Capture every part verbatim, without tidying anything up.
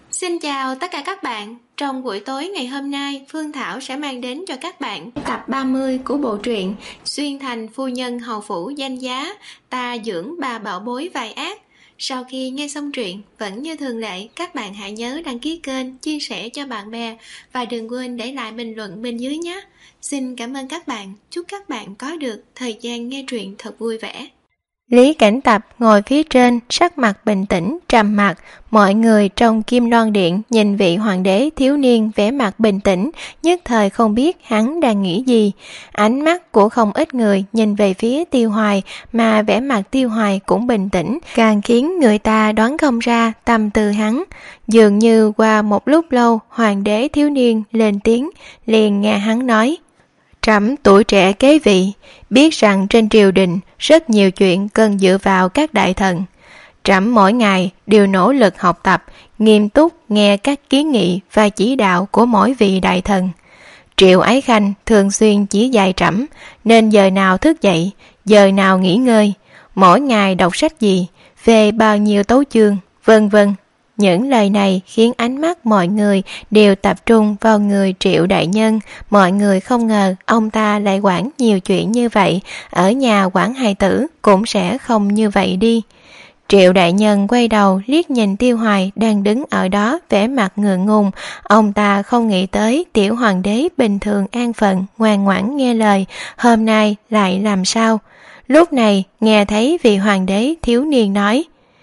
Xin chào tất cả các bạn. Trong buổi tối ngày hôm nay, Phương Thảo sẽ mang đến cho các bạn tập ba mươi của bộ truyện Xuyên thành phu nhân hầu phủ danh giá, ta dưỡng bà bảo bối vài ác. Sau khi nghe xong truyện, vẫn như thường lệ, các bạn hãy nhớ đăng ký kênh, chia sẻ cho bạn bè và đừng quên để lại bình luận bên dưới nhé. Xin cảm ơn các bạn, chúc các bạn có được thời gian nghe truyện thật vui vẻ. Lý Cảnh Tập ngồi phía trên, sắc mặt bình tĩnh, trầm mặc. Mọi người trong Kim Loan Điện nhìn vị hoàng đế thiếu niên vẻ mặt bình tĩnh, nhất thời không biết hắn đang nghĩ gì. Ánh mắt của không ít người nhìn về phía Tiêu Hoài, mà vẻ mặt Tiêu Hoài cũng bình tĩnh, càng khiến người ta đoán không ra tâm tư hắn. Dường như qua một lúc lâu, hoàng đế thiếu niên lên tiếng, liền nghe hắn nói: Trẫm tuổi trẻ kế vị, biết rằng trên triều đình rất nhiều chuyện cần dựa vào các đại thần. Trẫm mỗi ngày đều nỗ lực học tập, nghiêm túc nghe các kiến nghị và chỉ đạo của mỗi vị đại thần. Triệu Ái Khanh thường xuyên chỉ dạy trẫm nên giờ nào thức dậy, giờ nào nghỉ ngơi, mỗi ngày đọc sách gì, về bao nhiêu tấu chương, vân vân. Những lời này khiến ánh mắt mọi người đều tập trung vào người Triệu đại nhân. Mọi người không ngờ ông ta lại quản nhiều chuyện như vậy, ở nhà quản hài tử cũng sẽ không như vậy đi. Triệu đại nhân quay đầu liếc nhìn Tiêu Hoài đang đứng ở đó vẻ mặt ngượng ngùng. Ông ta không nghĩ tới tiểu hoàng đế bình thường an phận, ngoan ngoãn nghe lời, hôm nay lại làm sao. Lúc này nghe thấy vị hoàng đế thiếu niên nói: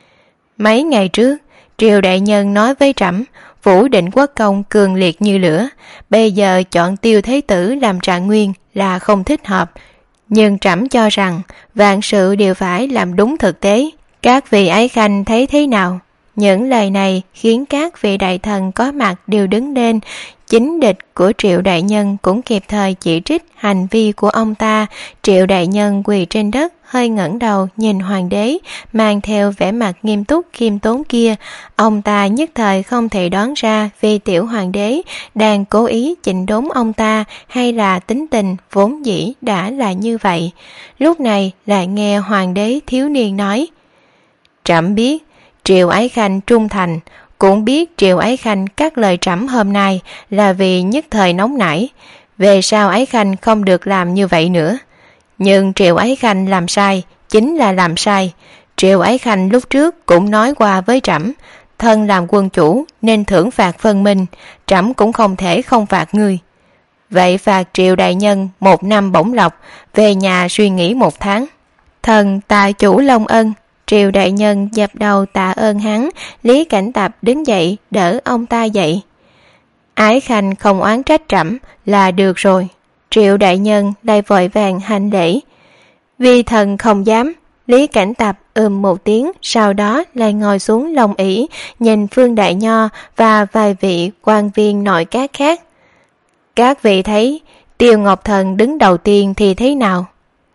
Mấy ngày trước Triều đại nhân nói với trẫm, Vũ Định quốc công cường liệt như lửa, bây giờ chọn Tiêu Thế Tử làm trạng nguyên là không thích hợp. Nhưng trẫm cho rằng vạn sự đều phải làm đúng thực tế. Các vị ái khanh thấy thế nào? Những lời này khiến các vị đại thần có mặt đều đứng lên. Chính địch của Triệu đại nhân cũng kịp thời chỉ trích hành vi của ông ta. Triệu đại nhân quỳ trên đất, hơi ngẩng đầu nhìn hoàng đế, mang theo vẻ mặt nghiêm túc khiêm tốn kia. Ông ta nhất thời không thể đoán ra vì tiểu hoàng đế đang cố ý chỉnh đốn ông ta, hay là tính tình vốn dĩ đã là như vậy. Lúc này lại nghe hoàng đế thiếu niên nói: Trẫm biết Triệu Ái Khanh trung thành, cũng biết Triệu Ái Khanh cắt lời trẫm hôm nay là vì nhất thời nóng nảy, về sau Ái Khanh không được làm như vậy nữa. Nhưng Triệu Ái Khanh làm sai chính là làm sai. Triệu Ái Khanh lúc trước cũng nói qua với trẫm, thân làm quân chủ nên thưởng phạt phân minh, trẫm cũng không thể không phạt ngươi. Vậy phạt Triệu đại nhân một năm bổng lộc, về nhà suy nghĩ một tháng. Thần tạ chủ long ân. Triệu đại nhân dập đầu tạ ơn hắn. Lý Cảnh Tập đứng dậy đỡ ông ta dậy. Ái Khanh không oán trách trẫm là được rồi. Triệu đại nhân lại vội vàng hành lễ. Vì thần không dám. Lý Cảnh Tập ừm một tiếng, sau đó lại ngồi xuống long ỷ, nhìn Phương Đại Nho và vài vị quan viên nội các khác. Các vị thấy Tiêu Ngọc Thần đứng đầu tiên thì thế nào?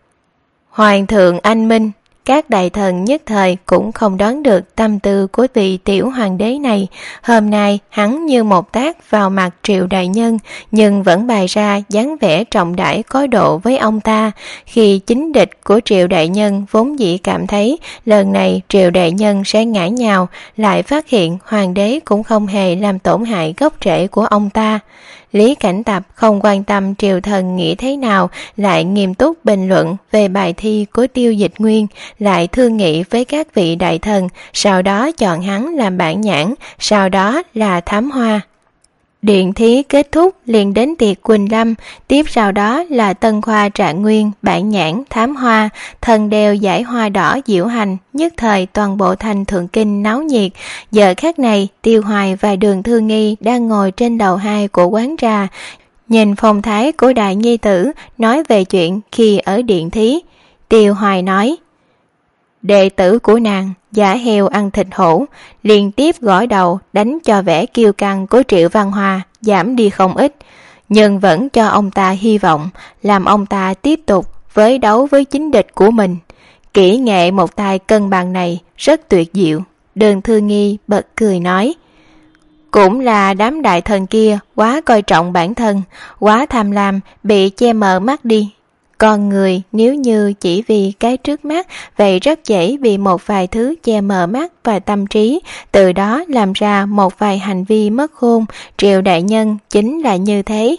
Hoàng thượng anh minh. Các đại thần nhất thời cũng không đoán được tâm tư của vị tiểu hoàng đế này. Hôm nay hắn như một tác vào mặt Triệu đại nhân, nhưng vẫn bày ra dáng vẻ trọng đãi có độ với ông ta. Khi chính địch của Triệu đại nhân vốn dĩ cảm thấy lần này Triệu đại nhân sẽ ngã nhào, lại phát hiện hoàng đế cũng không hề làm tổn hại gốc rễ của ông ta. Lý Cảnh Tập không quan tâm triều thần nghĩ thế nào, lại nghiêm túc bình luận về bài thi của Tiêu Dịch Nguyên, lại thương nghị với các vị đại thần, sau đó chọn hắn làm bản nhãn, sau đó là Thám Hoa. Điện thí kết thúc liền đến tiệc Quỳnh Lâm, tiếp sau đó là Tân Khoa Trạng Nguyên, Bản Nhãn, Thám Hoa, thần đeo giải hoa đỏ diễu hành, nhất thời toàn bộ thành Thượng Kinh náo nhiệt. Giờ khắc này, Tiêu Hoài và Đường Thư Nghi đang ngồi trên lầu hai của quán trà, nhìn phong thái của đại nhi tử, nói về chuyện khi ở điện thí. Tiêu Hoài nói: Đệ tử của nàng giả heo ăn thịt hổ, liên tiếp gõ đầu đánh cho vẻ kiêu căng của Triệu Văn Hoa giảm đi không ít, nhưng vẫn cho ông ta hy vọng, làm ông ta tiếp tục với đấu với chính địch của mình. Kỹ nghệ một tay cân bằng này rất tuyệt diệu. Đường Thư Nghi bật cười nói: Cũng là đám đại thần kia quá coi trọng bản thân, quá tham lam, bị che mờ mắt đi. Con người nếu như chỉ vì cái trước mắt, vậy rất dễ bị một vài thứ che mờ mắt và tâm trí, từ đó làm ra một vài hành vi mất khôn. Triệu đại nhân chính là như thế.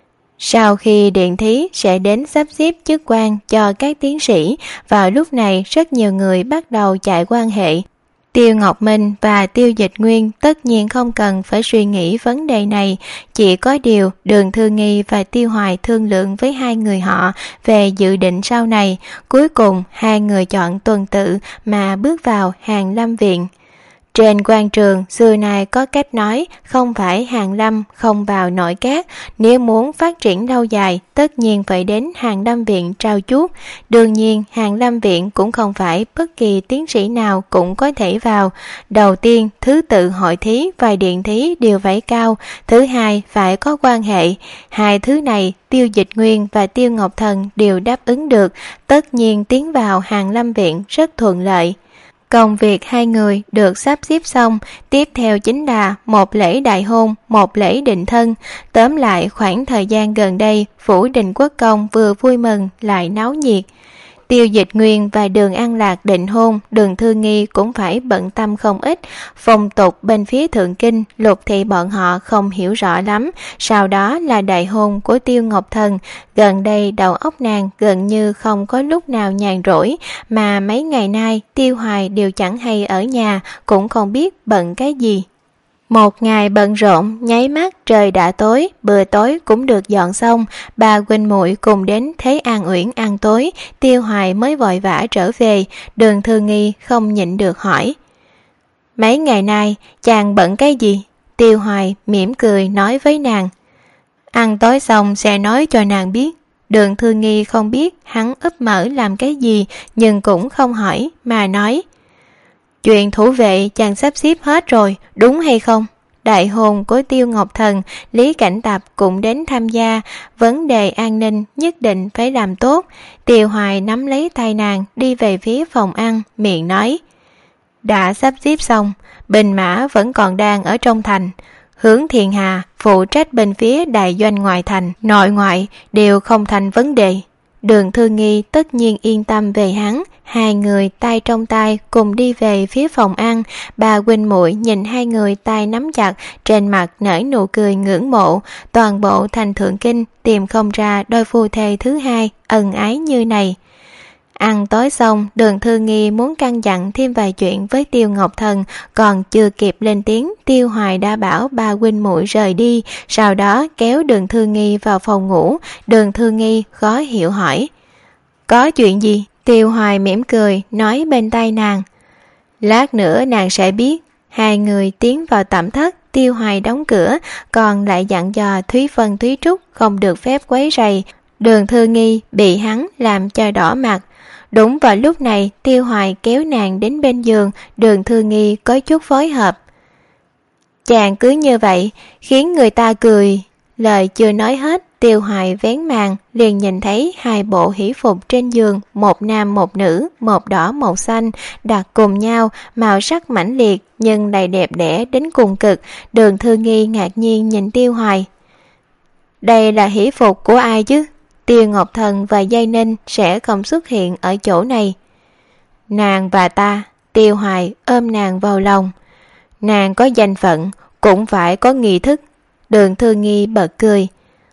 Sau khi điện thí sẽ đến sắp xếp chức quan cho các tiến sĩ, vào lúc này rất nhiều người bắt đầu chạy quan hệ. Tiêu Ngọc Minh và Tiêu Dịch Nguyên tất nhiên không cần phải suy nghĩ vấn đề này, chỉ có điều Đường Thư Nghi và Tiêu Hoài thương lượng với hai người họ về dự định sau này. Cuối cùng hai người chọn tuần tự mà bước vào Hàn Lâm Viện. Trên quan trường xưa nay có cách nói không phải Hàn Lâm không vào nội các, nếu muốn phát triển lâu dài tất nhiên phải đến Hàn Lâm Viện trao chuốt. Đương nhiên Hàn Lâm Viện cũng không phải bất kỳ tiến sĩ nào cũng có thể vào. Đầu tiên thứ tự hội thí và điện thí đều phải cao, thứ hai phải có quan hệ. Hai thứ này Tiêu Dịch Nguyên và Tiêu Ngọc Thần đều đáp ứng được, tất nhiên tiến vào Hàn Lâm Viện rất thuận lợi. Công việc hai người được sắp xếp xong, tiếp theo chính là một lễ đại hôn, một lễ định thân. Tóm lại khoảng thời gian gần đây, Phủ Định Quốc Công vừa vui mừng lại náo nhiệt. Tiêu Dịch Nguyên và Đường An Lạc định hôn, Đường Thư Nghi cũng phải bận tâm không ít. Phong tục bên phía Thượng Kinh, Lục thị bọn họ không hiểu rõ lắm. Sau đó là đại hôn của Tiêu Ngọc Thần. Gần đây đầu óc nàng gần như không có lúc nào nhàn rỗi, mà mấy ngày nay Tiêu Hoài đều chẳng hay ở nhà, cũng không biết bận cái gì. Một ngày bận rộn, nháy mắt trời đã tối, bữa tối cũng được dọn xong, ba huynh muội cùng đến Thế An Uyển ăn tối, Tiêu Hoài mới vội vã trở về. Đường Thư Nghi không nhịn được hỏi: mấy ngày nay chàng bận cái gì? Tiêu Hoài mỉm cười nói với nàng: ăn tối xong sẽ nói cho nàng biết. Đường Thư Nghi không biết hắn úp mở làm cái gì, nhưng cũng không hỏi mà nói: chuyện thủ vệ chàng sắp xếp hết rồi, đúng hay không? Đại hôn của Tiêu Ngọc Thần, Lý Cảnh Tập cũng đến tham gia, vấn đề an ninh nhất định phải làm tốt. Tiêu Hoài nắm lấy tay nàng đi về phía phòng ăn, miệng nói: đã sắp xếp xong, binh mã vẫn còn đang ở trong thành. Hướng Thiền Hà phụ trách bên phía đại doanh ngoại thành, nội ngoại đều không thành vấn đề. Đường Thư Nghi tất nhiên yên tâm về hắn. Hai người tay trong tay cùng đi về phía phòng ăn. Bà huynh muội nhìn hai người tay nắm chặt, trên mặt nở nụ cười ngưỡng mộ. Toàn bộ thành Thượng Kinh tìm không ra đôi phu thê thứ hai ân ái như này. Ăn tối xong, Đường Thư Nghi muốn căn dặn thêm vài chuyện với Tiêu Ngọc Thần, còn chưa kịp lên tiếng, Tiêu Hoài đã bảo ba huynh muội rời đi, sau đó kéo Đường Thư Nghi vào phòng ngủ. Đường Thư Nghi khó hiểu hỏi: có chuyện gì? Tiêu Hoài mỉm cười nói bên tai nàng: lát nữa nàng sẽ biết. Hai người tiến vào tẩm thất, Tiêu Hoài đóng cửa, còn lại dặn dò Thúy Vân Thúy Trúc không được phép quấy rầy. Đường Thư Nghi bị hắn làm cho đỏ mặt. Đúng vào lúc này, Tiêu Hoài kéo nàng đến bên giường. Đường Thư Nghi có chút phối hợp: chàng cứ như vậy khiến người ta cười. Lời chưa nói hết, Tiêu Hoài vén màn, liền nhìn thấy hai bộ hỷ phục trên giường, một nam một nữ, một đỏ một xanh, đặt cùng nhau, màu sắc mãnh liệt nhưng đầy đẹp đẽ đến cùng cực. Đường Thư Nghi ngạc nhiên nhìn Tiêu Hoài: đây là hỷ phục của ai chứ? Tiêu Ngọc Thần và Giai Ninh sẽ không xuất hiện ở chỗ này. Nàng và ta. Tiêu Hoài ôm nàng vào lòng: nàng có danh phận, cũng phải có nghi thức. Đường Thư Nghi bật cười: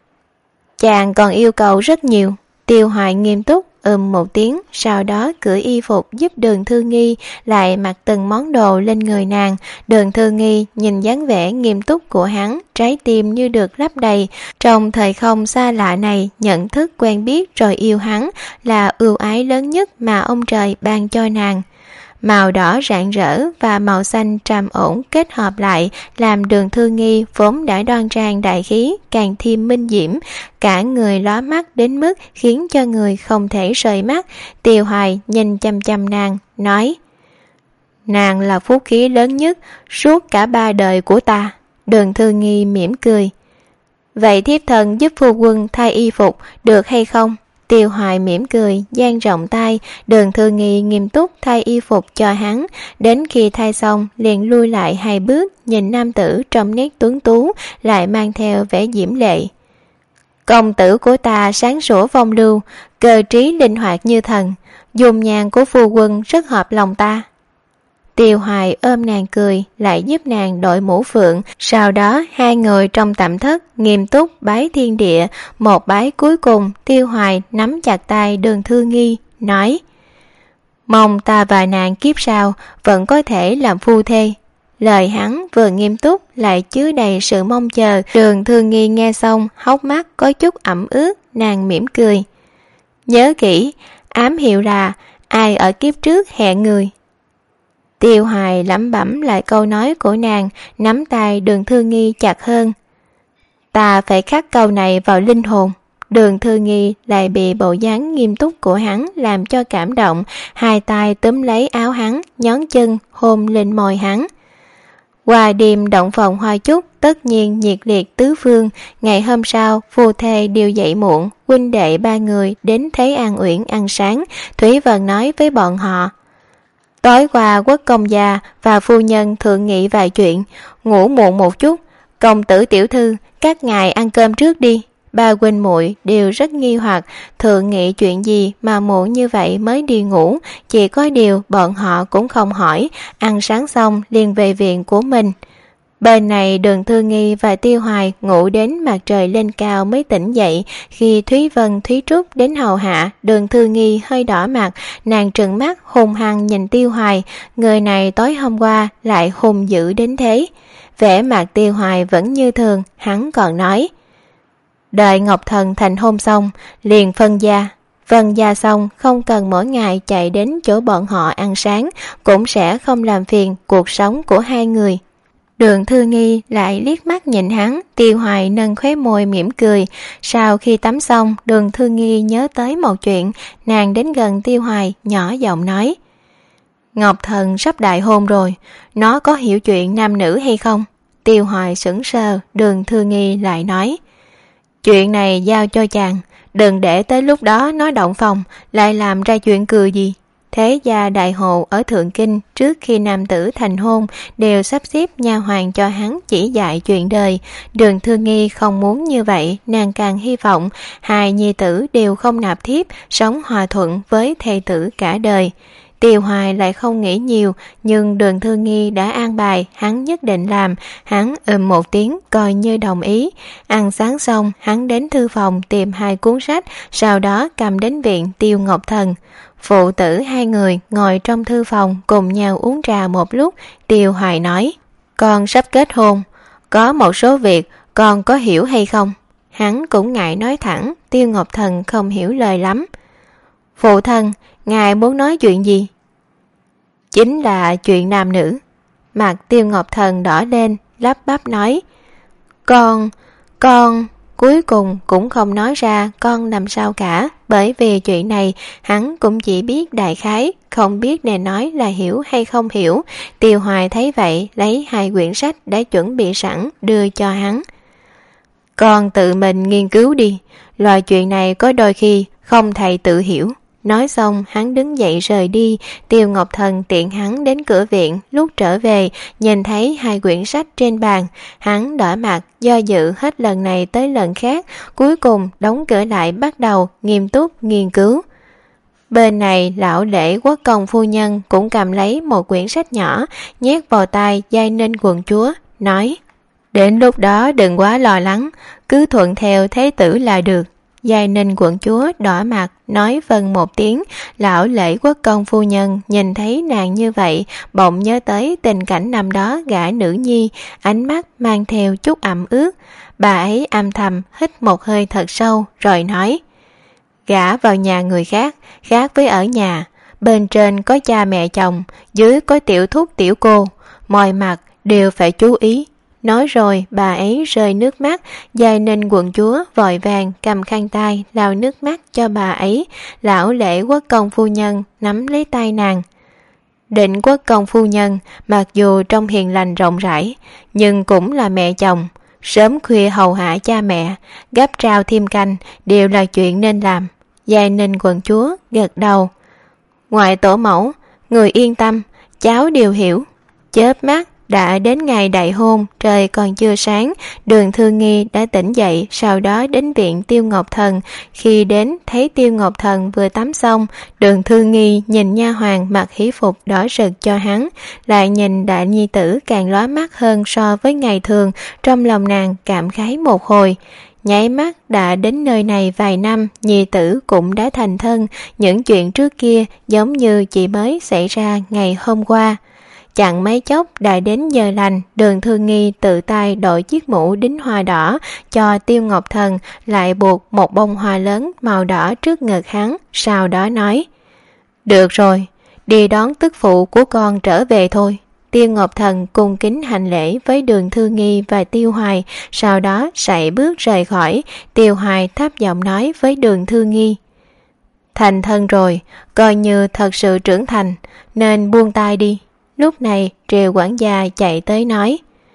chàng còn yêu cầu rất nhiều. Tiêu Hoài nghiêm túc ừm một tiếng, sau đó cởi y phục giúp Đường Thư Nghi, lại mặc từng món đồ lên người nàng. Đường Thư Nghi nhìn dáng vẻ nghiêm túc của hắn, trái tim như được lấp đầy. Trong thời không xa lạ này, nhận thức quen biết rồi yêu hắn là ưu ái lớn nhất mà ông trời ban cho nàng. Màu đỏ rạng rỡ và màu xanh trầm ổn kết hợp lại, làm Đường Thư Nghi vốn đã đoan trang đại khí càng thêm minh diễm, cả người lóa mắt đến mức khiến cho người không thể rời mắt. Tiêu Hoài nhìn chăm chăm nàng, nói: nàng là phú khí lớn nhất suốt cả ba đời của ta. Đường Thư Nghi mỉm cười: vậy thiếp thần giúp phu quân thay y phục được hay không? Tiêu Hoài mỉm cười, dang rộng tay. Đường Thư Nghi nghiêm túc thay y phục cho hắn. Đến khi thay xong, liền lui lại hai bước, nhìn nam tử trong nét tuấn tú, lại mang theo vẻ diễm lệ. Công tử của ta sáng sủa phong lưu, cơ trí linh hoạt như thần, dung nhan của phu quân rất hợp lòng ta. Tiêu Hoài ôm nàng cười, lại giúp nàng đội mũ phượng. Sau đó hai người trong tẩm thất nghiêm túc bái thiên địa. Một bái cuối cùng, Tiêu Hoài nắm chặt tay Đường Thư Nghi, nói: mong ta và nàng kiếp sau vẫn có thể làm phu thê. Lời hắn vừa nghiêm túc lại chứa đầy sự mong chờ. Đường Thư Nghi nghe xong, hốc mắt có chút ẩm ướt, nàng mỉm cười. Nhớ kỹ, ám hiệu là ai ở kiếp trước hẹn người. Tiêu Hoài lẩm bẩm lại câu nói của nàng, nắm tay Đường Thư Nghi chặt hơn. Ta phải khắc câu này vào linh hồn. Đường Thư Nghi lại bị bộ dáng nghiêm túc của hắn làm cho cảm động, hai tay túm lấy áo hắn, nhón chân hôn lên môi hắn. Qua đêm động phòng hoa chúc, tất nhiên nhiệt liệt tứ phương. Ngày hôm sau, phu thê đều dậy muộn, huynh đệ ba người đến thấy An Uyển ăn sáng. Thúy Vân nói với bọn họ: tối qua Quốc công gia và phu nhân thượng nghị vài chuyện, ngủ muộn một chút. Công tử tiểu thư, các ngài ăn cơm trước đi. Ba huynh muội đều rất nghi hoặc, thượng nghị chuyện gì mà muộn như vậy mới đi ngủ. Chỉ có điều bọn họ cũng không hỏi, ăn sáng xong liền về viện của mình. Bên này Đường Thư Nghi và Tiêu Hoài ngủ đến mặt trời lên cao mới tỉnh dậy. Khi Thúy Vân, Thúy Trúc đến hầu hạ, Đường Thư Nghi hơi đỏ mặt, nàng trừng mắt hung hăng nhìn Tiêu Hoài. Người này tối hôm qua lại hung dữ đến thế. Vẻ mặt Tiêu Hoài vẫn như thường, hắn còn nói: đợi Ngọc Thần thành hôn xong, liền phân gia. Phân gia xong, không cần mỗi ngày chạy đến chỗ bọn họ ăn sáng, cũng sẽ không làm phiền cuộc sống của hai người. Đường Thư Nghi lại liếc mắt nhìn hắn. Tiêu Hoài nâng khóe môi mỉm cười. Sau khi tắm xong, Đường Thư Nghi nhớ tới một chuyện, nàng đến gần Tiêu Hoài, nhỏ giọng nói: Ngọc Thần sắp đại hôn rồi, nó có hiểu chuyện nam nữ hay không? Tiêu Hoài sững sờ, Đường Thư Nghi lại nói: chuyện này giao cho chàng, đừng để tới lúc đó nó động phòng, lại làm ra chuyện cười gì. Thế gia đại hộ ở Thượng Kinh trước khi nam tử thành hôn đều sắp xếp nha hoàn cho hắn chỉ dạy chuyện đời. Đường Thư Nghi không muốn như vậy, nàng càng hy vọng hai nhi tử đều không nạp thiếp, sống hòa thuận với thê tử cả đời. Tiêu Hoài lại không nghĩ nhiều, nhưng Đường Thư Nghi đã an bài, hắn nhất định làm. Hắn ừm một tiếng coi như đồng ý. Ăn sáng xong, hắn đến thư phòng tìm hai cuốn sách, sau đó cầm đến viện Tiêu Ngọc Thần. Phụ tử hai người ngồi trong thư phòng cùng nhau uống trà một lúc. Tiêu Hoài nói: con sắp kết hôn, có một số việc con có hiểu hay không? Hắn cũng ngại nói thẳng, Tiêu Ngọc Thần không hiểu lời lắm. Phụ thân, ngài muốn nói chuyện gì? Chính là chuyện nam nữ. Mặt Tiêu Ngọc Thần đỏ lên, lắp bắp nói: Con, con... Cuối cùng cũng không nói ra con làm sao cả, bởi vì chuyện này hắn cũng chỉ biết đại khái, không biết nên nói là hiểu hay không hiểu. Tiêu Hoài thấy vậy, lấy hai quyển sách đã chuẩn bị sẵn đưa cho hắn. Con tự mình nghiên cứu đi, loại chuyện này có đôi khi không thầy tự hiểu. Nói xong hắn đứng dậy rời đi. Tiêu Ngọc Thần tiện hắn đến cửa viện. Lúc trở về nhìn thấy hai quyển sách trên bàn, hắn đỏ mặt do dự hết lần này tới lần khác, cuối cùng đóng cửa lại bắt đầu nghiêm túc nghiên cứu. Bên này lão lễ Quốc công phu nhân cũng cầm lấy một quyển sách nhỏ nhét vào tay Giai Ninh quận chúa, nói: đến lúc đó đừng quá lo lắng, cứ thuận theo thế tử là được. Giai Ninh quận chúa đỏ mặt nói vâng một tiếng. Lão lễ Quốc công phu nhân nhìn thấy nàng như vậy, bỗng nhớ tới tình cảnh năm đó gả nữ nhi, ánh mắt mang theo chút ẩm ướt. Bà ấy âm thầm hít một hơi thật sâu rồi nói: gả vào nhà người khác, khác với ở nhà. Bên trên có cha mẹ chồng, dưới có tiểu thúc tiểu cô, mọi mặt đều phải chú ý. Nói rồi bà ấy rơi nước mắt. Giai Ninh quận chúa vội vàng cầm khăn tay lau nước mắt cho bà ấy. Lão lễ Quốc công phu nhân nắm lấy tay nàng. Định Quốc công phu nhân mặc dù trong hiền lành rộng rãi, nhưng cũng là mẹ chồng. Sớm khuya hầu hạ cha mẹ, gấp trao thêm canh đều là chuyện nên làm. Giai Ninh quận chúa gật đầu. Ngoại tổ mẫu, người yên tâm, cháu đều hiểu. Chớp mắt đã đến ngày đại hôn, trời còn chưa sáng, Đường Thư Nghi đã tỉnh dậy, sau đó đến viện Tiêu Ngọc Thần. Khi đến thấy Tiêu Ngọc Thần vừa tắm xong, Đường Thư Nghi nhìn nha hoàn mặc hỷ phục đỏ rực cho hắn, lại nhìn đại nhi tử càng lóa mắt hơn so với ngày thường, trong lòng nàng cảm khái một hồi. Nháy mắt đã đến nơi này vài năm, nhi tử cũng đã thành thân, những chuyện trước kia giống như chỉ mới xảy ra ngày hôm qua. Chẳng mấy chốc đã đến giờ lành, Đường Thư Nghi tự tay đội chiếc mũ đính hoa đỏ cho Tiêu Ngọc Thần, lại buộc một bông hoa lớn màu đỏ trước ngực hắn, sau đó nói: Được rồi, đi đón tức phụ của con trở về thôi. Tiêu Ngọc Thần cung kính hành lễ với Đường Thư Nghi và Tiêu Hoài, sau đó sải bước rời khỏi. Tiêu Hoài thấp giọng nói với Đường Thư Nghi: Thành thân rồi, coi như thật sự trưởng thành, nên buông tay đi. Lúc này Triệu quản gia chạy tới nói: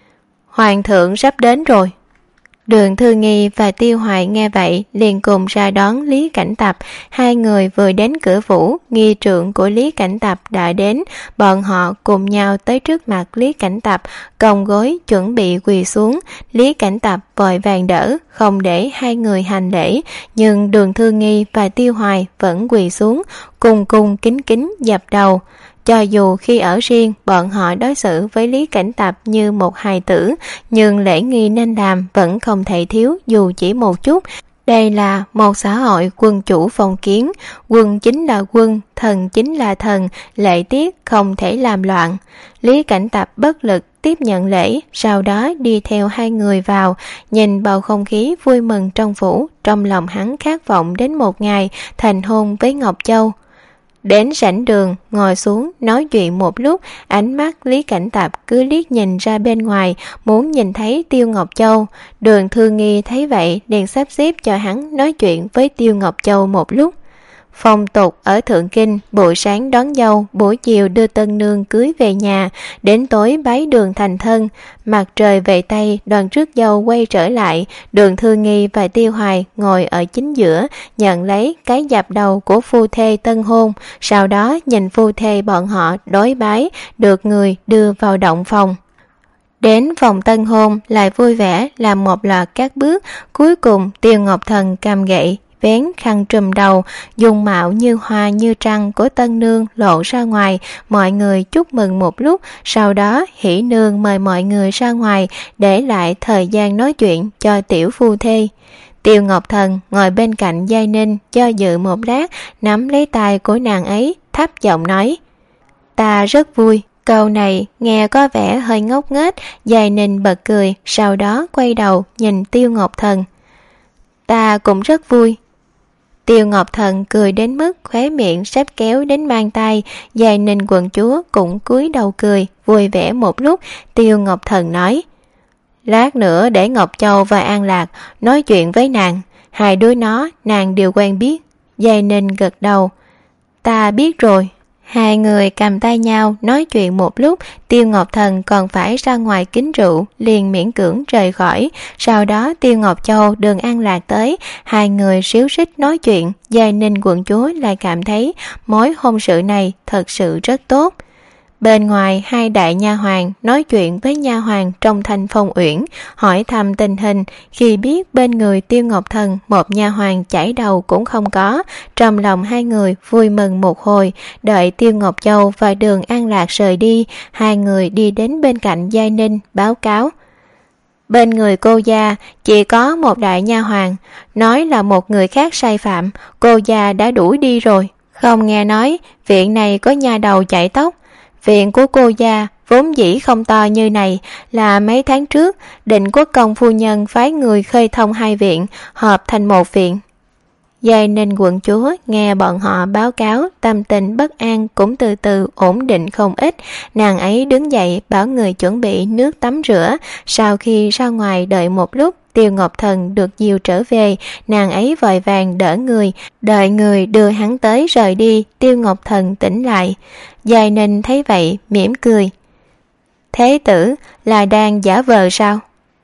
Hoàng thượng sắp đến rồi. Đường Thư Nghi và Tiêu Hoài nghe vậy liền cùng ra đón Lý Cảnh Tập. Hai người vừa đến cửa phủ, nghi trượng của Lý Cảnh Tập đã đến. Bọn họ cùng nhau tới trước mặt Lý Cảnh Tập, còng gối chuẩn bị quỳ xuống. Lý Cảnh Tập vội vàng đỡ, không để hai người hành lễ, nhưng Đường Thư Nghi và Tiêu Hoài vẫn quỳ xuống, cùng cùng kính kính dập đầu. Cho dù khi ở riêng, bọn họ đối xử với Lý Cảnh Tập như một hài tử, nhưng lễ nghi nên làm vẫn không thể thiếu dù chỉ một chút. Đây là một xã hội quân chủ phong kiến, quân chính là quân, thần chính là thần, lễ tiết không thể làm loạn. Lý Cảnh Tập bất lực tiếp nhận lễ, sau đó đi theo hai người vào, nhìn bầu không khí vui mừng trong phủ, trong lòng hắn khát vọng đến một ngày thành hôn với Ngọc Châu. Đến sảnh đường, ngồi xuống, nói chuyện một lúc, ánh mắt Lý Cảnh Tập cứ liếc nhìn ra bên ngoài, muốn nhìn thấy Tiêu Ngọc Châu. Đường Thư Nghi thấy vậy, liền sắp xếp cho hắn nói chuyện với Tiêu Ngọc Châu một lúc. Phong tục ở Thượng Kinh, buổi sáng đón dâu, buổi chiều đưa tân nương cưới về nhà, đến tối bái đường thành thân. Mặt trời về Tây, đoàn rước dâu quay trở lại, Đường Thư Nghi và Tiêu Hoài ngồi ở chính giữa, nhận lấy cái dập đầu của phu thê tân hôn, sau đó nhìn phu thê bọn họ đối bái, được người đưa vào động phòng. Đến phòng tân hôn lại vui vẻ làm một loạt các bước, cuối cùng Tiêu Ngọc Thần cầm gậy, vén khăn trùm đầu, dùng mạo như hoa như trăng của tân nương lộ ra ngoài, mọi người chúc mừng một lúc, sau đó hỷ nương mời mọi người ra ngoài, để lại thời gian nói chuyện cho tiểu phu thê. Tiêu Ngọc Thần ngồi bên cạnh Giai Ninh, do dự một lát, nắm lấy tay của nàng ấy, thấp giọng nói: Ta rất vui. Câu này nghe có vẻ hơi ngốc nghếch, Giai Ninh bật cười, sau đó quay đầu nhìn Tiêu Ngọc Thần: Ta cũng rất vui. Tiêu Ngọc Thần cười đến mức khóe miệng sắp kéo đến mang tay. Giai Ninh quận chúa cũng cúi đầu cười, vui vẻ một lúc. Tiêu Ngọc Thần nói: Lát nữa để Ngọc Châu và An Lạc nói chuyện với nàng, hai đứa nó nàng đều quen biết. Giai Ninh gật đầu: Ta biết rồi. Hai người cầm tay nhau nói chuyện một lúc. Tiêu Ngọc Thần còn phải ra ngoài kính rượu, liền miễn cưỡng rời khỏi. Sau đó Tiêu Ngọc Châu, Đường An Lạc tới, hai người xíu xích nói chuyện. Giai Ninh quận chúa lại cảm thấy mối hôn sự này thật sự rất tốt. Bên ngoài, hai đại nha hoàn nói chuyện với nha hoàn trong Thanh Phong Uyển, hỏi thăm tình hình. Khi biết bên người Tiêu Ngọc Thần một nha hoàn chảy đầu cũng không có, trong lòng hai người vui mừng một hồi. Đợi Tiêu Ngọc Châu và Đường An Lạc rời đi, hai người đi đến bên cạnh Giai Ninh báo cáo: Bên người cô gia chỉ có một đại nha hoàn, nói là một người khác sai phạm, cô gia đã đuổi đi rồi. Không nghe nói viện này có nha đầu chảy tóc. Viện của cô gia vốn dĩ không to như này, là mấy tháng trước Định Quốc công phu nhân phái người khơi thông hai viện, hợp thành một viện. Giai Ninh quận chúa nghe bọn họ báo cáo, tâm tình bất an cũng từ từ ổn định không ít. Nàng ấy đứng dậy bảo người chuẩn bị nước tắm rửa. Sau khi ra ngoài đợi một lúc, Tiêu Ngọc Thần được dìu trở về, nàng ấy vội vàng đỡ người, đợi người đưa hắn tới rời đi. Tiêu Ngọc Thần tỉnh lại. Giai Ninh thấy vậy mỉm cười: Thế tử là đang giả vờ sao?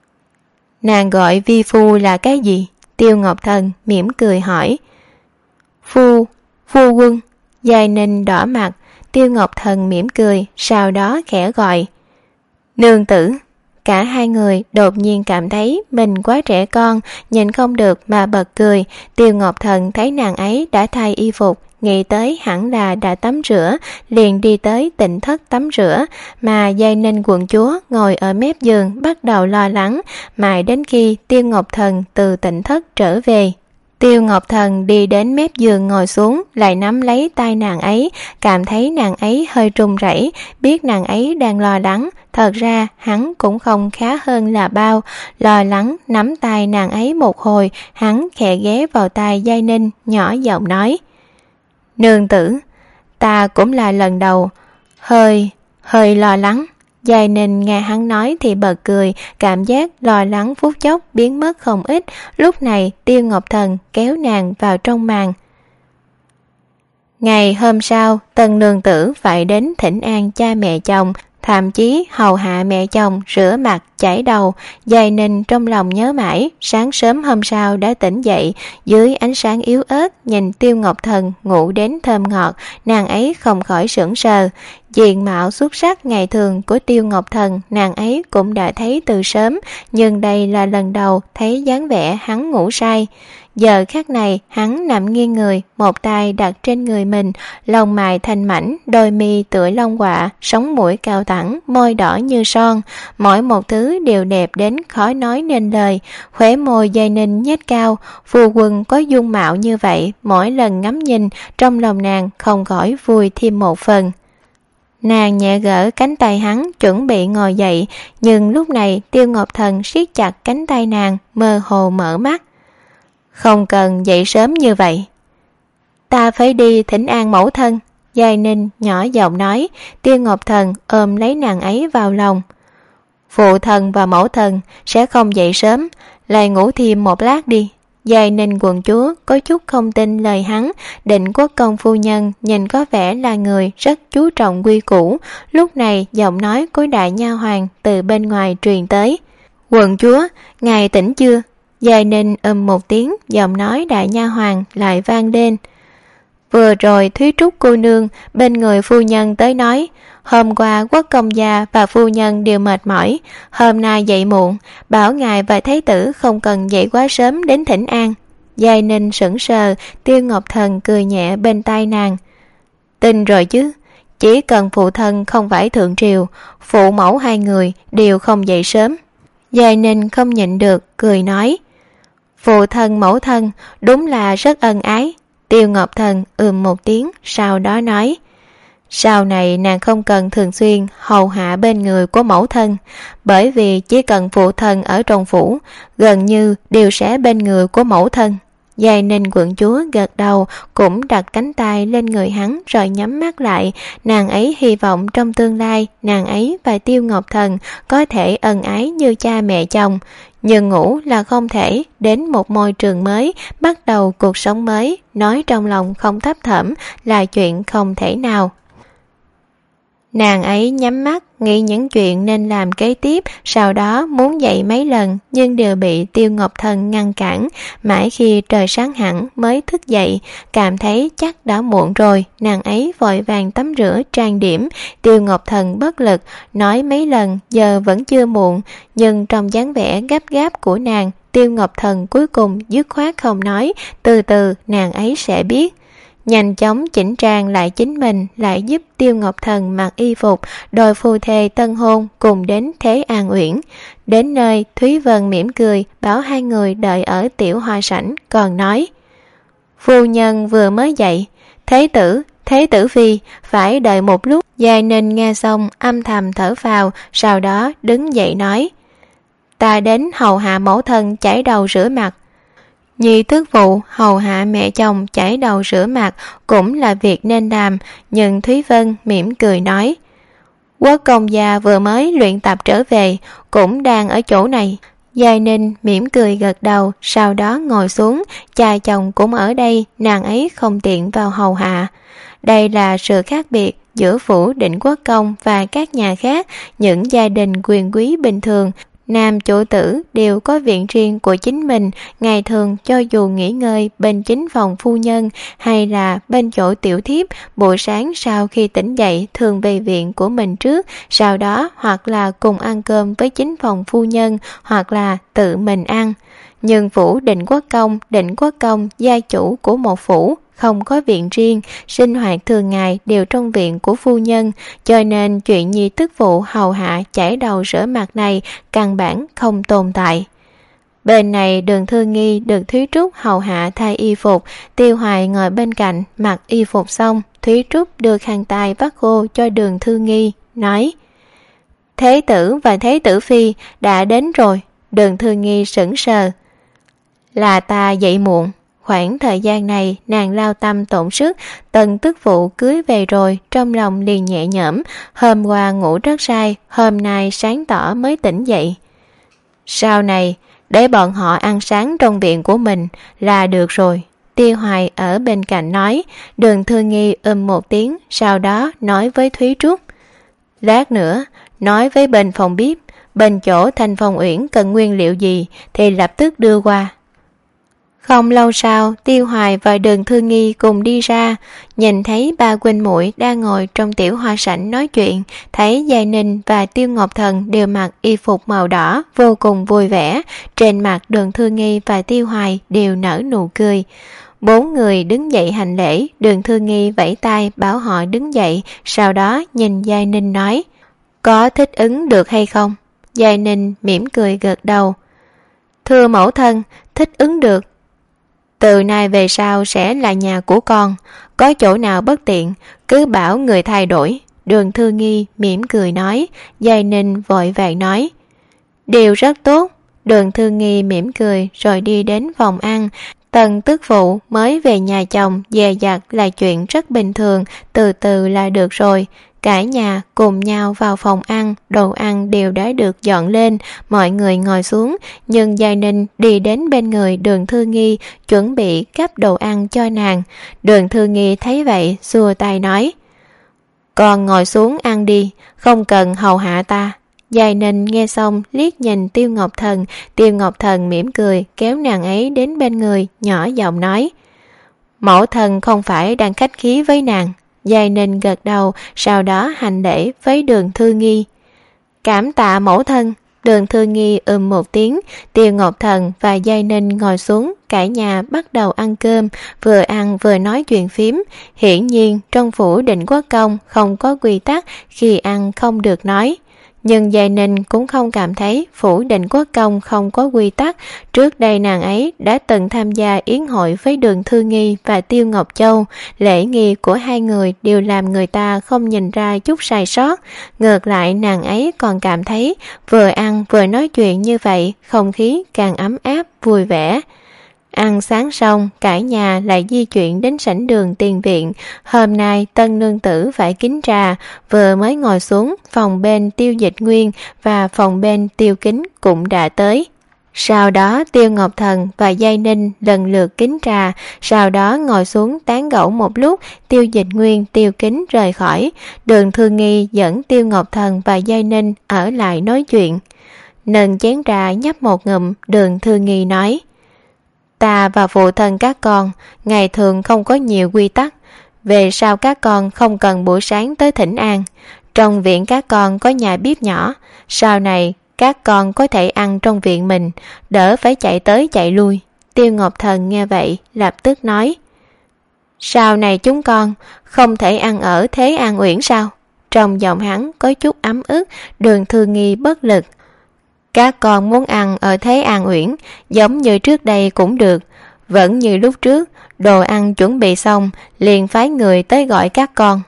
Nàng gọi vi phu là cái gì? Tiêu Ngọc Thần mỉm cười hỏi. Phu, phu quân. Giai Ninh đỏ mặt. Tiêu Ngọc Thần mỉm cười, sau đó khẽ gọi: Nương tử. Cả hai người đột nhiên cảm thấy mình quá trẻ con, nhìn không được mà bật cười. Tiêu Ngọc Thần thấy nàng ấy đã thay y phục, nghĩ tới hẳn là đã tắm rửa, liền đi tới tịnh thất tắm rửa, mà Giai Ninh quận chúa ngồi ở mép giường bắt đầu lo lắng, mãi đến khi Tiêu Ngọc Thần từ tịnh thất trở về. Tiêu Ngọc Thần đi đến mép giường ngồi xuống, lại nắm lấy tay nàng ấy, cảm thấy nàng ấy hơi run rẩy, biết nàng ấy đang lo lắng. Thật ra hắn cũng không khá hơn là bao, lo lắng nắm tay nàng ấy một hồi, hắn khẽ ghé vào tai Giai Ninh, nhỏ giọng nói: Nương tử, ta cũng là lần đầu, hơi, hơi lo lắng. Giai Ninh nghe hắn nói thì bật cười, cảm giác lo lắng phút chốc biến mất không ít. Lúc này Tiêu Ngọc Thần kéo nàng vào trong màn. Ngày hôm sau, tân nương tử phải đến thỉnh an cha mẹ chồng, thậm chí hầu hạ mẹ chồng rửa mặt chải đầu. Giai Ninh trong lòng nhớ mãi, sáng sớm hôm sau đã tỉnh dậy, dưới ánh sáng yếu ớt nhìn Tiêu Ngọc Thần ngủ đến thơm ngọt, nàng ấy không khỏi sững sờ. Diện mạo xuất sắc ngày thường của Tiêu Ngọc Thần nàng ấy cũng đã thấy từ sớm, nhưng đây là lần đầu thấy dáng vẻ hắn ngủ say. Giờ khắc này hắn nằm nghiêng người, một tay đặt trên người mình, lông mày thanh mảnh, đôi mi tựa lông quạ, sống mũi cao thẳng, môi đỏ như son, mỗi một thứ đều đẹp đến khó nói nên lời. Khóe môi Giai Ninh nhếch cao, phu quân có dung mạo như vậy, mỗi lần ngắm nhìn trong lòng nàng không khỏi vui thêm một phần. Nàng nhẹ gỡ cánh tay hắn, chuẩn bị ngồi dậy, nhưng lúc này Tiêu Ngọc Thần siết chặt cánh tay nàng, mơ hồ mở mắt. Không cần dậy sớm như vậy. Ta phải đi thỉnh an mẫu thân. Giai Ninh nhỏ giọng nói. Tiêu Ngọc Thần ôm lấy nàng ấy vào lòng. Phụ thân và mẫu thân sẽ không dậy sớm, lại ngủ thêm một lát đi. Giai Ninh quận chúa có chút không tin lời hắn. Định Quốc công phu nhân nhìn có vẻ là người rất chú trọng quy củ. Lúc này giọng nói của đại nha hoàn từ bên ngoài truyền tới. Quận chúa, ngài tỉnh chưa? Giai Ninh ầm một tiếng, giọng nói đại nha hoàn lại vang lên. Vừa rồi Thúy Trúc cô nương bên người phu nhân tới nói, hôm qua Quốc công gia và phu nhân đều mệt mỏi, hôm nay dậy muộn, bảo ngài và thái tử không cần dậy quá sớm đến thỉnh an. Giai Ninh sững sờ, Tiêu Ngọc Thần cười nhẹ bên tai nàng. Tin rồi chứ, chỉ cần phụ thân không phải thượng triều, phụ mẫu hai người đều không dậy sớm. Giai Ninh không nhịn được, cười nói. Phụ thân mẫu thân đúng là rất ân ái. Tiêu Ngọc Thần ừm một tiếng, sau đó nói. Sau này nàng không cần thường xuyên hầu hạ bên người của mẫu thân, bởi vì chỉ cần phụ thân ở trong phủ, gần như đều sẽ bên người của mẫu thân. Giai Ninh quận chúa gật đầu, cũng đặt cánh tay lên người hắn rồi nhắm mắt lại. Nàng ấy hy vọng trong tương lai nàng ấy và Tiêu Ngọc Thần có thể ân ái như cha mẹ chồng. Nhưng ngủ là không thể, đến một môi trường mới, bắt đầu cuộc sống mới, nói trong lòng không thấp thỏm là chuyện không thể nào. Nàng ấy nhắm mắt, nghĩ những chuyện nên làm kế tiếp, sau đó muốn dậy mấy lần, nhưng đều bị Tiêu Ngọc Thần ngăn cản. Mãi khi trời sáng hẳn mới thức dậy, cảm thấy chắc đã muộn rồi, nàng ấy vội vàng tắm rửa trang điểm. Tiêu Ngọc Thần bất lực, nói mấy lần giờ vẫn chưa muộn, nhưng trong dáng vẻ gấp gáp của nàng, Tiêu Ngọc Thần cuối cùng dứt khoát không nói, từ từ nàng ấy sẽ biết. Nhanh chóng chỉnh trang lại chính mình, lại giúp Tiêu Ngọc Thần mặc y phục, đôi phu thê tân hôn cùng đến Thế An Uyển. Đến nơi, Thúy Vân mỉm cười bảo hai người đợi ở tiểu hoa sảnh, còn nói. Phu nhân vừa mới dậy, thế tử, thế tử phi phải đợi một lúc. Giai Ninh nghe xong âm thầm thở phào, sau đó đứng dậy nói. Ta đến hầu hạ mẫu thân chải đầu rửa mặt. Nhi thức vụ hầu hạ mẹ chồng chải đầu rửa mặt cũng là việc nên làm, nhưng Thúy Vân mỉm cười nói. Quốc công gia vừa mới luyện tập trở về, cũng đang ở chỗ này. Giai Ninh mỉm cười gật đầu, sau đó ngồi xuống, cha chồng cũng ở đây, nàng ấy không tiện vào hầu hạ. Đây là sự khác biệt giữa phủ Định Quốc công và các nhà khác, những gia đình quyền quý bình thường. nam chủ tử đều có viện riêng của chính mình, ngày thường cho dù nghỉ ngơi bên chính phòng phu nhân hay là bên chỗ tiểu thiếp, buổi sáng sau khi tỉnh dậy thường về viện của mình trước, sau đó hoặc là cùng ăn cơm với chính phòng phu nhân hoặc là tự mình ăn. Nhưng phủ Định Quốc Công, Định Quốc Công gia chủ của một phủ, không có viện riêng, sinh hoạt thường ngày đều trong viện của phu nhân, cho nên chuyện nhi tức phụ hầu hạ chải đầu rửa mặt này căn bản không tồn tại. Bên này Đường Thư Nghi được Thúy Trúc hầu hạ thay y phục, Tiêu Hoài ngồi bên cạnh mặc y phục xong, Thúy Trúc đưa khăn tay vắt khô cho Đường Thư Nghi, nói: Thế tử và Thế tử phi đã đến rồi. Đường Thư Nghi sững sờ. Là ta dậy muộn. Khoảng thời gian này nàng lao tâm tổn sức, tần tức phụ cưới về rồi, trong lòng liền nhẹ nhõm. Hôm qua ngủ rất say, hôm nay sáng tỏ mới tỉnh dậy. Sau này để bọn họ ăn sáng trong viện của mình là được rồi. Tiêu Hoài ở bên cạnh nói. Đường Thư Nghi ừm một tiếng, sau đó nói với Thúy Trúc: Lát nữa nói với bên phòng bếp, bên chỗ Thanh Phong Uyển cần nguyên liệu gì thì lập tức đưa qua. Không lâu sau, Tiêu Hoài và Đường Thư Nghi cùng đi ra, nhìn thấy ba huynh muội đang ngồi trong tiểu hoa sảnh nói chuyện, thấy Giai Ninh và Tiêu Ngọc Thần đều mặc y phục màu đỏ, vô cùng vui vẻ. Trên mặt Đường Thư Nghi và Tiêu Hoài đều nở nụ cười. Bốn người đứng dậy hành lễ, Đường Thư Nghi vẫy tay bảo họ đứng dậy, sau đó nhìn Giai Ninh nói: Có thích ứng được hay không? Giai Ninh mỉm cười gật đầu. Thưa mẫu thân, thích ứng được. Từ nay về sau sẽ là nhà của con, có chỗ nào bất tiện cứ bảo người thay đổi. Đường Thư Nghi mỉm cười nói. Giai Ninh vội vàng nói: Điều rất tốt. Đường Thư Nghi mỉm cười rồi đi đến phòng ăn. Tần tức phụ mới về nhà chồng, dè dặt là chuyện rất bình thường, từ từ là được rồi. Cả nhà cùng nhau vào phòng ăn, đồ ăn đều đã được dọn lên, mọi người ngồi xuống, nhưng Giai Ninh đi đến bên người Đường Thư Nghi, chuẩn bị gắp đồ ăn cho nàng. Đường Thư Nghi thấy vậy, xua tay nói: Con ngồi xuống ăn đi, không cần hầu hạ ta. Giai Ninh nghe xong liếc nhìn Tiêu Ngọc Thần, Tiêu Ngọc Thần mỉm cười kéo nàng ấy đến bên người, nhỏ giọng nói: Mẫu thân không phải đang khách khí với nàng. Giai Ninh gật đầu, sau đó hành lễ với Đường Thư Nghi. Cảm tạ mẫu thân. Đường Thư Nghi ừm một tiếng. Tiêu Ngọc Thần và Giai Ninh ngồi xuống, cả nhà bắt đầu ăn cơm, vừa ăn vừa nói chuyện phím. Hiển nhiên trong phủ Định Quốc Công không có quy tắc khi ăn không được nói. Nhưng Giai Ninh cũng không cảm thấy phủ Định Quốc Công không có quy tắc. Trước đây nàng ấy đã từng tham gia yến hội với Đường Thư Nghi và Tiêu Ngọc Châu. Lễ nghi của hai người đều làm người ta không nhìn ra chút sai sót. Ngược lại nàng ấy còn cảm thấy vừa ăn vừa nói chuyện như vậy, không khí càng ấm áp, vui vẻ. Ăn sáng xong, cả nhà lại di chuyển đến sảnh đường tiền viện. Hôm nay tân nương tử phải kính trà, vừa mới ngồi xuống, phòng bên Tiêu Dịch Nguyên và phòng bên Tiêu Kính cũng đã tới. Sau đó Tiêu Ngọc Thần và Giai Ninh lần lượt kính trà, sau đó ngồi xuống tán gẫu một lúc. Tiêu Dịch Nguyên, Tiêu Kính rời khỏi. Đường Thư Nghi dẫn Tiêu Ngọc Thần và Giai Ninh ở lại nói chuyện. Nâng chén trà nhấp một ngụm, Đường Thư Nghi nói: Ta và phụ thân các con ngày thường không có nhiều quy tắc, về sau các con không cần buổi sáng tới thỉnh an. Trong viện các con có nhà bếp nhỏ, sau này các con có thể ăn trong viện mình, đỡ phải chạy tới chạy lui. Tiêu Ngọc Thần nghe vậy lập tức nói: Sau này chúng con không thể ăn ở Thế An Uyển sao? Trong giọng hắn có chút ấm ức. Đường Thư Nghi bất lực. Các con muốn ăn ở Thế An Uyển giống như trước đây cũng được, vẫn như lúc trước, đồ ăn chuẩn bị xong liền phái người tới gọi các con.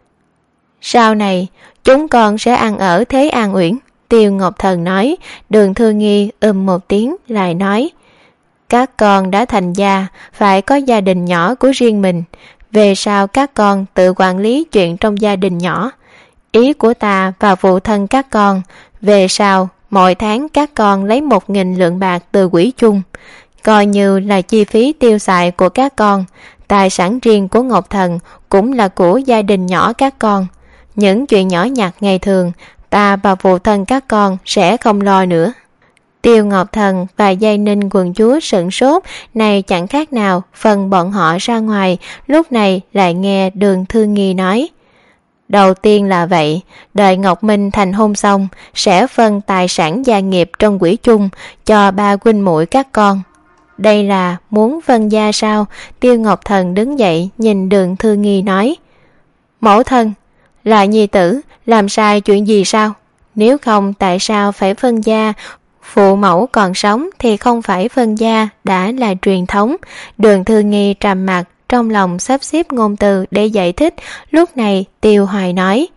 Sau này chúng con sẽ ăn ở Thế An Uyển. Tiêu Ngọc Thần nói. Đường Thư Nghi ừm một tiếng lại nói: Các con đã thành gia, phải có gia đình nhỏ của riêng mình, về sau các con tự quản lý chuyện trong gia đình nhỏ. Ý của ta và phụ thân các con, về sau mỗi tháng các con lấy một nghìn lượng bạc từ quỹ chung, coi như là chi phí tiêu xài của các con. Tài sản riêng của Ngọc Thần cũng là của gia đình nhỏ các con. Những chuyện nhỏ nhặt ngày thường ta và phụ thân các con sẽ không lo nữa. Tiêu Ngọc Thần và Giai Ninh quận chúa sửng sốt, này chẳng khác nào phần bọn họ ra ngoài, lúc này lại nghe Đường Thư Nghi nói. Đầu tiên là vậy, đợi Ngọc Minh thành hôn xong, sẽ phân tài sản gia nghiệp trong quỹ chung cho ba huynh muội các con. Đây là muốn phân gia sao? Tiêu Ngọc Thần đứng dậy nhìn Đường Thư Nghi nói. Mẫu thân, là nhi tử, làm sai chuyện gì sao? Nếu không tại sao phải phân gia? Phụ mẫu còn sống thì không phải phân gia, đã là truyền thống. Đường Thư Nghi trầm mặt, trong lòng sắp xếp ngôn từ để giải thích. Lúc này Tiêu Hoài nói.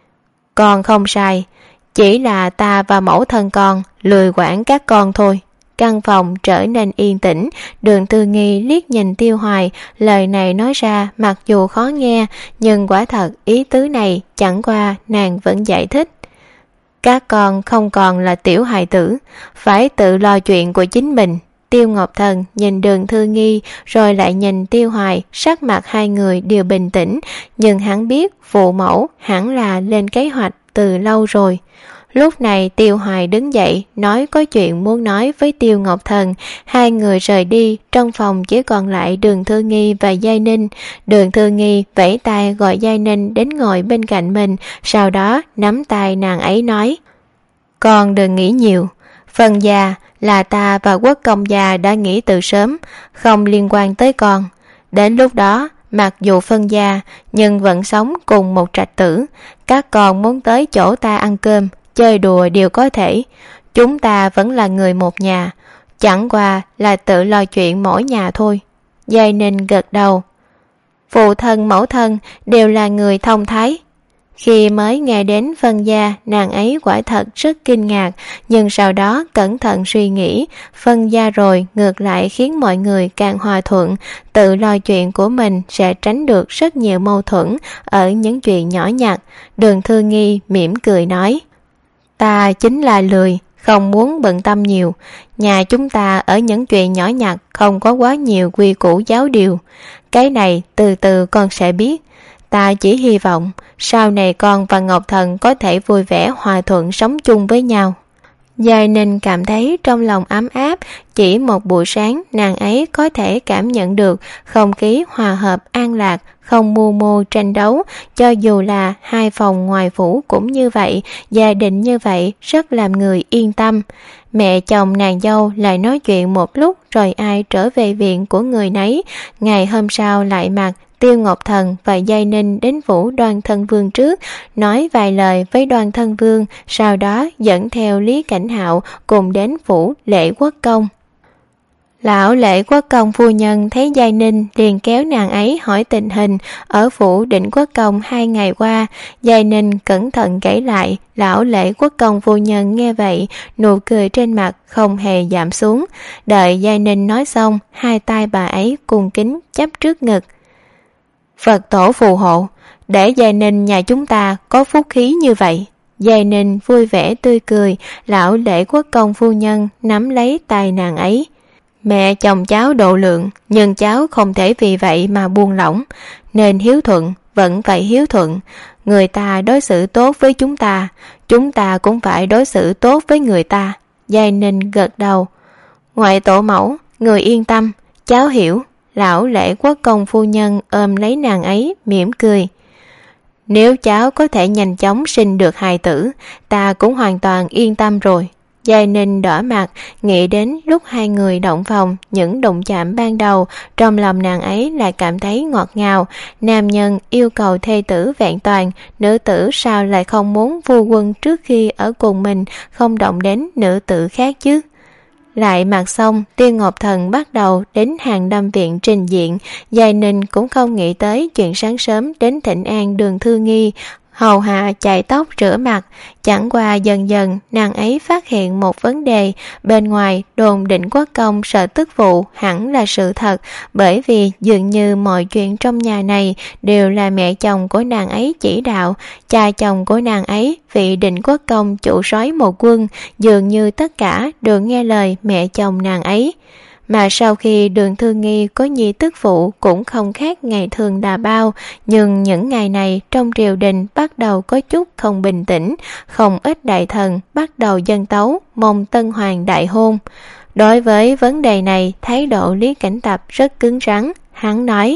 Con không sai, chỉ là ta và mẫu thân con lười quản các con thôi. Căn phòng trở nên yên tĩnh. Đường Thư Nghi liếc nhìn Tiêu Hoài, lời này nói ra mặc dù khó nghe, nhưng quả thật ý tứ này chẳng qua nàng vẫn giải thích. Các con không còn là tiểu hài tử, phải tự lo chuyện của chính mình. Tiêu Ngọc Thần nhìn Đường Thư Nghi rồi lại nhìn Tiêu Hoài, sắc mặt hai người đều bình tĩnh, nhưng hắn biết phụ mẫu hẳn là lên kế hoạch từ lâu rồi. Lúc này Tiêu Hoài đứng dậy nói có chuyện muốn nói với Tiêu Ngọc Thần. Hai người rời đi, trong phòng chỉ còn lại Đường Thư Nghi và Giai Ninh. Đường Thư Nghi vẫy tay gọi Giai Ninh đến ngồi bên cạnh mình, sau đó nắm tay nàng ấy nói. Con đừng nghĩ nhiều, phân gia là ta và Quốc công gia đã nghĩ từ sớm, không liên quan tới con. Đến lúc đó mặc dù phân gia nhưng vẫn sống cùng một trạch tử, các con muốn tới chỗ ta ăn cơm chơi đùa đều có thể. Chúng ta vẫn là người một nhà, chẳng qua là tự lo chuyện mỗi nhà thôi. Giai Ninh gật đầu. Phụ thân mẫu thân đều là người thông thái. Khi mới nghe đến phân gia, nàng ấy quả thật rất kinh ngạc, nhưng sau đó cẩn thận suy nghĩ, phân gia rồi ngược lại khiến mọi người càng hòa thuận, tự lo chuyện của mình sẽ tránh được rất nhiều mâu thuẫn ở những chuyện nhỏ nhặt. Đường Thư Nghi mỉm cười nói. Ta chính là lười, không muốn bận tâm nhiều. Nhà chúng ta ở những chuyện nhỏ nhặt không có quá nhiều quy củ giáo điều. Cái này từ từ con sẽ biết. Ta chỉ hy vọng sau này con và Ngọc Thần có thể vui vẻ hòa thuận sống chung với nhau. Giai Ninh cảm thấy trong lòng ấm áp, chỉ một buổi sáng nàng ấy có thể cảm nhận được không khí hòa hợp an lạc, không mưu mô tranh đấu. Cho dù là hai phòng ngoài phủ cũng như vậy, gia đình như vậy rất làm người yên tâm. Mẹ chồng nàng dâu lại nói chuyện một lúc rồi ai trở về viện của người nấy. Ngày hôm sau lại mặc Tiêu Ngọc Thần và Giai Ninh đến phủ Đoan Thân Vương trước, nói vài lời với Đoan Thân Vương, sau đó dẫn theo Lý Cảnh Hạo cùng đến phủ Lễ Quốc Công. Lão Lễ Quốc Công phu nhân thấy Giai Ninh liền kéo nàng ấy hỏi tình hình ở phủ Định Quốc Công hai ngày qua. Giai Ninh cẩn thận kể lại. Lão Lễ Quốc Công phu nhân nghe vậy, nụ cười trên mặt không hề giảm xuống. Đợi Giai Ninh nói xong, hai tay bà ấy cung kính chắp trước ngực. Phật tổ phù hộ, để Giai Ninh nhà chúng ta có phúc khí như vậy. Giai Ninh vui vẻ tươi cười. Lão Lễ Quốc Công phu nhân nắm lấy tay nàng ấy. Mẹ chồng cháu độ lượng, nhưng cháu không thể vì vậy mà buông lỏng. Nên hiếu thuận, vẫn phải hiếu thuận. Người ta đối xử tốt với chúng ta, chúng ta cũng phải đối xử tốt với người ta. Giai Ninh gật đầu. Ngoại tổ mẫu, người yên tâm, cháu hiểu. Lão Lễ Quốc Công phu nhân ôm lấy nàng ấy, mỉm cười. Nếu cháu có thể nhanh chóng sinh được hài tử, ta cũng hoàn toàn yên tâm rồi. Giai Ninh đỏ mặt, nghĩ đến lúc hai người động phòng, những đụng chạm ban đầu, trong lòng nàng ấy lại cảm thấy ngọt ngào. Nam nhân yêu cầu thê tử vẹn toàn, nữ tử sao lại không muốn phu quân trước khi ở cùng mình không động đến nữ tử khác chứ. Lại mặc xong, Tiêu Ngọc Thần bắt đầu đến Hàng Đâm Viện trình diện. Giai Ninh cũng không nghĩ tới chuyện sáng sớm đến thỉnh an Đường Thư Nghi, hầu hạ chải tóc rửa mặt. Chẳng qua dần dần nàng ấy phát hiện một vấn đề. Bên ngoài đồn Định Quốc Công sợ tức phụ hẳn là sự thật, bởi vì dường như mọi chuyện trong nhà này đều là mẹ chồng của nàng ấy chỉ đạo. Cha chồng của nàng ấy, vị Định Quốc Công chủ soái một quân, dường như tất cả đều nghe lời mẹ chồng nàng ấy. mà sau khi Đường Thư Nghi có nhi tức phụ cũng không khác ngày thường là bao, nhưng những ngày này trong triều đình bắt đầu có chút không bình tĩnh, không ít đại thần bắt đầu dâng tấu mong tân hoàng đại hôn. Đối với vấn đề này, thái độ Lý Cảnh Tập rất cứng rắn. Hắn nói: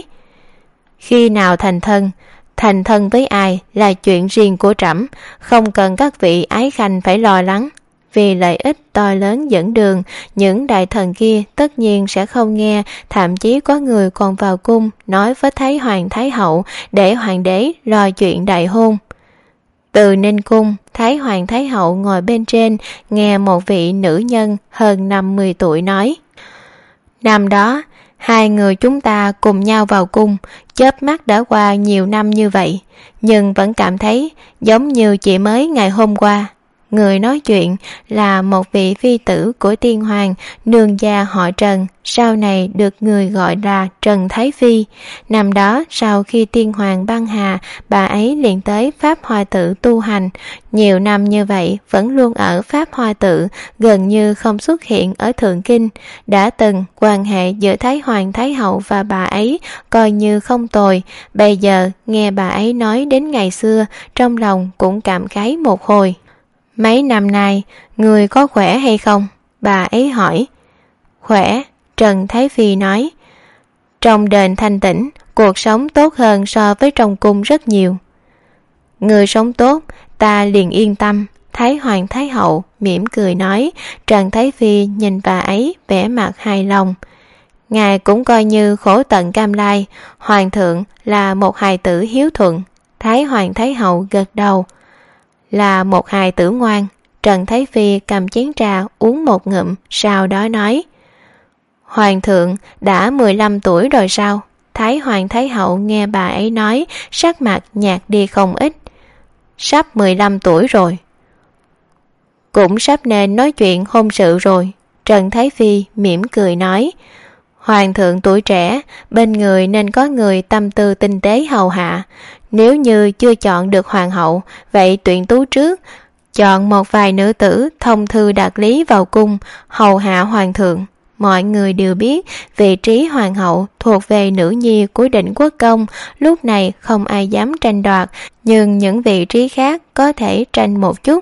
khi nào thành thân, thành thân với ai là chuyện riêng của trẫm, không cần các vị ái khanh phải lo lắng. Vì lợi ích to lớn dẫn đường, những đại thần kia tất nhiên sẽ không nghe, thậm chí có người còn vào cung nói với Thái Hoàng Thái Hậu để hoàng đế lo chuyện đại hôn. Từ Ninh Cung, Thái Hoàng Thái Hậu ngồi bên trên, nghe một vị nữ nhân hơn năm mươi tuổi nói: năm đó, hai người chúng ta cùng nhau vào cung, chớp mắt đã qua nhiều năm như vậy, nhưng vẫn cảm thấy giống như chỉ mới ngày hôm qua. Người nói chuyện là một vị phi tử của tiên hoàng, nương gia họ Trần, sau này được người gọi là Trần Thái Phi. Năm đó, sau khi tiên hoàng băng hà, bà ấy liền tới Pháp Hoa Tự tu hành. Nhiều năm như vậy, vẫn luôn ở Pháp Hoa Tự, gần như không xuất hiện ở Thượng Kinh. Đã từng, quan hệ giữa Thái Hoàng Thái Hậu và bà ấy coi như không tồi. Bây giờ, nghe bà ấy nói đến ngày xưa, trong lòng cũng cảm khái một hồi. Mấy năm nay, người có khỏe hay không? Bà ấy hỏi. Khỏe, Trần Thái Phi nói. Trong đền thanh tĩnh, cuộc sống tốt hơn so với trong cung rất nhiều. Người sống tốt, ta liền yên tâm. Thái Hoàng Thái Hậu mỉm cười nói. Trần Thái Phi nhìn bà ấy vẻ mặt hài lòng. Ngài cũng coi như khổ tận cam lai. Hoàng thượng là một hài tử hiếu thuận. Thái Hoàng Thái Hậu gật đầu. Là một hài tử ngoan. Trần Thái Phi cầm chén trà uống một ngụm, sau đó nói: Hoàng thượng đã mười lăm tuổi rồi sao? Thái Hoàng Thái Hậu nghe bà ấy nói, sắc mặt nhạt đi không ít. Sắp mười lăm tuổi rồi. Cũng sắp nên nói chuyện hôn sự rồi. Trần Thái Phi mỉm cười nói: Hoàng thượng tuổi trẻ, bên người nên có người tâm tư tinh tế hầu hạ. Nếu như chưa chọn được hoàng hậu, vậy tuyển tú trước, chọn một vài nữ tử thông thư đạt lý vào cung, hầu hạ hoàng thượng. Mọi người đều biết vị trí hoàng hậu thuộc về nữ nhi của Định Quốc Công, lúc này không ai dám tranh đoạt, nhưng những vị trí khác có thể tranh một chút.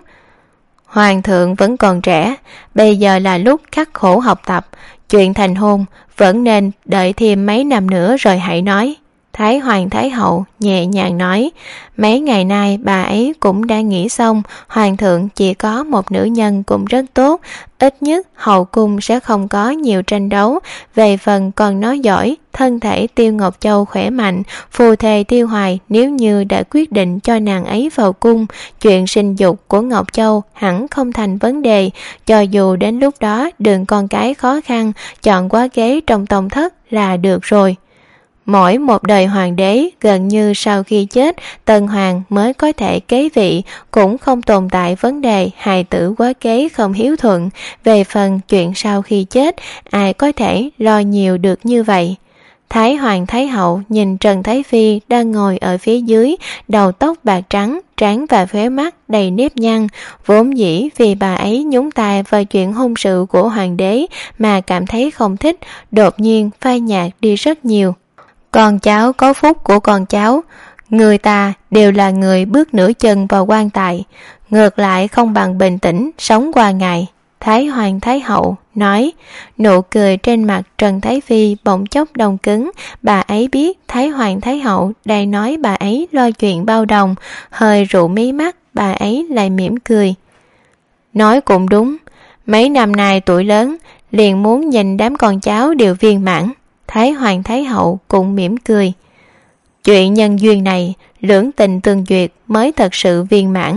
Hoàng thượng vẫn còn trẻ, bây giờ là lúc khắc khổ học tập, chuyện thành hôn vẫn nên đợi thêm mấy năm nữa rồi hãy nói. Thái Hoàng Thái Hậu nhẹ nhàng nói, mấy ngày nay bà ấy cũng đã nghĩ xong, hoàng thượng chỉ có một nữ nhân cũng rất tốt, ít nhất hậu cung sẽ không có nhiều tranh đấu. Về phần còn nói giỏi, thân thể Tiêu Ngọc Châu khỏe mạnh, phù thề Tiêu Hoài nếu như đã quyết định cho nàng ấy vào cung, chuyện sinh dục của Ngọc Châu hẳn không thành vấn đề. Cho dù đến lúc đó đường con cái khó khăn, chọn quá ghế trong tông thất là được rồi. Mỗi một đời hoàng đế gần như sau khi chết, tân hoàng mới có thể kế vị, cũng không tồn tại vấn đề hài tử quá kế không hiếu thuận. Về phần chuyện sau khi chết, ai có thể lo nhiều được như vậy? Thái Hoàng Thái Hậu nhìn Trần Thái Phi đang ngồi ở phía dưới, đầu tóc bạc trắng, trán và khóe mắt đầy nếp nhăn, vốn dĩ vì bà ấy nhúng tay vào chuyện hôn sự của hoàng đế mà cảm thấy không thích, đột nhiên phai nhạt đi rất nhiều. Con cháu có phúc của con cháu, người ta đều là người bước nửa chân vào quan tài, ngược lại không bằng bình tĩnh sống qua ngày. Thái Hoàng Thái Hậu nói. Nụ cười trên mặt Trần Thái Phi bỗng chốc đông cứng. Bà ấy biết Thái Hoàng Thái Hậu đang nói bà ấy lo chuyện bao đồng, hơi rủ mí mắt, bà ấy lại mỉm cười. Nói cũng đúng, mấy năm nay tuổi lớn, liền muốn nhìn đám con cháu đều viên mãn. Thái Hoàng Thái Hậu cũng mỉm cười. Chuyện nhân duyên này, lưỡng tình tương duyệt mới thật sự viên mãn.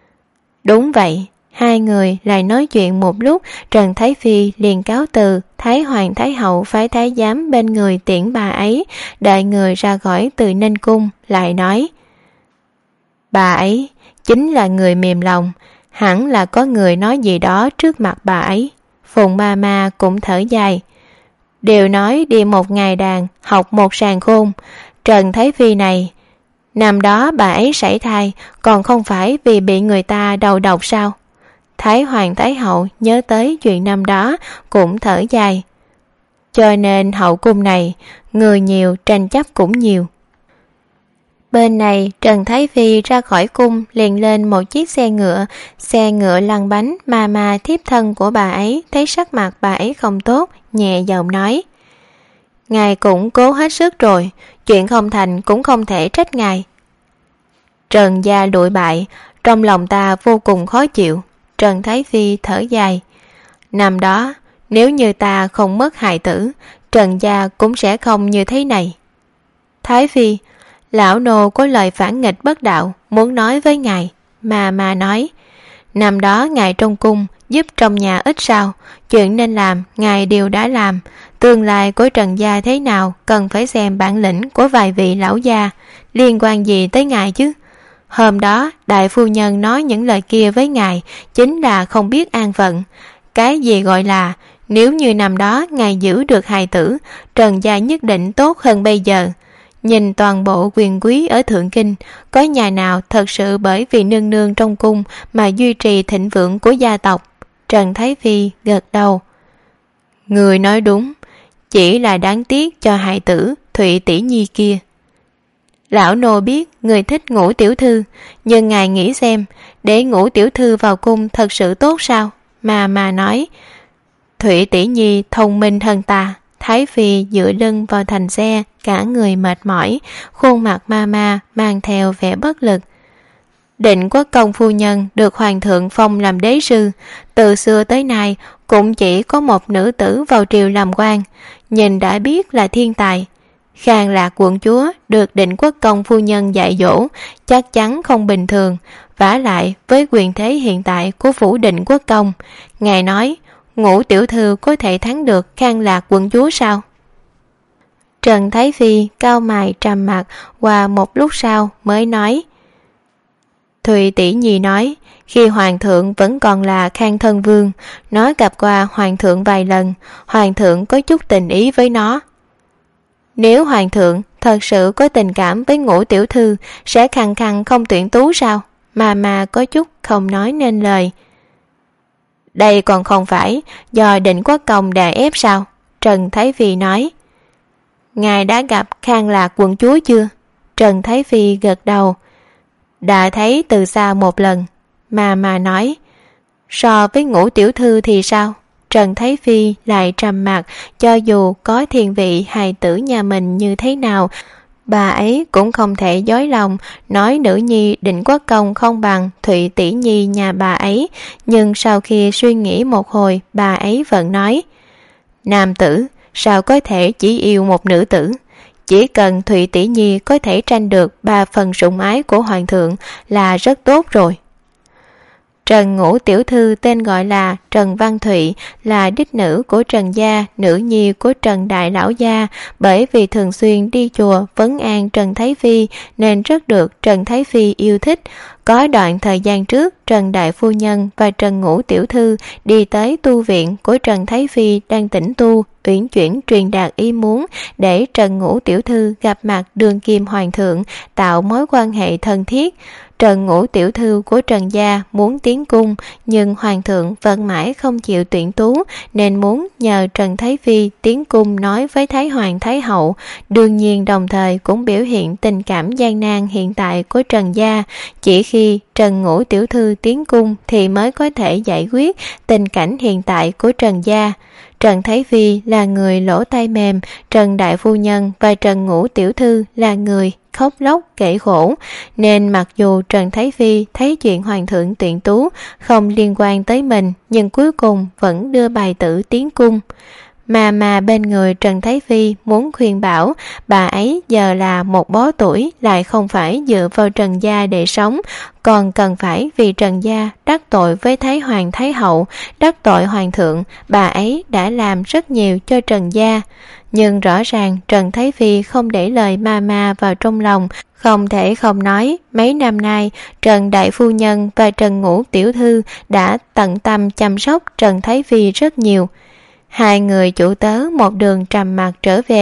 Đúng vậy. Hai người lại nói chuyện một lúc, Trần Thái Phi liền cáo từ. Thái Hoàng Thái Hậu phái thái giám bên người tiễn bà ấy, đợi người ra khỏi từ Ninh Cung, lại nói: Bà ấy chính là người mềm lòng, hẳn là có người nói gì đó trước mặt bà ấy. Phùng ma ma cũng thở dài. Đều nói đi một ngày đàn, học một sàng khôn. Trần Thái Phi này, năm đó bà ấy sảy thai, còn không phải vì bị người ta đầu độc sao? Thái Hoàng Thái Hậu nhớ tới chuyện năm đó, cũng thở dài. cho nên hậu cung này người nhiều tranh chấp cũng nhiều. Bên này Trần Thái Phi ra khỏi cung liền lên một chiếc xe ngựa, xe ngựa lăn bánh, mà mà thiếp thân của bà ấy thấy sắc mặt bà ấy không tốt, nhẹ giọng nói: ngài cũng cố hết sức rồi, chuyện không thành cũng không thể trách ngài. Trần gia lụi bại, trong lòng ta vô cùng khó chịu. Trần Thái Phi thở dài: năm đó nếu như ta không mất hài tử, Trần gia cũng sẽ không như thế này. Thái Phi, lão nô có lời phản nghịch bất đạo muốn nói với ngài. Mà mà nói: năm đó ngài trong cung giúp trong nhà ít sao, chuyện nên làm ngài đều đã làm, tương lai của Trần gia thế nào cần phải xem bản lĩnh của vài vị lão gia, liên quan gì tới ngài chứ. Hôm đó đại phu nhân nói những lời kia với ngài chính là không biết an phận. Cái gì gọi là nếu như năm đó ngài giữ được hài tử, Trần gia nhất định tốt hơn bây giờ. Nhìn toàn bộ quyền quý ở Thượng Kinh, có nhà nào thật sự bởi vì nương nương trong cung mà duy trì thịnh vượng của gia tộc? Trần Thái Phi gật đầu: người nói đúng, chỉ là đáng tiếc cho hài tử Thụy tỷ nhi kia. Lão nô biết người thích Ngũ tiểu thư, nhưng ngài nghĩ xem, để Ngũ tiểu thư vào cung thật sự tốt sao? Mà mà nói: Thụy tỷ nhi thông minh hơn ta. Thái Phi dựa lưng vào thành xe, cả người mệt mỏi, khuôn mặt ma ma mang theo vẻ bất lực. Định Quốc công phu nhân được hoàng thượng phong làm đế sư, từ xưa tới nay cũng chỉ có một nữ tử vào triều làm quan, nhìn đã biết là thiên tài. Khang Lạc quận chúa được Định Quốc công phu nhân dạy dỗ, chắc chắn không bình thường. Vả lại với quyền thế hiện tại của phủ Định Quốc công, ngài nói Ngũ tiểu thư có thể thắng được Khang Lạc quận chúa sao? Trần Thái Phi cau mày trầm mặt, qua một lúc sau mới nói: Thùy tỷ nhi nói khi hoàng thượng vẫn còn là Khang thân vương, nó gặp qua hoàng thượng vài lần, hoàng thượng có chút tình ý với nó. Nếu hoàng thượng thật sự có tình cảm với Ngũ tiểu thư, sẽ khăng khăng không tuyển tú sao? Mà mà có chút không nói nên lời. Đây còn không phải do Định Quốc công đè ép sao? Trần Thái Phi nói. Ngài đã gặp Khang Lạc quận chúa chưa? Trần Thái Phi gật đầu. Đã thấy từ xa một lần. Mà mà nói. So với Ngũ tiểu thư thì sao? Trần Thái Phi lại trầm mặc, cho dù có thiên vị hài tử nhà mình như thế nào, bà ấy cũng không thể dối lòng nói nữ nhi Định Quốc công không bằng Thụy tỷ nhi nhà bà ấy. Nhưng sau khi suy nghĩ một hồi, bà ấy vẫn nói: Nam tử sao có thể chỉ yêu một nữ tử? Chỉ cần Thụy tỷ nhi có thể tranh được ba phần sủng ái của hoàng thượng là rất tốt rồi. Trần Ngũ tiểu thư tên gọi là Trần Văn Thụy, là đích nữ của Trần gia, nữ nhi của Trần đại lão gia. Bởi vì thường xuyên đi chùa vấn an Trần Thái Phi nên rất được Trần Thái Phi yêu thích. Có đoạn thời gian trước, Trần đại phu nhân và Trần Ngũ tiểu thư đi tới tu viện của Trần Thái Phi đang tĩnh tu, uyển chuyển truyền đạt ý muốn để Trần Ngũ tiểu thư gặp mặt đương kim hoàng thượng, tạo mối quan hệ thân thiết. Trần Ngũ tiểu thư của Trần gia muốn tiến cung, nhưng hoàng thượng vẫn mãi không chịu tuyển tú, nên muốn nhờ Trần Thái Phi tiến cung nói với Thái hoàng Thái hậu. Đương nhiên đồng thời cũng biểu hiện tình cảm gian nan hiện tại của Trần gia. Chỉ khi Trần Ngũ tiểu thư tiến cung thì mới có thể giải quyết tình cảnh hiện tại của Trần gia. Trần Thái Phi là người lỗ tai mềm, Trần đại phu nhân và Trần Ngũ tiểu thư là người khóc lóc kể khổ, nên mặc dù Trần Thái Phi thấy chuyện hoàng thượng tuyển tú không liên quan tới mình, nhưng cuối cùng vẫn đưa bài tử tiến cung. Mà mà bên người Trần Thái Phi muốn khuyên bảo bà ấy giờ là một bó tuổi, lại không phải dựa vào Trần gia để sống, còn cần phải vì Trần gia đắc tội với Thái hoàng Thái hậu, đắc tội hoàng thượng. Bà ấy đã làm rất nhiều cho Trần gia, nhưng rõ ràng Trần Thái Phi không để lời ma ma vào trong lòng. Không thể không nói, mấy năm nay Trần đại phu nhân và Trần Ngũ tiểu thư đã tận tâm chăm sóc Trần Thái Phi rất nhiều. Hai người chủ tớ một đường trầm mặc trở về,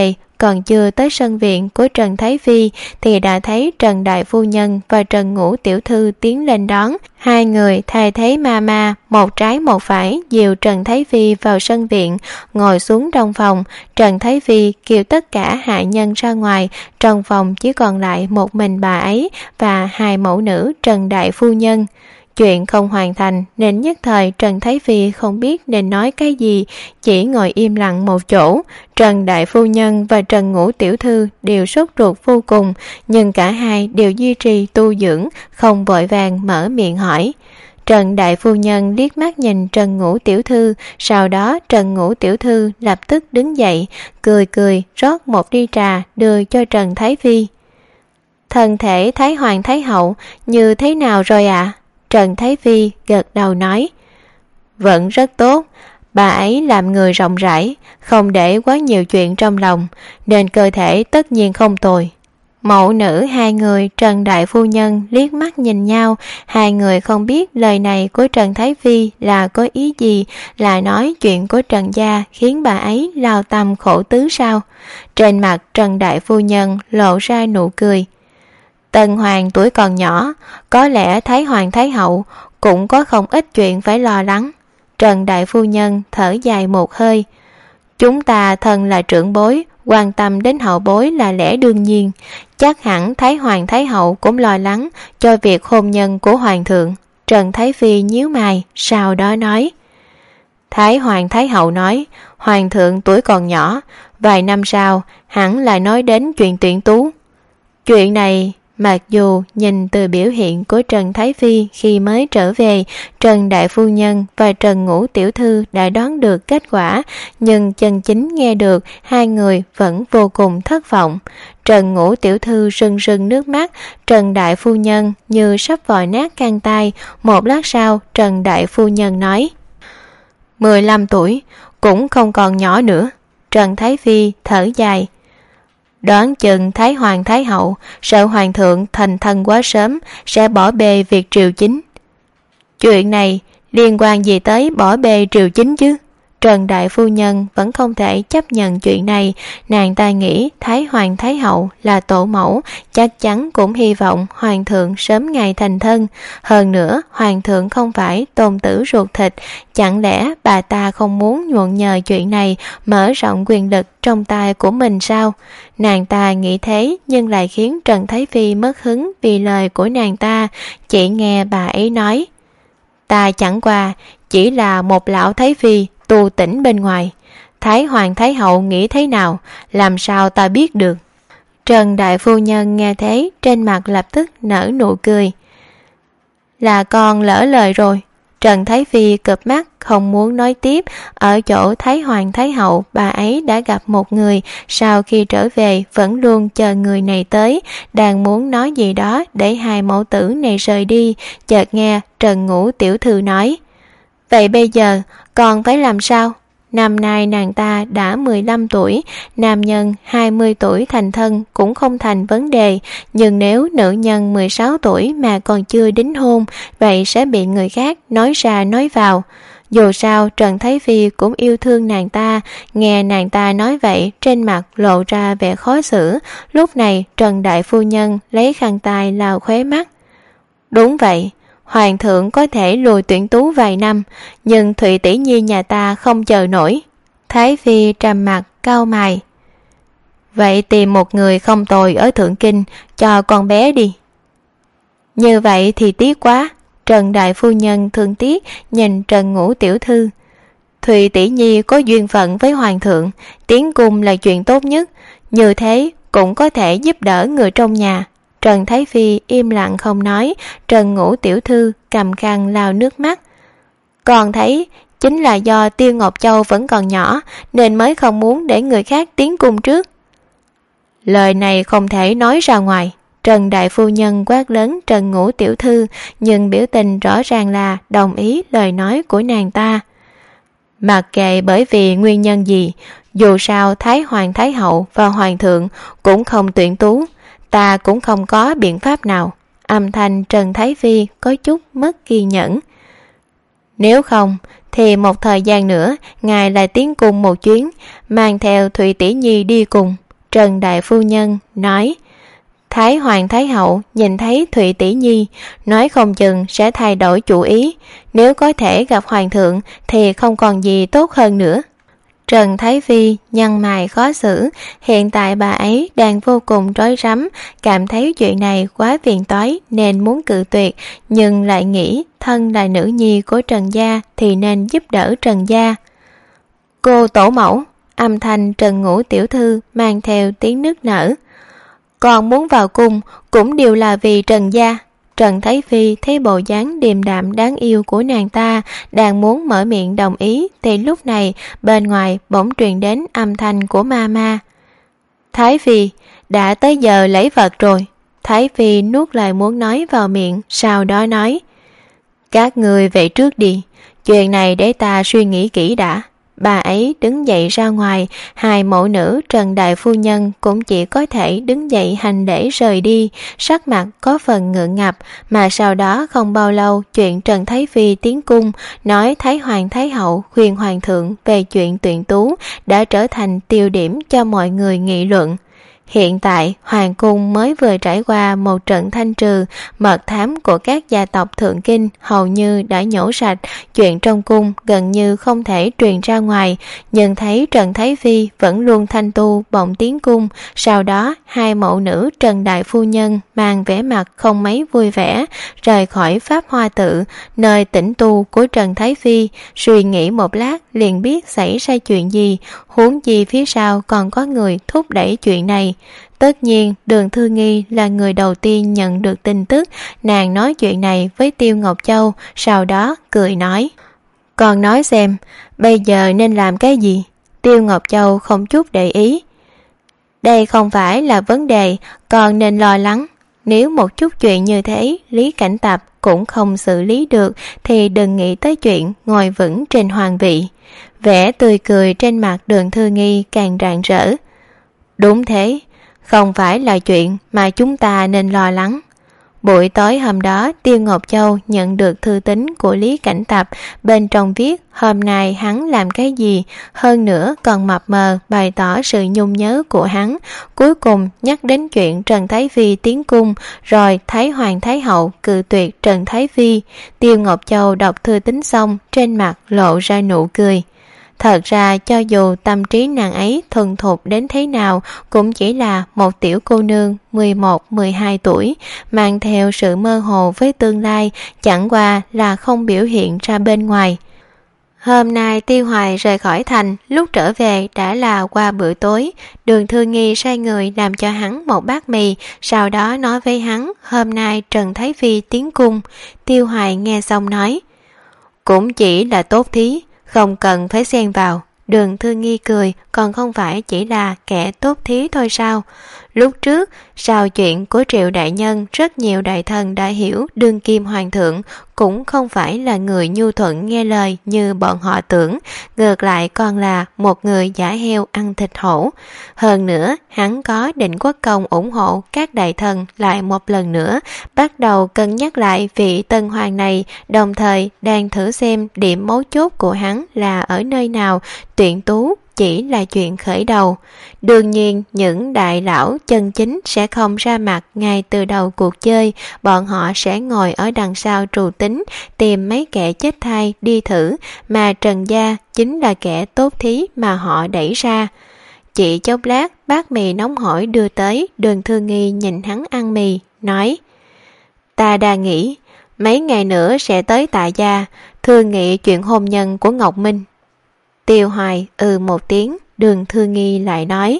còn chưa tới sân viện của Trần Thái Phi thì đã thấy Trần Đại Phu Nhân và Trần Ngũ Tiểu Thư tiến lên đón. Hai người thay thế ma ma, một trái một phải dìu Trần Thái Phi vào sân viện, ngồi xuống trong phòng. Trần Thái Phi kêu tất cả hạ nhân ra ngoài, trong phòng chỉ còn lại một mình bà ấy và hai mẫu nữ Trần Đại Phu Nhân. Chuyện không hoàn thành nên nhất thời Trần Thái Phi không biết nên nói cái gì, chỉ ngồi im lặng một chỗ. Trần Đại Phu Nhân và Trần Ngũ Tiểu Thư đều sốt ruột vô cùng, nhưng cả hai đều duy trì tu dưỡng, không vội vàng mở miệng hỏi. Trần Đại Phu Nhân liếc mắt nhìn Trần Ngũ Tiểu Thư, sau đó Trần Ngũ Tiểu Thư lập tức đứng dậy, cười cười rót một ly trà đưa cho Trần Thái Phi. Thân thể Thái Hoàng Thái Hậu như thế nào rồi ạ? À? Trần Thái Phi gật đầu nói, vẫn rất tốt, bà ấy làm người rộng rãi, không để quá nhiều chuyện trong lòng, nên cơ thể tất nhiên không tồi. Mẫu nữ hai người Trần Đại Phu Nhân liếc mắt nhìn nhau, hai người không biết lời này của Trần Thái Phi là có ý gì, là nói chuyện của Trần gia khiến bà ấy lao tâm khổ tứ sao. Trên mặt Trần Đại Phu Nhân lộ ra nụ cười. Tân Hoàng tuổi còn nhỏ, có lẽ Thái Hoàng Thái Hậu cũng có không ít chuyện phải lo lắng. Trần Đại Phu Nhân thở dài một hơi. Chúng ta thân là trưởng bối, quan tâm đến hậu bối là lẽ đương nhiên. Chắc hẳn Thái Hoàng Thái Hậu cũng lo lắng cho việc hôn nhân của Hoàng thượng. Trần Thái Phi nhíu mày, sau đó nói. Thái Hoàng Thái Hậu nói, Hoàng thượng tuổi còn nhỏ, vài năm sau hẳn lại nói đến chuyện tuyển tú. Chuyện này... Mặc dù nhìn từ biểu hiện của Trần Thái Phi khi mới trở về, Trần Đại Phu Nhân và Trần Ngũ Tiểu Thư đã đoán được kết quả, nhưng chân chính nghe được hai người vẫn vô cùng thất vọng. Trần Ngũ Tiểu Thư rưng rưng nước mắt, Trần Đại Phu Nhân như sắp vòi nát can tai. Một lát sau Trần Đại Phu Nhân nói, mười lăm tuổi, cũng không còn nhỏ nữa. Trần Thái Phi thở dài. Đoán chừng Thái Hoàng Thái Hậu sợ Hoàng thượng thành thân quá sớm sẽ bỏ bê việc triều chính. Chuyện này liên quan gì tới bỏ bê triều chính chứ? Trần Đại Phu Nhân vẫn không thể chấp nhận chuyện này. Nàng ta nghĩ Thái Hoàng Thái Hậu là tổ mẫu, chắc chắn cũng hy vọng Hoàng thượng sớm ngày thành thân. Hơn nữa Hoàng thượng không phải tôn tử ruột thịt, chẳng lẽ bà ta không muốn nhuộn nhờ chuyện này mở rộng quyền lực trong tay của mình sao? Nàng ta nghĩ thế nhưng lại khiến Trần Thái Phi mất hứng vì lời của nàng ta. Chỉ nghe bà ấy nói, ta chẳng qua chỉ là một lão Thái Phi tu tỉnh bên ngoài, Thái Hoàng Thái Hậu nghĩ thế nào, làm sao ta biết được. Trần Đại Phu Nhân nghe thế, trên mặt lập tức nở nụ cười. Là con lỡ lời rồi. Trần Thái Phi cụp mắt không muốn nói tiếp. Ở chỗ Thái Hoàng Thái Hậu, bà ấy đã gặp một người, sau khi trở về vẫn luôn chờ người này tới, đang muốn nói gì đó để hai mẫu tử này rời đi. Chợt nghe Trần Ngũ Tiểu Thư nói, vậy bây giờ con phải làm sao? Năm nay nàng ta đã mười lăm tuổi, nam nhân hai mươi tuổi thành thân cũng không thành vấn đề, nhưng nếu nữ nhân mười sáu tuổi mà còn chưa đính hôn, vậy sẽ bị người khác nói ra nói vào. Dù sao Trần Thái Phi cũng yêu thương nàng ta, nghe nàng ta nói vậy trên mặt lộ ra vẻ khó xử. Lúc này Trần Đại Phu Nhân lấy khăn tay lau khóe mắt. Đúng vậy, Hoàng thượng có thể lùi tuyển tú vài năm, nhưng Thụy tỷ nhi nhà ta không chờ nổi. Thái Phi trầm mặt cau mày. Vậy tìm một người không tồi ở Thượng Kinh cho con bé đi. Như vậy thì tiếc quá. Trần Đại Phu Nhân thương tiếc nhìn Trần Ngũ Tiểu Thư. Thụy tỷ nhi có duyên phận với Hoàng thượng, tiến cung là chuyện tốt nhất, như thế cũng có thể giúp đỡ người trong nhà. Trần Thái Phi im lặng không nói. Trần Ngũ Tiểu Thư cầm khăn lau nước mắt. Còn thấy chính là do Tiêu Ngọc Châu vẫn còn nhỏ nên mới không muốn để người khác tiến cung trước. Lời này không thể nói ra ngoài. Trần Đại Phu Nhân quát lớn Trần Ngũ Tiểu Thư, nhưng biểu tình rõ ràng là đồng ý lời nói của nàng ta. Mặc kệ bởi vì nguyên nhân gì, dù sao Thái Hoàng Thái Hậu và Hoàng thượng cũng không tuyển tú, ta cũng không có biện pháp nào. Âm thanh Trần Thái Phi có chút mất kiên nhẫn. Nếu không thì một thời gian nữa ngài lại tiến cung một chuyến, mang theo Thụy tỷ nhi đi cùng. Trần đại phu nhân nói: Thái hoàng thái hậu nhìn thấy Thụy tỷ nhi, nói không chừng sẽ thay đổi chủ ý, nếu có thể gặp hoàng thượng thì không còn gì tốt hơn nữa. Trần Thái Phi nhăn mày khó xử, hiện tại bà ấy đang vô cùng rối rắm, cảm thấy chuyện này quá phiền toái nên muốn cự tuyệt, nhưng lại nghĩ thân là nữ nhi của Trần gia thì nên giúp đỡ Trần gia. Cô tổ mẫu, âm thanh Trần Ngũ tiểu thư mang theo tiếng nức nở. Còn muốn vào cung cũng đều là vì Trần gia. Trần Thái Phi thấy bộ dáng điềm đạm đáng yêu của nàng ta, đang muốn mở miệng đồng ý thì lúc này bên ngoài bỗng truyền đến âm thanh của Mama. Thái Phi, đã tới giờ lấy vật rồi. Thái Phi nuốt lời muốn nói vào miệng, sau đó nói: Các người về trước đi, chuyện này để ta suy nghĩ kỹ đã. Bà ấy đứng dậy ra ngoài, hai mẫu nữ Trần đại phu nhân cũng chỉ có thể đứng dậy hành lễ rời đi, sắc mặt có phần ngượng ngập, mà sau đó không bao lâu chuyện Trần Thái Phi tiến cung nói Thái hoàng thái hậu khuyên hoàng thượng về chuyện tuyển tú đã trở thành tiêu điểm cho mọi người nghị luận. Hiện tại, hoàng cung mới vừa trải qua một trận thanh trừ, mật thám của các gia tộc thượng kinh hầu như đã nhổ sạch, chuyện trong cung gần như không thể truyền ra ngoài, nhưng thấy Trần Thái Phi vẫn luôn thanh tu bỗng tiến cung, sau đó hai mẫu nữ Trần đại phu nhân mang vẻ mặt không mấy vui vẻ, rời khỏi Pháp Hoa Tự, nơi tĩnh tu của Trần Thái Phi, suy nghĩ một lát liền biết xảy ra chuyện gì, huống gì phía sau còn có người thúc đẩy chuyện này. Tất nhiên Đường Thư Nghi là người đầu tiên nhận được tin tức, nàng nói chuyện này với Tiêu Ngọc Châu, sau đó cười nói: Còn nói xem, bây giờ nên làm cái gì? Tiêu Ngọc Châu không chút để ý. Đây không phải là vấn đề, còn nên lo lắng. Nếu một chút chuyện như thế Lý Cảnh Tập cũng không xử lý được thì đừng nghĩ tới chuyện ngồi vững trên hoàng vị. Vẻ tươi cười trên mặt Đường Thư Nghi càng rạng rỡ. Đúng thế, không phải là chuyện mà chúng ta nên lo lắng. Buổi tối hôm đó, Tiêu Ngọc Châu nhận được thư tín của Lý Cảnh Tập, bên trong viết hôm nay hắn làm cái gì, hơn nữa còn mập mờ bày tỏ sự nhung nhớ của hắn. Cuối cùng nhắc đến chuyện Trần Thái Phi tiến cung, rồi Thái hoàng thái hậu cự tuyệt Trần Thái Phi. Tiêu Ngọc Châu đọc thư tín xong, trên mặt lộ ra nụ cười. Thật ra cho dù tâm trí nàng ấy thuần thục đến thế nào cũng chỉ là một tiểu cô nương mười một mười hai tuổi, mang theo sự mơ hồ với tương lai, chẳng qua là không biểu hiện ra bên ngoài. Hôm nay Tiêu Hoài rời khỏi thành, lúc trở về đã là qua bữa tối. Đường Thư Nghi sai người làm cho hắn một bát mì, sau đó nói với hắn hôm nay Trần Thái Phi tiến cung. Tiêu Hoài nghe xong nói: Cũng chỉ là tốt thí, không cần phải xen vào. Đường Thư Nghi cười, còn không phải chỉ là kẻ tốt thí thôi sao? Lúc trước, sau chuyện của Triệu đại nhân, rất nhiều đại thần đã hiểu đương kim hoàng thượng cũng không phải là người nhu thuận nghe lời như bọn họ tưởng, ngược lại còn là một người giả heo ăn thịt hổ. Hơn nữa, hắn có Định Quốc Công ủng hộ các đại thần lại một lần nữa, bắt đầu cân nhắc lại vị tân hoàng này, đồng thời đang thử xem điểm mấu chốt của hắn là ở nơi nào. Tuyển tú chỉ là chuyện khởi đầu. Đương nhiên những đại lão chân chính sẽ không ra mặt ngay từ đầu cuộc chơi, bọn họ sẽ ngồi ở đằng sau trù tính tìm mấy kẻ chết thay đi thử, mà Trần gia chính là kẻ tốt thí mà họ đẩy ra. Chỉ chốc lát bát mì nóng hổi đưa tới, Đường Thư Nghi nhìn hắn ăn mì, nói: Ta đang nghĩ mấy ngày nữa sẽ tới Tạ gia thương nghị chuyện hôn nhân của Ngọc Minh. Tiêu Hoài ừ một tiếng, Đường Thư Nghi lại nói: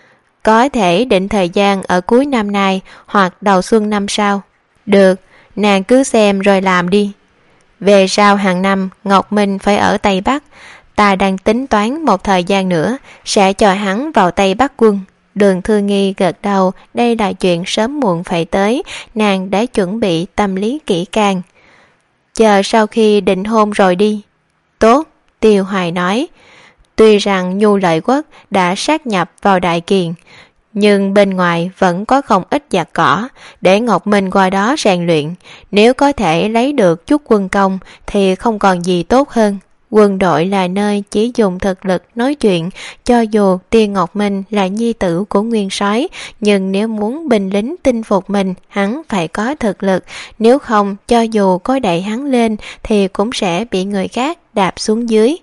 Có thể định thời gian ở cuối năm nay hoặc đầu xuân năm sau. Được, nàng cứ xem rồi làm đi. Về sau hàng năm Ngọc Minh phải ở Tây Bắc, ta đang tính toán một thời gian nữa sẽ cho hắn vào Tây Bắc quân. Đường Thư Nghi gật đầu, đây là chuyện sớm muộn phải tới, nàng đã chuẩn bị tâm lý kỹ càng. Chờ sau khi định hôn rồi đi. Tốt, Tiêu Hoài nói. Tuy rằng Nhu Lợi Quốc đã sát nhập vào Đại Kiền, nhưng bên ngoài vẫn có không ít giặc cỏ, để Ngọc Minh qua đó rèn luyện. Nếu có thể lấy được chút quân công thì không còn gì tốt hơn. Quân đội là nơi chỉ dùng thực lực nói chuyện. Cho dù Tiêu Ngọc Minh là nhi tử của nguyên soái, nhưng nếu muốn binh lính tin phục mình, hắn phải có thực lực. Nếu không, cho dù có đẩy hắn lên thì cũng sẽ bị người khác đạp xuống dưới.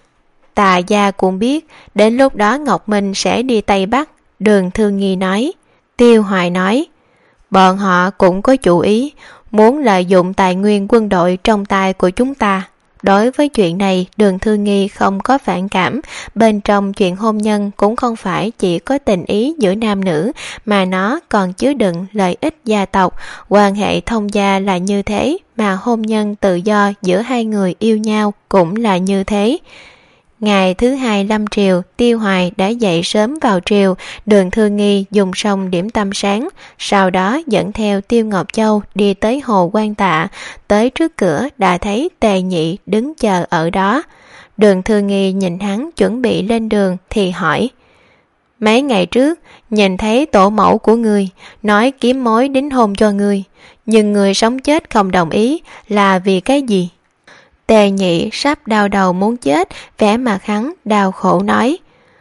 Tà gia cũng biết, đến lúc đó Ngọc Minh sẽ đi Tây Bắc. Đường Thư Nghi nói. Tiêu Hoài nói, bọn họ cũng có chủ ý, muốn lợi dụng tài nguyên quân đội trong tay của chúng ta. Đối với chuyện này, Đường Thư Nghi không có phản cảm. Bên trong chuyện hôn nhân cũng không phải chỉ có tình ý giữa nam nữ, mà nó còn chứa đựng lợi ích gia tộc. Quan hệ thông gia là như thế, mà hôn nhân tự do giữa hai người yêu nhau cũng là như thế. Ngày thứ hai lâm triều, Tiêu Hoài đã dậy sớm vào triều. Đường Thư Nghi dùng xong điểm tâm sáng, sau đó dẫn theo Tiêu Ngọc Châu đi tới hồ Quan Tạ. Tới trước cửa đã thấy Tề Nhị đứng chờ ở đó. Đường Thư Nghi nhìn hắn chuẩn bị lên đường thì hỏi, mấy ngày trước nhìn thấy tổ mẫu của ngươi nói kiếm mối đính hôn cho ngươi, nhưng ngươi sống chết không đồng ý, là vì cái gì? Tề Nhị sắp đau đầu muốn chết, vẻ mặt hắn đau khổ nói,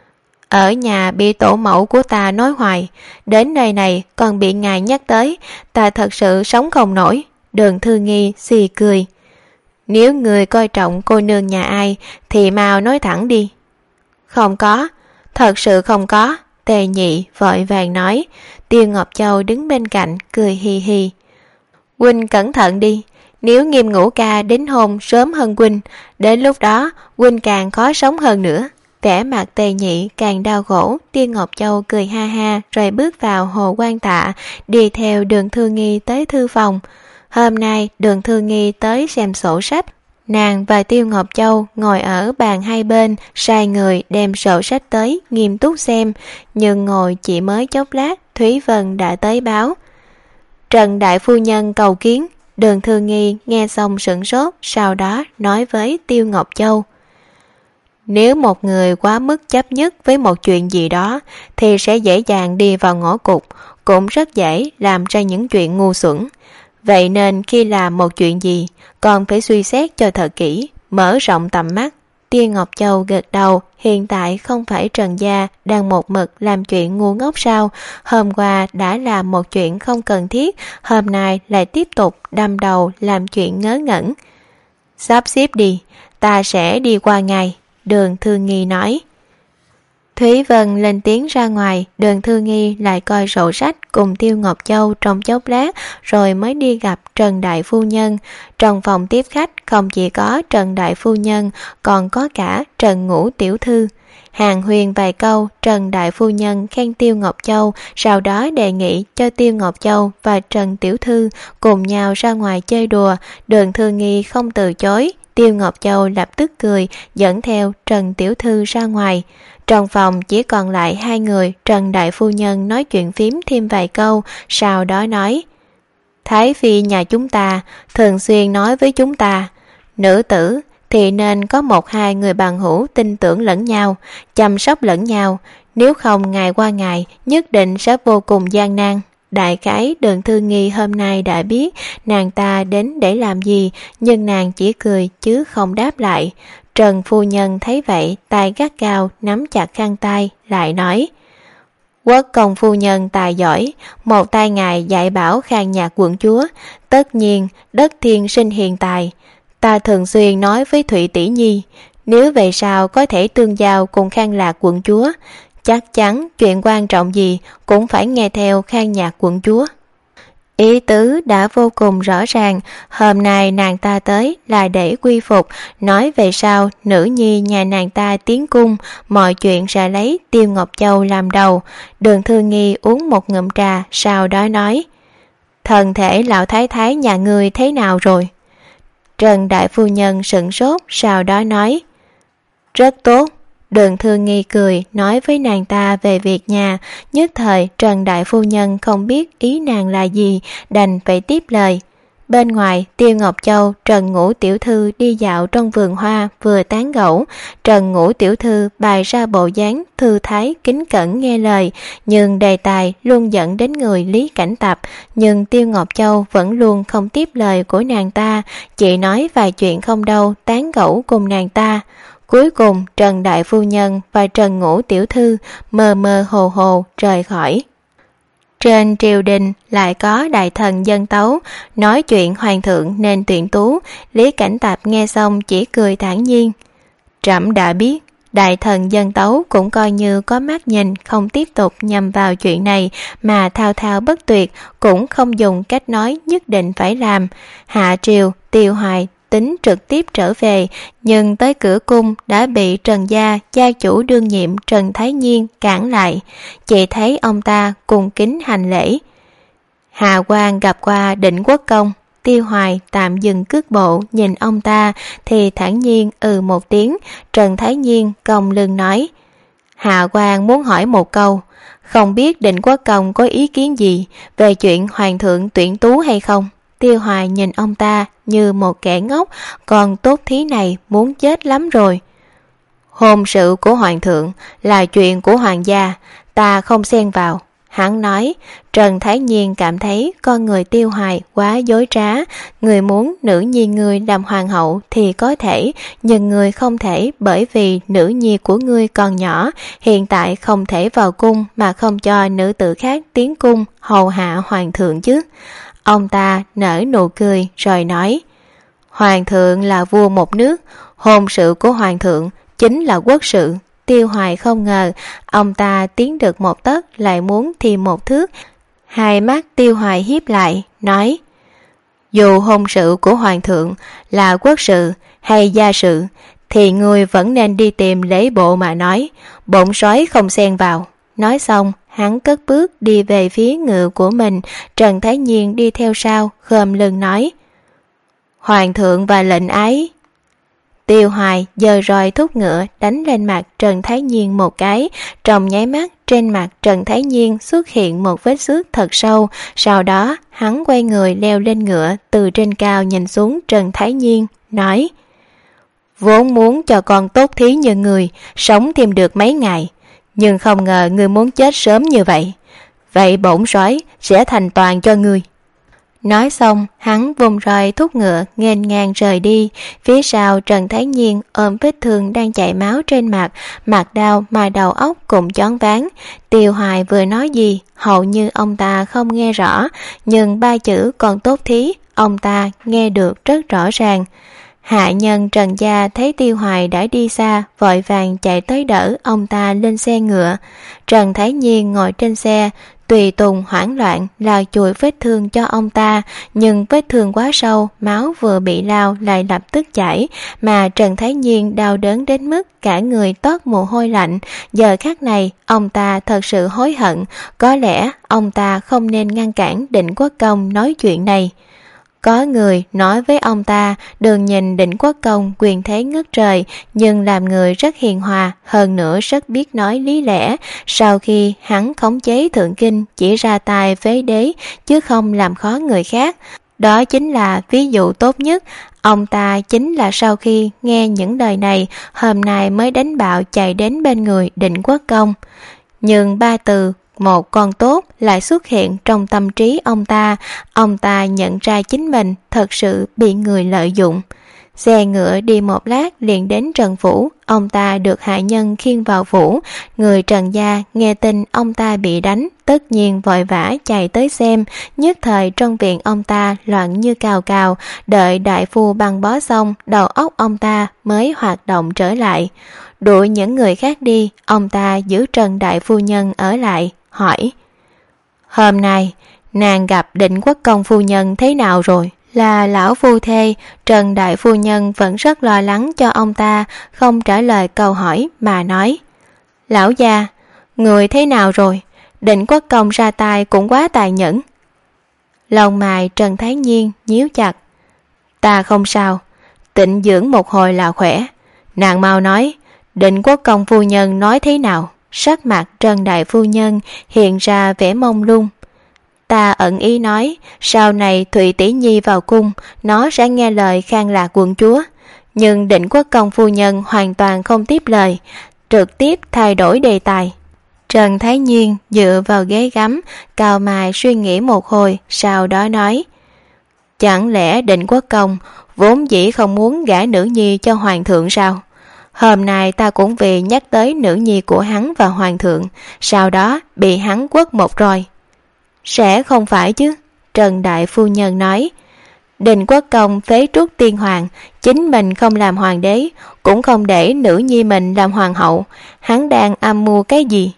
ở nhà bị tổ mẫu của ta nói hoài, đến nơi này còn bị ngài nhắc tới, ta thật sự sống không nổi. Đường Thư Nghi xì cười, nếu người coi trọng cô nương nhà ai thì mau nói thẳng đi. Không có, thật sự không có. Tề Nhị vội vàng nói. Tiêu Ngọc Châu đứng bên cạnh cười hì hì, huynh cẩn thận đi, nếu Nghiêm Ngũ Ca đính hôn sớm hơn huynh, đến lúc đó huynh càng khó sống hơn nữa. Vẻ mặt Tề Nhị càng đau khổ. Tiêu Ngọc Châu cười ha ha rồi bước vào hồ Quan Tạ, đi theo Đường Thư Nghi tới thư phòng. Hôm nay Đường Thư Nghi tới xem sổ sách. Nàng và Tiêu Ngọc Châu ngồi ở bàn hai bên, sai người đem sổ sách tới nghiêm túc xem, nhưng ngồi chỉ mới chốc lát, Thúy Vân đã tới báo. Trần đại phu nhân cầu kiến. Đường Thư Nghi nghe xong sửng sốt, sau đó nói với Tiêu Ngọc Châu, nếu một người quá mức chấp nhất với một chuyện gì đó thì sẽ dễ dàng đi vào ngõ cụt, cũng rất dễ làm ra những chuyện ngu xuẩn. Vậy nên khi làm một chuyện gì còn phải suy xét cho thật kỹ, mở rộng tầm mắt. Tiêu Ngọc Châu gật đầu, hiện tại không phải Trần gia đang một mực làm chuyện ngu ngốc sao? Hôm qua đã làm một chuyện không cần thiết, hôm nay lại tiếp tục đâm đầu làm chuyện ngớ ngẩn. Sắp xếp đi, ta sẽ đi qua ngày. Đường Thư Nghi nói. Thúy Vân lên tiếng ra ngoài, Đường Thư Nghi lại coi sổ sách cùng Tiêu Ngọc Châu trong chốc lát rồi mới đi gặp Trần đại phu nhân. Trong phòng tiếp khách không chỉ có Trần đại phu nhân, còn có cả Trần Ngũ tiểu thư. Hàn huyên vài câu, Trần đại phu nhân khen Tiêu Ngọc Châu, sau đó đề nghị cho Tiêu Ngọc Châu và Trần tiểu thư cùng nhau ra ngoài chơi đùa. Đường Thư Nghi không từ chối. Tiêu Ngọc Châu lập tức cười, dẫn theo Trần tiểu thư ra ngoài. Trong phòng chỉ còn lại hai người. Trần đại phu nhân nói chuyện phím thêm vài câu, sau đó nói, Thái phi nhà chúng ta thường xuyên nói với chúng ta, nữ tử thì nên có một hai người bằng hữu tin tưởng lẫn nhau, chăm sóc lẫn nhau, nếu không ngày qua ngày nhất định sẽ vô cùng gian nan. Đại khái Đường Thư Nghi hôm nay đã biết nàng ta đến để làm gì, nhưng nàng chỉ cười chứ không đáp lại. Trần phu nhân thấy vậy, tay gắt gao nắm chặt khăn tay, lại nói, Quốc công phu nhân tài giỏi, một tay ngài dạy bảo Khang Nhạc quận chúa, tất nhiên đất thiên sinh hiền tài. Ta thường xuyên nói với Thụy tỷ nhi, nếu về sau có thể tương giao cùng Khang Lạc quận chúa, chắc chắn chuyện quan trọng gì cũng phải nghe theo Khang Nhạc quận chúa. Ý tứ đã vô cùng rõ ràng, hôm nay nàng ta tới là để quy phục, nói về sau nữ nhi nhà nàng ta tiến cung, mọi chuyện sẽ lấy Tiêu Ngọc Châu làm đầu. Đường Thư Nghi uống một ngụm trà, sau đó nói, thân thể lão thái thái nhà ngươi thế nào rồi? Trần đại phu nhân sửng sốt, sau đó nói, rất tốt. Đường Thư Nghi cười nói với nàng ta về việc nhà, nhất thời Trần đại phu nhân không biết ý nàng là gì, đành phải tiếp lời, bên ngoài, Tiêu Ngọc Châu, Trần Ngũ tiểu thư đi dạo trong vườn hoa, vừa tán gẫu. Trần Ngũ tiểu thư bày ra bộ dáng thư thái kính cẩn nghe lời, nhưng đề tài luôn dẫn đến người Lý Cảnh Tập, nhưng Tiêu Ngọc Châu vẫn luôn không tiếp lời của nàng ta, chỉ nói vài chuyện không đâu, tán gẫu cùng nàng ta. Cuối cùng Trần đại phu nhân và Trần Ngũ tiểu thư mơ mơ hồ hồ rời khỏi. Trên triều đình lại có đại thần dân tấu, nói chuyện hoàng thượng nên tuyển tú. Lý Cảnh Tập nghe xong chỉ cười thản nhiên. Trẫm đã biết, đại thần dân tấu cũng coi như có mắt nhìn, không tiếp tục nhằm vào chuyện này mà thao thao bất tuyệt, cũng không dùng cách nói nhất định phải làm. Hạ triều, Tiêu Hoài tính trực tiếp trở về, nhưng tới cửa cung đã bị Trần gia gia chủ đương nhiệm Trần Thái Nhiên cản lại. Chỉ thấy ông ta cung kính hành lễ. Hạ quan gặp qua Định Quốc công. Tiêu Hoài tạm dừng cước bộ nhìn ông ta thì thản nhiên ừ một tiếng. Trần Thái Nhiên cong lưng nói, hạ quan muốn hỏi một câu, không biết Định Quốc công có ý kiến gì về chuyện hoàng thượng tuyển tú hay không? Tiêu Hoài nhìn ông ta như một kẻ ngốc, còn tốt thí này muốn chết lắm rồi. Hôn sự của hoàng thượng là chuyện của hoàng gia, ta không xen vào. Hắn nói. Trần Thái Nhiên cảm thấy con người Tiêu Hoài quá dối trá. Người muốn nữ nhi người làm hoàng hậu thì có thể, nhưng người không thể, bởi vì nữ nhi của ngươi còn nhỏ, hiện tại không thể vào cung mà không cho nữ tử khác tiến cung hầu hạ hoàng thượng chứ. Ông ta nở nụ cười rồi nói, hoàng thượng là vua một nước, hôn sự của hoàng thượng chính là quốc sự. Tiêu Hoài không ngờ ông ta tiến được một tấc lại muốn thêm một thước. Hai mắt Tiêu Hoài hiếp lại, nói, dù hôn sự của hoàng thượng là quốc sự hay gia sự thì ngươi vẫn nên đi tìm lễ bộ mà nói, bổn soái không xen vào. Nói xong hắn cất bước đi về phía ngựa của mình. Trần Thái Nhiên đi theo sau, khom lưng nói, hoàng thượng và lệnh ái. Tiêu Hoài giơ roi thúc ngựa đánh lên mặt Trần Thái Nhiên một cái. Trong nháy mắt trên mặt Trần Thái Nhiên xuất hiện một vết xước thật sâu. Sau đó hắn quay người leo lên ngựa, từ trên cao nhìn xuống Trần Thái Nhiên, nói, vốn muốn cho con tốt thí như người sống thêm được mấy ngày, nhưng không ngờ ngươi muốn chết sớm như vậy. Vậy bổn soái sẽ thành toàn cho ngươi. Nói xong hắn vung roi thúc ngựa nghênh ngang rời đi. Phía sau Trần Thái Nhiên ôm vết thương đang chảy máu trên mặt, mặt đau mà đầu óc cũng choáng váng. Tiêu Hoài vừa nói gì hầu như ông ta không nghe rõ, nhưng ba chữ còn tốt thí ông ta nghe được rất rõ ràng. Hạ nhân Trần gia thấy Tiêu Hoài đã đi xa, vội vàng chạy tới đỡ ông ta lên xe ngựa. Trần Thái Nhiên ngồi trên xe, tùy tùng hoảng loạn là chùi vết thương cho ông ta, nhưng vết thương quá sâu, máu vừa bị lao lại lập tức chảy, mà Trần Thái Nhiên đau đớn đến mức cả người toát mồ hôi lạnh. Giờ khắc này ông ta thật sự hối hận, có lẽ ông ta không nên ngăn cản Định Quốc công nói chuyện này. Có người nói với ông ta, đừng nhìn Định Quốc công quyền thế ngất trời, nhưng làm người rất hiền hòa, hơn nữa rất biết nói lý lẽ. Sau khi hắn khống chế thượng kinh, chỉ ra tay phế đế, chứ không làm khó người khác. Đó chính là ví dụ tốt nhất. Ông ta chính là sau khi nghe những lời này, hôm nay mới đánh bạo chạy đến bên người Định Quốc công. Nhưng ba từ một con tốt lại xuất hiện trong tâm trí ông ta. Ông ta nhận ra chính mình thật sự bị người lợi dụng. Xe ngựa đi một lát liền đến Trần Phủ. Ông ta được hạ nhân khiêng vào phủ. Người Trần gia nghe tin ông ta bị đánh, tất nhiên vội vã chạy tới xem. Nhất thời trong viện ông ta loạn như cào cào. Đợi đại phu băng bó xong, đầu óc ông ta mới hoạt động trở lại. Đuổi những người khác đi, ông ta giữ Trần đại phu nhân ở lại, hỏi, hôm nay nàng gặp Định Quốc công phu nhân thế nào rồi? Là lão phu thê. Trần đại phu nhân vẫn rất lo lắng cho ông ta, không trả lời câu hỏi mà nói, lão gia, người thế nào rồi? Định Quốc công ra tay cũng quá tàn nhẫn. Lông mày Trần Thái Nhiên nhíu chặt, ta không sao, tịnh dưỡng một hồi là khỏe. Nàng mau nói, Định Quốc công phu nhân nói thế nào? Sắc mặt Trần đại phu nhân hiện ra vẻ mông lung. Ta ẩn ý nói, sau này Thụy Tỷ Nhi vào cung, nó sẽ nghe lời Khang Lạc quận chúa. Nhưng Định Quốc Công phu nhân hoàn toàn không tiếp lời, trực tiếp thay đổi đề tài. Trần Thái Nhiên dựa vào ghế gắm, cau mày suy nghĩ một hồi, sau đó nói: Chẳng lẽ Định Quốc Công vốn dĩ không muốn gả nữ nhi cho hoàng thượng sao? Hôm nay ta cũng vì nhắc tới nữ nhi của hắn và hoàng thượng, sau đó bị hắn quất một roi. Sẽ không phải chứ, Trần Đại Phu Nhân nói. Định Quốc Công phế truất tiên hoàng, chính mình không làm hoàng đế, cũng không để nữ nhi mình làm hoàng hậu, hắn đang âm mưu cái gì?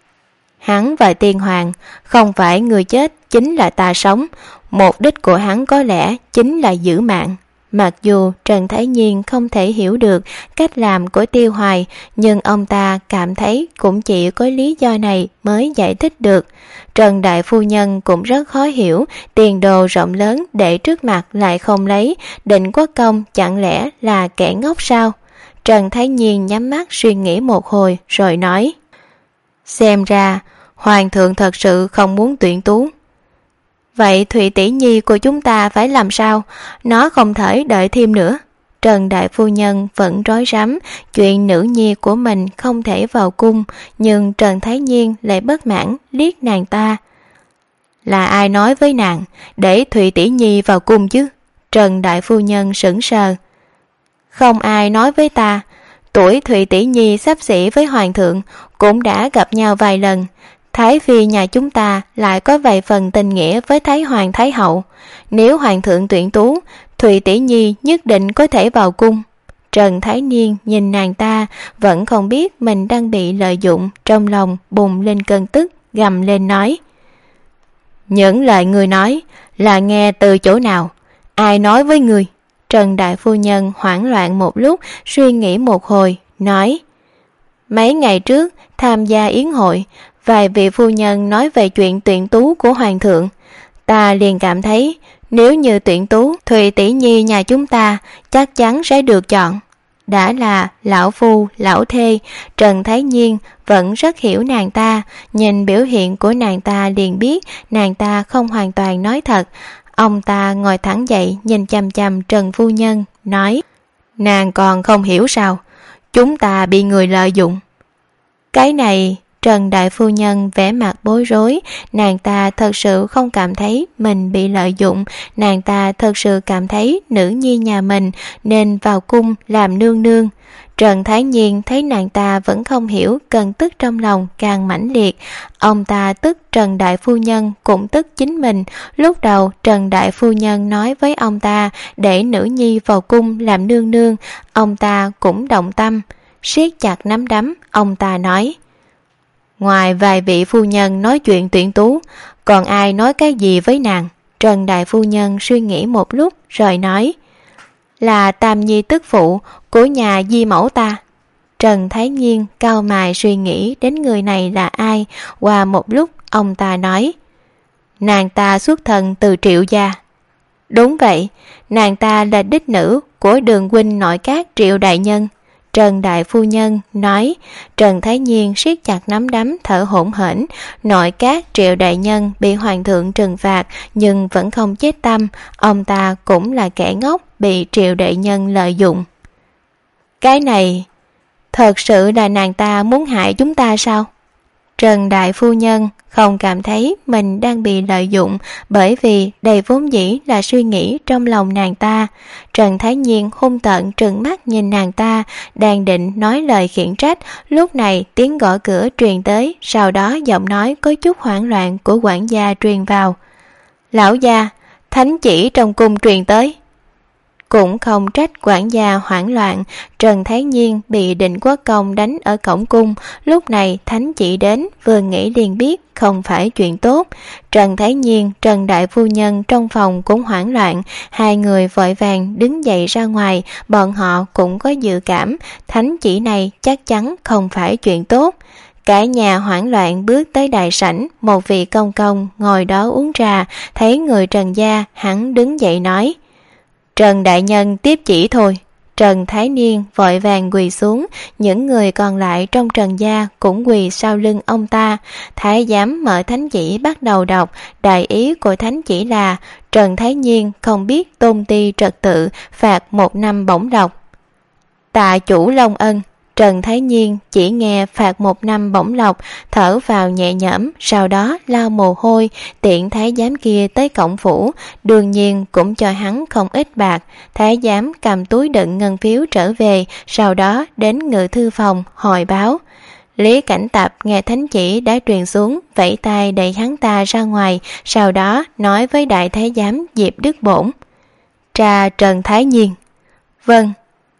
Hắn và tiên hoàng không phải người chết chính là ta sống, mục đích của hắn có lẽ chính là giữ mạng. Mặc dù Trần Thái Nhiên không thể hiểu được cách làm của Tiêu Hoài, nhưng ông ta cảm thấy cũng chỉ có lý do này mới giải thích được. Trần Đại Phu Nhân cũng rất khó hiểu, tiền đồ rộng lớn để trước mặt lại không lấy, Định Quốc Công chẳng lẽ là kẻ ngốc sao? Trần Thái Nhiên nhắm mắt suy nghĩ một hồi rồi nói: Xem ra hoàng thượng thật sự không muốn tuyển tú. Vậy Thụy Tỷ Nhi của chúng ta phải làm sao? Nó không thể đợi thêm nữa. Trần Đại Phu Nhân vẫn rối rắm, chuyện nữ nhi của mình không thể vào cung, nhưng Trần Thái Nhiên lại bất mãn liếc nàng ta. Là ai nói với nàng để Thụy Tỷ Nhi vào cung chứ? Trần Đại Phu Nhân sững sờ. Không ai nói với ta. Tuổi Thụy Tỷ Nhi xấp xỉ với hoàng thượng, cũng đã gặp nhau vài lần. Thái phi nhà chúng ta lại có vài phần tình nghĩa với Thái hoàng Thái hậu. Nếu hoàng thượng tuyển tú, Thụy Tỷ Nhi nhất định có thể vào cung. Trần Thái Niên nhìn nàng ta, vẫn không biết mình đang bị lợi dụng, trong lòng bùng lên cơn tức, gầm lên nói: Những lời người nói là nghe từ chỗ nào? Ai nói với người? Trần Đại Phu Nhân hoảng loạn một lúc, suy nghĩ một hồi, nói: Mấy ngày trước tham gia yến hội, vài vị phu nhân nói về chuyện tuyển tú của hoàng thượng. Ta liền cảm thấy nếu như tuyển tú, Thụy Tỷ Nhi nhà chúng ta chắc chắn sẽ được chọn. Đã là lão phu, lão thê, Trần Thái Nhiên vẫn rất hiểu nàng ta, nhìn biểu hiện của nàng ta liền biết nàng ta không hoàn toàn nói thật. Ông ta ngồi thẳng dậy nhìn chằm chằm Trần Phu Nhân, nói: Nàng còn không hiểu sao? Chúng ta bị người lợi dụng. Cái này... Trần Đại Phu Nhân vẻ mặt bối rối, nàng ta thật sự không cảm thấy mình bị lợi dụng, nàng ta thật sự cảm thấy nữ nhi nhà mình nên vào cung làm nương nương. Trần Thái Nhiên thấy nàng ta vẫn không hiểu, cơn tức trong lòng càng mãnh liệt. Ông ta tức Trần Đại Phu Nhân cũng tức chính mình. Lúc đầu Trần Đại Phu Nhân nói với ông ta để nữ nhi vào cung làm nương nương, ông ta cũng động tâm. Siết chặt nắm đấm, ông ta nói: Ngoài vài vị phu nhân nói chuyện tuyển tú, còn ai nói cái gì với nàng? Trần Đại Phu Nhân suy nghĩ một lúc rồi nói: Là Tam Nhi tức phụ của nhà di mẫu ta. Trần Thái Nhiên cau mày suy nghĩ đến người này là ai. Qua một lúc ông ta nói: Nàng ta xuất thân từ Triệu gia. Đúng vậy, nàng ta là đích nữ của Đường huynh nội các Triệu đại nhân. Trần Đại Phu Nhân nói. Trần Thái Nhiên siết chặt nắm đấm thở hổn hển. Nội các Triệu đại nhân bị hoàng thượng trừng phạt nhưng vẫn không chết tâm. Ông ta cũng là kẻ ngốc bị Triệu đại nhân lợi dụng. Cái này thật sự là nàng ta muốn hại chúng ta sao? Trần Đại Phu Nhân không cảm thấy mình đang bị lợi dụng, bởi vì đây vốn dĩ là suy nghĩ trong lòng nàng ta. Trần Thái Nhiên hung tợn trừng mắt nhìn nàng ta, đang định nói lời khiển trách, lúc này tiếng gõ cửa truyền tới, sau đó giọng nói có chút hoảng loạn của quản gia truyền vào. Lão gia, thánh chỉ trong cung truyền tới. Cũng không trách quản gia hoảng loạn, Trần Thái Nhiên bị Định Quốc Công đánh ở cổng cung, lúc này thánh chỉ đến, vừa nghĩ liền biết không phải chuyện tốt. Trần Thái Nhiên, Trần Đại Phu Nhân trong phòng cũng hoảng loạn, hai người vội vàng đứng dậy ra ngoài, bọn họ cũng có dự cảm, thánh chỉ này chắc chắn không phải chuyện tốt. Cả nhà hoảng loạn bước tới đại sảnh, một vị công công ngồi đó uống trà, thấy người Trần gia, hắn đứng dậy nói: Trần đại nhân tiếp chỉ thôi. Trần Thái Niên vội vàng quỳ xuống, những người còn lại trong Trần gia cũng quỳ sau lưng ông ta. Thái giám mở thánh chỉ bắt đầu đọc, đại ý của thánh chỉ là Trần Thái Niên không biết tôn ti trật tự, phạt một năm bổng lộc. Tạ chủ Long Ân. Trần Thái Nhiên chỉ nghe phạt một năm bổng lộc, thở vào nhẹ nhõm, sau đó lau mồ hôi, tiện thái giám kia tới cổng phủ, đương nhiên cũng cho hắn không ít bạc. Thái giám cầm túi đựng ngân phiếu trở về, sau đó đến ngự thư phòng hồi báo. Lý Cảnh Tập nghe thánh chỉ đã truyền xuống, vẫy tay đẩy hắn ta ra ngoài, sau đó nói với đại thái giám Diệp Đức Bổn. Tra Trần Thái Nhiên. Vâng.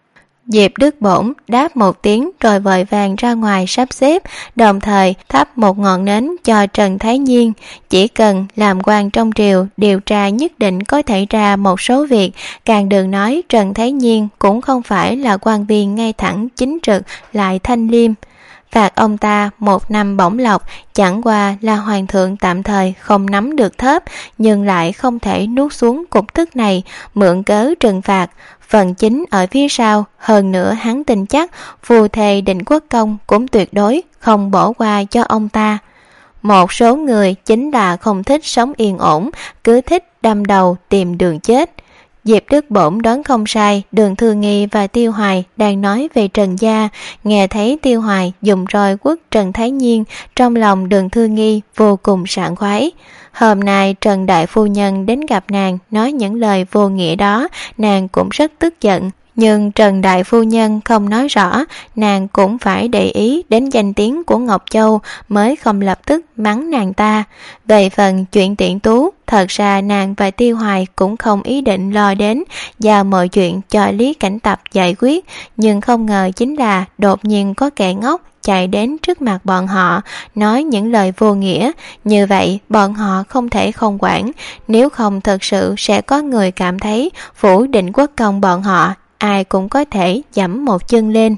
Diệp Đức Bổn đáp một tiếng rồi vội vàng ra ngoài sắp xếp, đồng thời thắp một ngọn nến cho Trần Thái Nhiên. Chỉ cần làm quan trong triều, điều tra nhất định có thể ra một số việc, càng đừng nói Trần Thái Nhiên cũng không phải là quan viên ngay thẳng chính trực lại thanh liêm. Phạt ông ta một năm bổng lộc chẳng qua là hoàng thượng tạm thời không nắm được thớp, nhưng lại không thể nuốt xuống cục tức này, mượn cớ trừng phạt. Phần chính ở phía sau, hơn nữa hắn tin chắc phù thề Định Quốc Công cũng tuyệt đối không bỏ qua cho ông ta. Một số người chính là không thích sống yên ổn, cứ thích đâm đầu tìm đường chết. Diệp Đức Bổn đoán không sai, Đường Thư Nghi và Tiêu Hoài đang nói về Trần gia, nghe thấy Tiêu Hoài dùng roi quất Trần Thái Nhiên, trong lòng Đường Thư Nghi vô cùng sảng khoái. Hôm nay Trần Đại Phu Nhân đến gặp nàng nói những lời vô nghĩa đó, nàng cũng rất tức giận. Nhưng Trần Đại Phu Nhân không nói rõ, nàng cũng phải để ý đến danh tiếng của Ngọc Châu mới không lập tức mắng nàng ta. Về phần chuyện Tiễn Tú, thật ra nàng và Tiêu Hoài cũng không ý định lo đến, giao mọi chuyện cho Lý Cảnh Tập giải quyết, nhưng không ngờ chính là đột nhiên có kẻ ngốc chạy đến trước mặt bọn họ, nói những lời vô nghĩa. Như vậy bọn họ không thể không quản, nếu không thật sự sẽ có người cảm thấy phủ Định Quốc Công bọn họ ai cũng có thể giẫm một chân lên.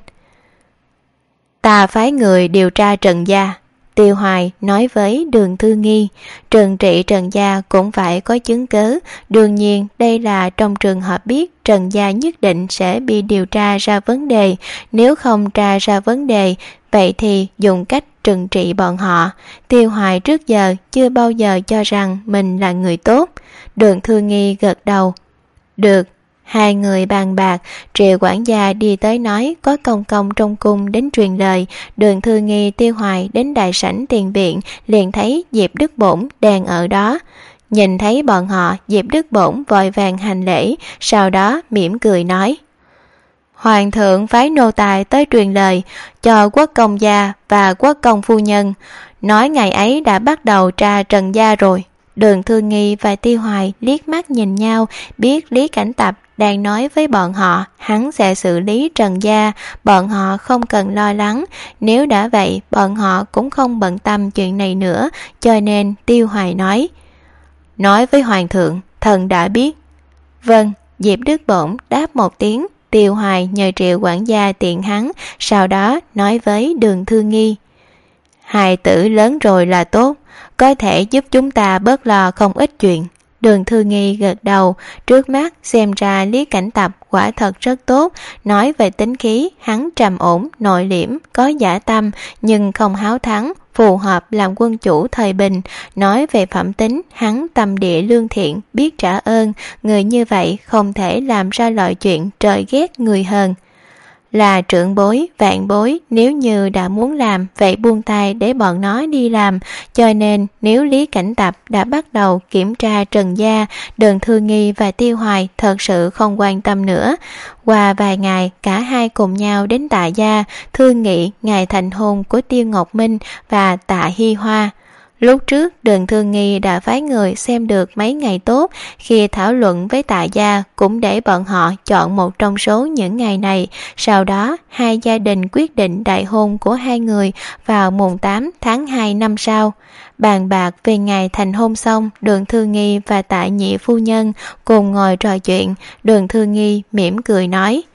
Ta phái người điều tra Trần gia. Tiêu Hoài nói với Đường Thư Nghi, trừng trị Trần gia cũng phải có chứng cứ, đương nhiên đây là trong trường hợp biết Trần gia nhất định sẽ bị điều tra ra vấn đề, nếu không tra ra vấn đề, vậy thì dùng cách trừng trị bọn họ. Tiêu Hoài trước giờ chưa bao giờ cho rằng mình là người tốt. Đường Thư Nghi gật đầu. Được. Hai người bàn bạc, Triệu quản gia đi tới nói có công công trong cung đến truyền lời. Đường Thư Nghi Tiêu Hoài đến đại sảnh tiền viện, liền thấy Diệp Đức Bổn đang ở đó. Nhìn thấy bọn họ, Diệp Đức Bổn vội vàng hành lễ, sau đó mỉm cười nói: Hoàng thượng phái nô tài tới truyền lời cho quốc công gia và quốc công phu nhân, nói ngày ấy đã bắt đầu tra Trần gia rồi. Đường Thư Nghi và Tiêu Hoài liếc mắt nhìn nhau, biết Lý Cảnh Tập đang nói với bọn họ hắn sẽ xử lý Trần gia, bọn họ không cần lo lắng. Nếu đã vậy, bọn họ cũng không bận tâm chuyện này nữa, cho nên Tiêu Hoài nói: Nói với Hoàng thượng, thần đã biết. Vâng. Diệp Đức Bổn đáp một tiếng. Tiêu Hoài nhờ Triệu quản gia tiện hắn, sau đó nói với Đường Thư Nghi: Hài tử lớn rồi là tốt, có thể giúp chúng ta bớt lo không ít chuyện. Đường Thư Nghi gật đầu, trước mắt xem ra Lý Cảnh Tập quả thật rất tốt. Nói về tính khí, hắn trầm ổn, nội liễm, có dã tâm nhưng không háo thắng, phù hợp làm quân chủ thời bình. Nói về phẩm tính, hắn tâm địa lương thiện, biết trả ơn, người như vậy không thể làm ra loại chuyện trời ghét người hờn. Là trưởng bối, vạn bối, nếu như đã muốn làm, vậy buông tay để bọn nó đi làm. Cho nên nếu Lý Cảnh Tập đã bắt đầu kiểm tra Trần gia, Đường Thư Nghi và Tiêu Hoài thật sự không quan tâm nữa. Qua vài ngày, cả hai cùng nhau đến Tạ gia, thương nghị ngày thành hôn của Tiêu Ngọc Minh và Tạ Hi Hoa. Lúc trước Đường Thư Nghi đã phái người xem được mấy ngày tốt, khi thảo luận với Tạ gia cũng để bọn họ chọn một trong số những ngày này. Sau đó hai gia đình quyết định đại hôn của hai người vào mùng tám tháng hai năm sau. Bàn bạc về ngày thành hôn xong, Đường Thư Nghi và Tạ nhị phu nhân cùng ngồi trò chuyện. Đường Thư Nghi mỉm cười nói: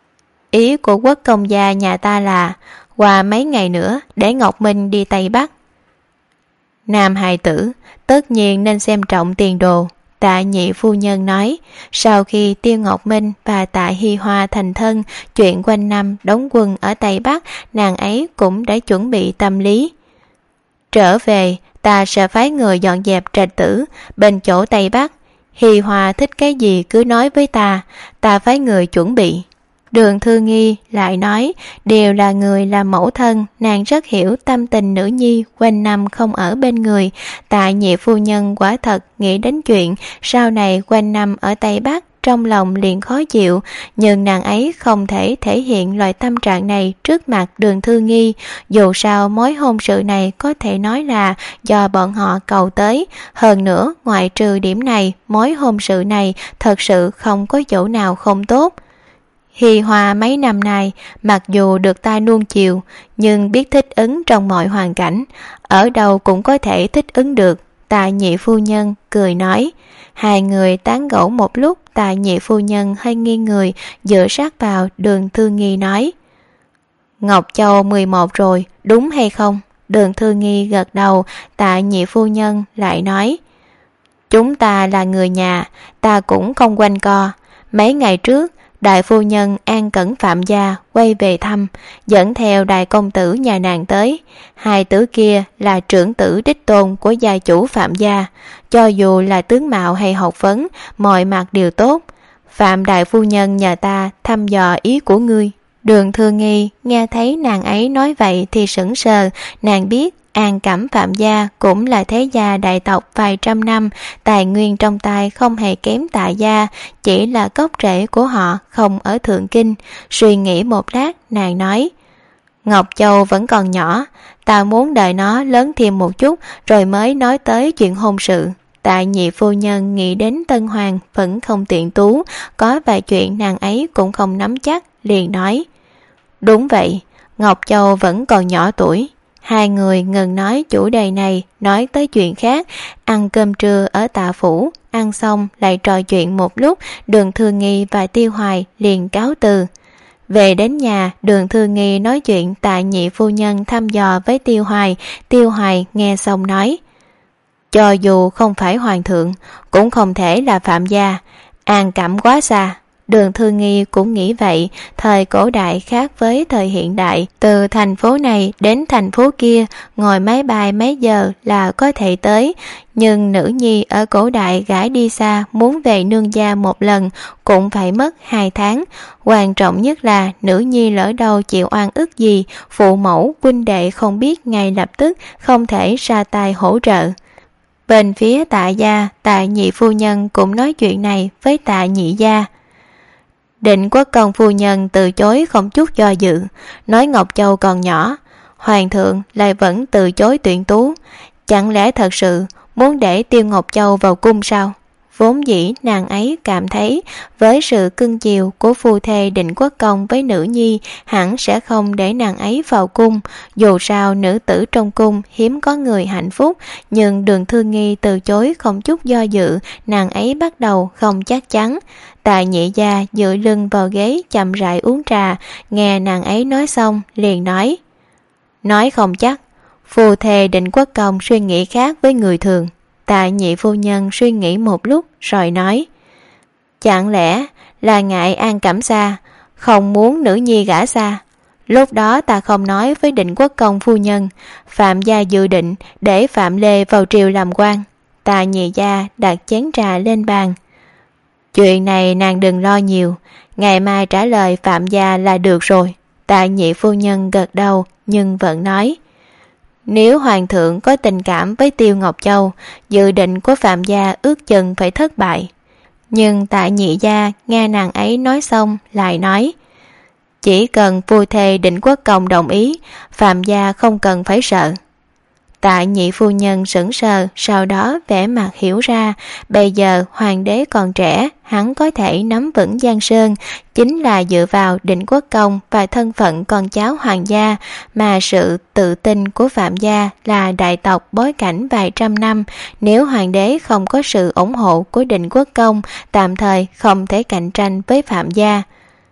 Ý của quốc công gia nhà ta là qua mấy ngày nữa để Ngọc Minh đi Tây Bắc. Nam hài tử tất nhiên nên xem trọng tiền đồ, Tạ nhị phu nhân nói, sau khi Tiêu Ngọc Minh và Tạ Hi Hoa thành thân, chuyện quanh năm đóng quân ở Tây Bắc, nàng ấy cũng đã chuẩn bị tâm lý. Trở về, ta sẽ phái người dọn dẹp trạch tử bên chỗ Tây Bắc. Hi Hoa thích cái gì cứ nói với ta, ta phái người chuẩn bị. Đường Thư Nghi lại nói, đều là người làm mẫu thân, nàng rất hiểu tâm tình nữ nhi quanh năm không ở bên người. Tạ nhị phu nhân quả thật nghĩ đến chuyện sau này quanh năm ở Tây Bắc, trong lòng liền khó chịu, nhưng nàng ấy không thể thể hiện loại tâm trạng này trước mặt Đường Thư Nghi. Dù sao mối hôn sự này có thể nói là do bọn họ cầu tới, hơn nữa ngoại trừ điểm này, mối hôn sự này thật sự không có chỗ nào không tốt. Hi Hoa mấy năm nay mặc dù được ta nuông chiều, nhưng biết thích ứng trong mọi hoàn cảnh, ở đâu cũng có thể thích ứng được. Tạ nhị phu nhân cười nói. Hai người tán gẫu một lúc, Tạ nhị phu nhân hơi nghiêng người dựa sát vào Đường Thư Nghi nói, Ngọc Châu mười một rồi, đúng hay không? Đường Thư Nghi gật đầu. Tạ nhị phu nhân lại nói, chúng ta là người nhà, ta cũng không quanh co. Mấy ngày trước đại phu nhân An Cẩn Phạm gia quay về thăm, dẫn theo đại công tử nhà nàng tới. Hai tử kia là trưởng tử đích tôn của gia chủ Phạm gia, cho dù là tướng mạo hay học vấn, mọi mặt đều tốt. Phạm đại phu nhân nhờ ta thăm dò ý của ngươi. Đường Thư Nghi nghe thấy nàng ấy nói vậy thì sững sờ, nàng biết An Cẩm Phạm gia cũng là thế gia đại tộc vài trăm năm, tài nguyên trong tay không hề kém Tạ gia, chỉ là gốc rễ của họ không ở Thượng Kinh. Suy nghĩ một lát, nàng nói, Ngọc Châu vẫn còn nhỏ, ta muốn đợi nó lớn thêm một chút rồi mới nói tới chuyện hôn sự. Tạ nhị phu nhân nghĩ đến Tân Hoàng vẫn không tiện tú, có vài chuyện nàng ấy cũng không nắm chắc, liền nói, đúng vậy, Ngọc Châu vẫn còn nhỏ tuổi. Hai người ngừng nói chủ đề này, nói tới chuyện khác. Ăn cơm trưa ở Tạ phủ, ăn xong lại trò chuyện một lúc. Đường Thư Nghi và Tiêu Hoài liền cáo từ. Về đến nhà, Đường Thư Nghi nói chuyện Tạ nhị phu nhân thăm dò với Tiêu Hoài. Tiêu Hoài nghe xong nói, cho dù không phải hoàng thượng, cũng không thể là Phạm gia, An Cẩm quá xa. Đường Thư Nghi cũng nghĩ vậy, thời cổ đại khác với thời hiện đại, từ thành phố này đến thành phố kia, ngồi máy bay mấy giờ là có thể tới, nhưng nữ nhi ở cổ đại gả đi xa muốn về nương gia một lần cũng phải mất hai tháng. Quan trọng nhất là nữ nhi lỡ đâu chịu oan ức gì, phụ mẫu, huynh đệ không biết ngay lập tức, không thể ra tay hỗ trợ. Bên phía Tạ gia, Tạ nhị phu nhân cũng nói chuyện này với Tạ nhị gia. Định Quốc Công phu nhân từ chối không chút do dự, nói Ngọc Châu còn nhỏ, hoàng thượng lại vẫn từ chối tuyển tú, chẳng lẽ thật sự muốn để Tiêu Ngọc Châu vào cung sao? Vốn dĩ nàng ấy cảm thấy với sự cưng chiều của phu thê Định Quốc Công với nữ nhi hẳn sẽ không để nàng ấy vào cung, dù sao nữ tử trong cung hiếm có người hạnh phúc, nhưng Đường Thư Nghi từ chối không chút do dự, nàng ấy bắt đầu không chắc chắn. Tạ nhị gia dựa lưng vào ghế chậm rãi uống trà, nghe nàng ấy nói xong liền nói, nói không chắc, phu thê Định Quốc Công suy nghĩ khác với người thường. Tạ nhị phu nhân suy nghĩ một lúc rồi nói, chẳng lẽ là ngại An Cẩm xa, không muốn nữ nhi gả xa? Lúc đó ta không nói với Định Quốc Công phu nhân, Phạm gia dự định để Phạm Lê vào triều làm quan. Tạ nhị gia đặt chén trà lên bàn. Chuyện này nàng đừng lo nhiều, ngày mai trả lời Phạm gia là được rồi. Tạ nhị phu nhân gật đầu nhưng vẫn nói, nếu hoàng thượng có tình cảm với Tiêu Ngọc Châu, dự định của Phạm gia ước chừng phải thất bại. Nhưng Tạ nhị gia nghe nàng ấy nói xong lại nói, chỉ cần phu thê Định Quốc Công đồng ý, Phạm gia không cần phải sợ. Tạ nhị phu nhân sững sờ, sau đó vẻ mặt hiểu ra, bây giờ hoàng đế còn trẻ, hắn có thể nắm vững Giang Sơn, chính là dựa vào Định Quốc Công và thân phận con cháu hoàng gia, mà sự tự tin của Phạm gia là đại tộc bối cảnh vài trăm năm, nếu hoàng đế không có sự ủng hộ của Định Quốc Công, tạm thời không thể cạnh tranh với Phạm gia.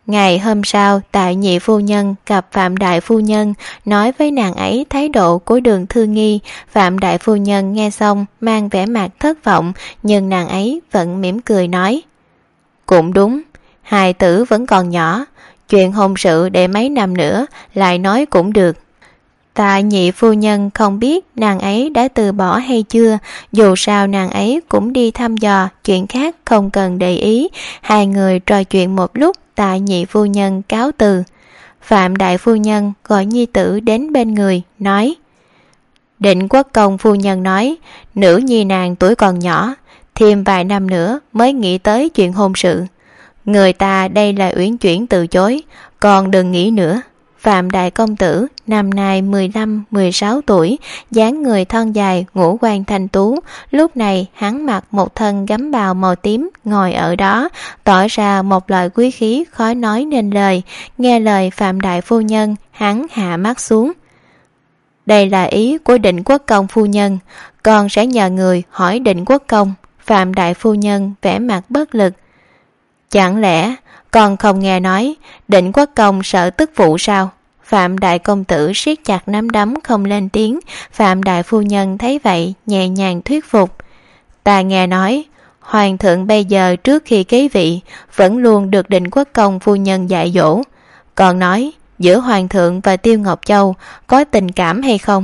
Ngày hôm sau, Tạ nhị phu nhân gặp Phạm đại phu nhân, nói với nàng ấy thái độ của Đường Thư Nghi. Phạm đại phu nhân nghe xong mang vẻ mặt thất vọng, nhưng nàng ấy vẫn mỉm cười nói: Cũng đúng, hài tử vẫn còn nhỏ, chuyện hôn sự để mấy năm nữa lại nói cũng được. Tạ nhị phu nhân không biết nàng ấy đã từ bỏ hay chưa, dù sao nàng ấy cũng đi thăm dò, chuyện khác không cần để ý. Hai người trò chuyện một lúc, Tạ nhị phu nhân cáo từ. Phạm đại phu nhân gọi nhi tử đến bên người, nói: Định Quốc Công phu nhân nói, nữ nhi nàng tuổi còn nhỏ, thêm vài năm nữa mới nghĩ tới chuyện hôn sự. Người ta đây là uyển chuyển từ chối, còn đừng nghĩ nữa. Phạm đại công tử năm nay mười lăm mười sáu tuổi, dáng người thon dài, ngũ quan thanh tú. Lúc này hắn mặc một thân gấm bào màu tím, ngồi ở đó tỏ ra một loại quý khí khó nói nên lời. Nghe lời Phạm đại phu nhân, hắn hạ mắt xuống. Đây là ý của Định Quốc Công phu nhân, con sẽ nhờ người hỏi Định Quốc Công. Phạm đại phu nhân vẻ mặt bất lực. Chẳng lẽ con không nghe nói Định Quốc Công sợ tức phụ sao? Phạm đại công tử siết chặt nắm đấm không lên tiếng. Phạm đại phu nhân thấy vậy nhẹ nhàng thuyết phục. Ta nghe nói hoàng thượng bây giờ trước khi kế vị vẫn luôn được Định Quốc Công phu nhân dạy dỗ. Còn nói giữa hoàng thượng và Tiêu Ngọc Châu có tình cảm hay không?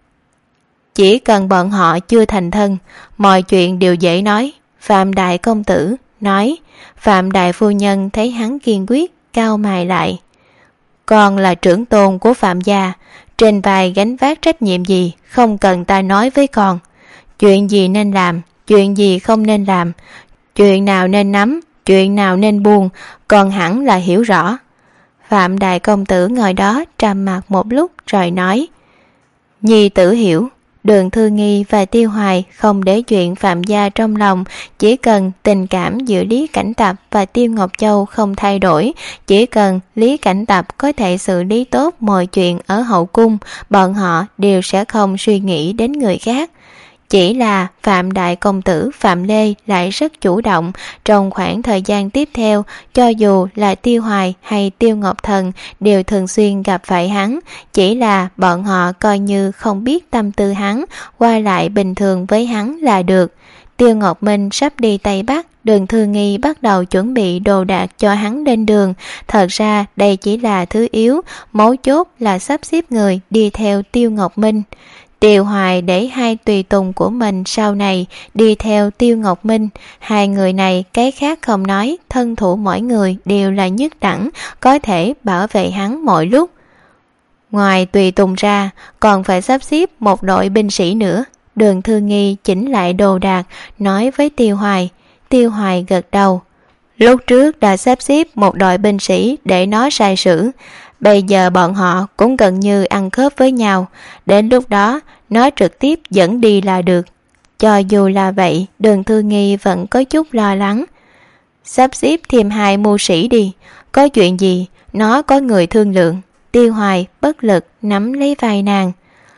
Chỉ cần bọn họ chưa thành thân, mọi chuyện đều dễ nói. Phạm đại công tử nói. Phạm đại phu nhân thấy hắn kiên quyết, cau mày lại. Con là trưởng tôn của Phạm gia, trên vai gánh vác trách nhiệm gì không cần ta nói với con. Chuyện gì nên làm, chuyện gì không nên làm, chuyện nào nên nắm, chuyện nào nên buông, con hẳn là hiểu rõ. Phạm đại công tử ngồi đó trầm mặc một lúc rồi nói: Nhi tử hiểu. Đường Thư Nghi và Tiêu Hoài không để chuyện Phạm gia trong lòng, chỉ cần tình cảm giữa Lý Cảnh Tập và Tiêu Ngọc Châu không thay đổi, chỉ cần Lý Cảnh Tập có thể xử lý tốt mọi chuyện ở hậu cung, bọn họ đều sẽ không suy nghĩ đến người khác. Chỉ là Phạm đại công tử Phạm Lê lại rất chủ động. Trong khoảng thời gian tiếp theo, cho dù là Tiêu Hoài hay Tiêu Ngọc Thần đều thường xuyên gặp phải hắn, chỉ là bọn họ coi như không biết tâm tư hắn, qua lại bình thường với hắn là được. Tiêu Ngọc Minh sắp đi Tây Bắc, Đường Thư Nghi bắt đầu chuẩn bị đồ đạc cho hắn lên đường. Thật ra đây chỉ là thứ yếu, mấu chốt là sắp xếp người đi theo Tiêu Ngọc Minh. Tiêu Hoài để hai tùy tùng của mình sau này đi theo Tiêu Ngọc Minh. Hai người này cái khác không nói, thân thủ mỗi người đều là nhất đẳng, có thể bảo vệ hắn mọi lúc. Ngoài tùy tùng ra, còn phải sắp xếp một đội binh sĩ nữa. Đường Thư Nghi chỉnh lại đồ đạc, nói với Tiêu Hoài. Tiêu Hoài gật đầu. Lúc trước đã sắp xếp một đội binh sĩ để nó sai sử. Bây giờ bọn họ cũng gần như ăn khớp với nhau. Đến lúc đó nó trực tiếp dẫn đi là được. Cho dù là vậy, Đường Thư Nghi vẫn có chút lo lắng. Sắp xếp thêm hai mưu sĩ đi, có chuyện gì nó có người thương lượng. Tiêu Hoài bất lực nắm lấy vai nàng.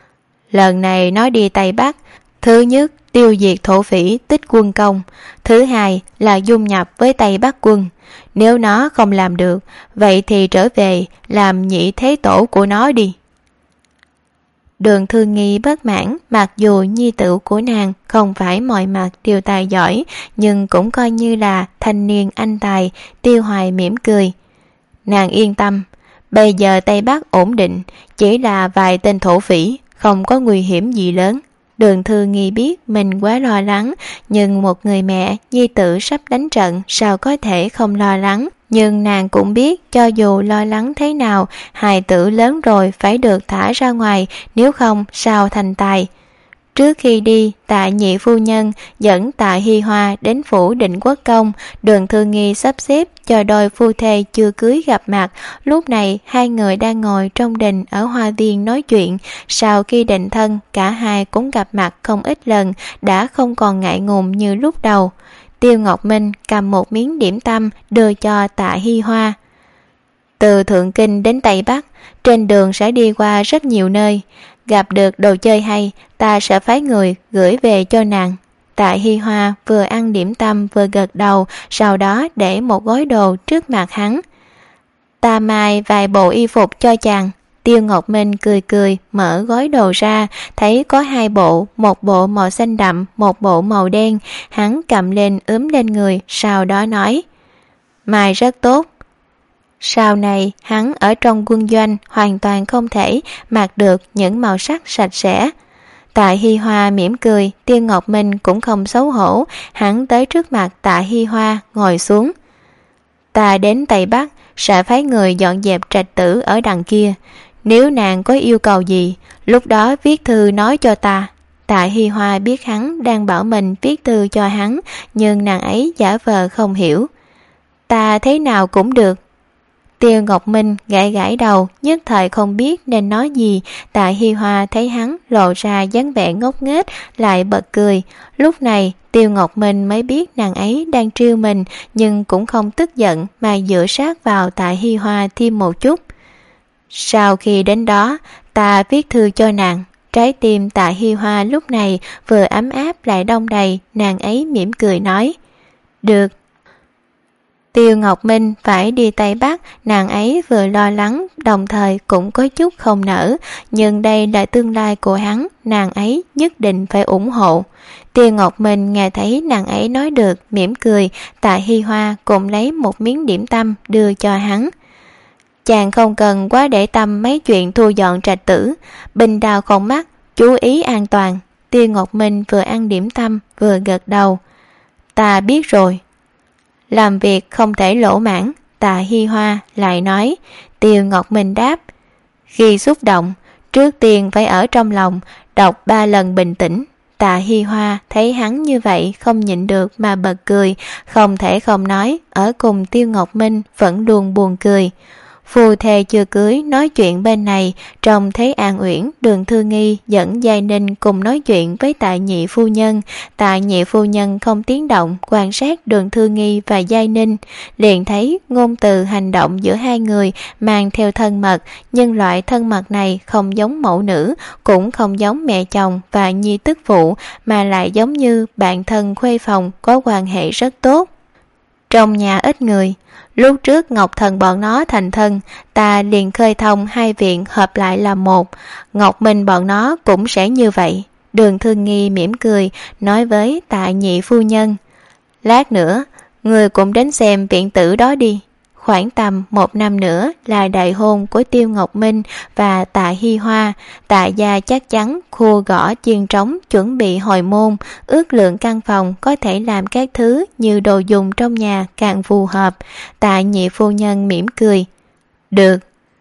Lần này nó đi Tây Bắc, thứ nhất tiêu diệt thổ phỉ tích quân công, thứ hai là dung nhập với Tây Bắc quân. Nếu nó không làm được, vậy thì trở về làm nhị thế tổ của nó đi. Đường Thư Nghi bất mãn, mặc dù nhi tử của nàng không phải mọi mặt đều tài giỏi, nhưng cũng coi như là thanh niên anh tài. Tiêu Hoài mỉm cười. Nàng yên tâm, bây giờ Tây Bắc ổn định, chỉ là vài tên thổ phỉ, không có nguy hiểm gì lớn. Đường Thư Nghi biết mình quá lo lắng, nhưng một người mẹ, nhi tử sắp đánh trận, sao có thể không lo lắng. Nhưng nàng cũng biết cho dù lo lắng thế nào, hài tử lớn rồi phải được thả ra ngoài, nếu không sao thành tài. Trước khi đi, Tạ nhị phu nhân dẫn Tạ Hi Hoa đến phủ Định Quốc Công. Đường Thư Nghi sắp xếp cho đôi phu thê chưa cưới gặp mặt. Lúc này hai người đang ngồi trong đình ở hoa viên nói chuyện. Sau khi định thân, cả hai cũng gặp mặt không ít lần, đã không còn ngại ngùng như lúc đầu. Tiêu Ngọc Minh cầm một miếng điểm tâm đưa cho Tạ Hi Hoa. Từ Thượng Kinh đến Tây Bắc, trên đường sẽ đi qua rất nhiều nơi. Gặp được đồ chơi hay, ta sẽ phái người gửi về cho nàng. Tạ Hi Hoa vừa ăn điểm tâm vừa gật đầu, sau đó để một gói đồ trước mặt hắn. ta mai vài bộ y phục cho chàng. Tiêu Ngọc Minh cười cười mở gói đồ ra, thấy có hai bộ, một bộ màu xanh đậm, một bộ màu đen. Hắn cầm lên ướm lên người, sau đó nói: Mai rất tốt. Sau này hắn ở trong quân doanh hoàn toàn không thể mặc được những màu sắc sạch sẽ. Tạ Hi Hoa mỉm cười, Tiêu Ngọc Minh cũng không xấu hổ, hắn tới trước mặt Tạ Hi Hoa ngồi xuống. Ta đến Tây Bắc sẽ phái người dọn dẹp trạch tử ở đằng kia, nếu nàng có yêu cầu gì, lúc đó viết thư nói cho ta. Tạ Hi Hoa biết hắn đang bảo mình viết thư cho hắn, nhưng nàng ấy giả vờ không hiểu. Ta thế nào cũng được. Tiêu Ngọc Minh gãi gãi đầu, nhất thời không biết nên nói gì. Tạ Hi Hoa thấy hắn lộ ra dáng vẻ ngốc nghếch, lại bật cười. Lúc này Tiêu Ngọc Minh mới biết nàng ấy đang trêu mình, nhưng cũng không tức giận mà dựa sát vào Tạ Hi Hoa thêm một chút. Sau khi đến đó, ta viết thư cho nàng. Trái tim Tạ Hi Hoa lúc này vừa ấm áp lại đông đầy, nàng ấy mỉm cười nói: Được. Tiêu Ngọc Minh phải đi Tây Bắc, nàng ấy vừa lo lắng, đồng thời cũng có chút không nỡ, nhưng đây là tương lai của hắn, nàng ấy nhất định phải ủng hộ. Tiêu Ngọc Minh nghe thấy nàng ấy nói được, mỉm cười. Tạ Hi Hoa cũng lấy một miếng điểm tâm đưa cho hắn. Chàng không cần quá để tâm mấy chuyện thu dọn trạch tử, bình đào không mắc, chú ý an toàn. Tiêu Ngọc Minh vừa ăn điểm tâm vừa gật đầu. Ta biết rồi. Làm việc không thể lỗ mãn, Tạ Hi Hoa lại nói. Tiêu Ngọc Minh đáp: Khi xúc động, trước tiên phải ở trong lòng đọc ba lần bình tĩnh. Tạ Hi Hoa thấy hắn như vậy không nhịn được mà bật cười, không thể không nói, ở cùng Tiêu Ngọc Minh vẫn luôn buồn cười. Phu thê chưa cưới nói chuyện bên này, trong thế an uyển, Đường Thư Nghi dẫn Giai Ninh cùng nói chuyện với Tạ Nhị phu nhân. Tạ Nhị phu nhân không tiếng động quan sát Đường Thư Nghi và Giai Ninh, liền thấy ngôn từ hành động giữa hai người mang theo thân mật, nhưng loại thân mật này không giống mẫu nữ, cũng không giống mẹ chồng và nhi tức phụ, mà lại giống như bạn thân khuê phòng có quan hệ rất tốt. Trong nhà ít người, lúc trước Ngọc Thần bọn nó thành thân, ta liền khơi thông hai viện hợp lại làm một. Ngọc Minh bọn nó cũng sẽ như vậy. Đường Thư Nghi mỉm cười nói với Tạ Nhị phu nhân: Lát nữa người cũng đến xem viện tử đó đi. Khoảng tầm một năm nữa là đại hôn của Tiêu Ngọc Minh và Tạ Hi Hoa. Tạ gia chắc chắn khua gõ chiên trống chuẩn bị hồi môn, ước lượng căn phòng có thể làm các thứ như đồ dùng trong nhà càng phù hợp. Tạ Nhị phu nhân mỉm cười: Được.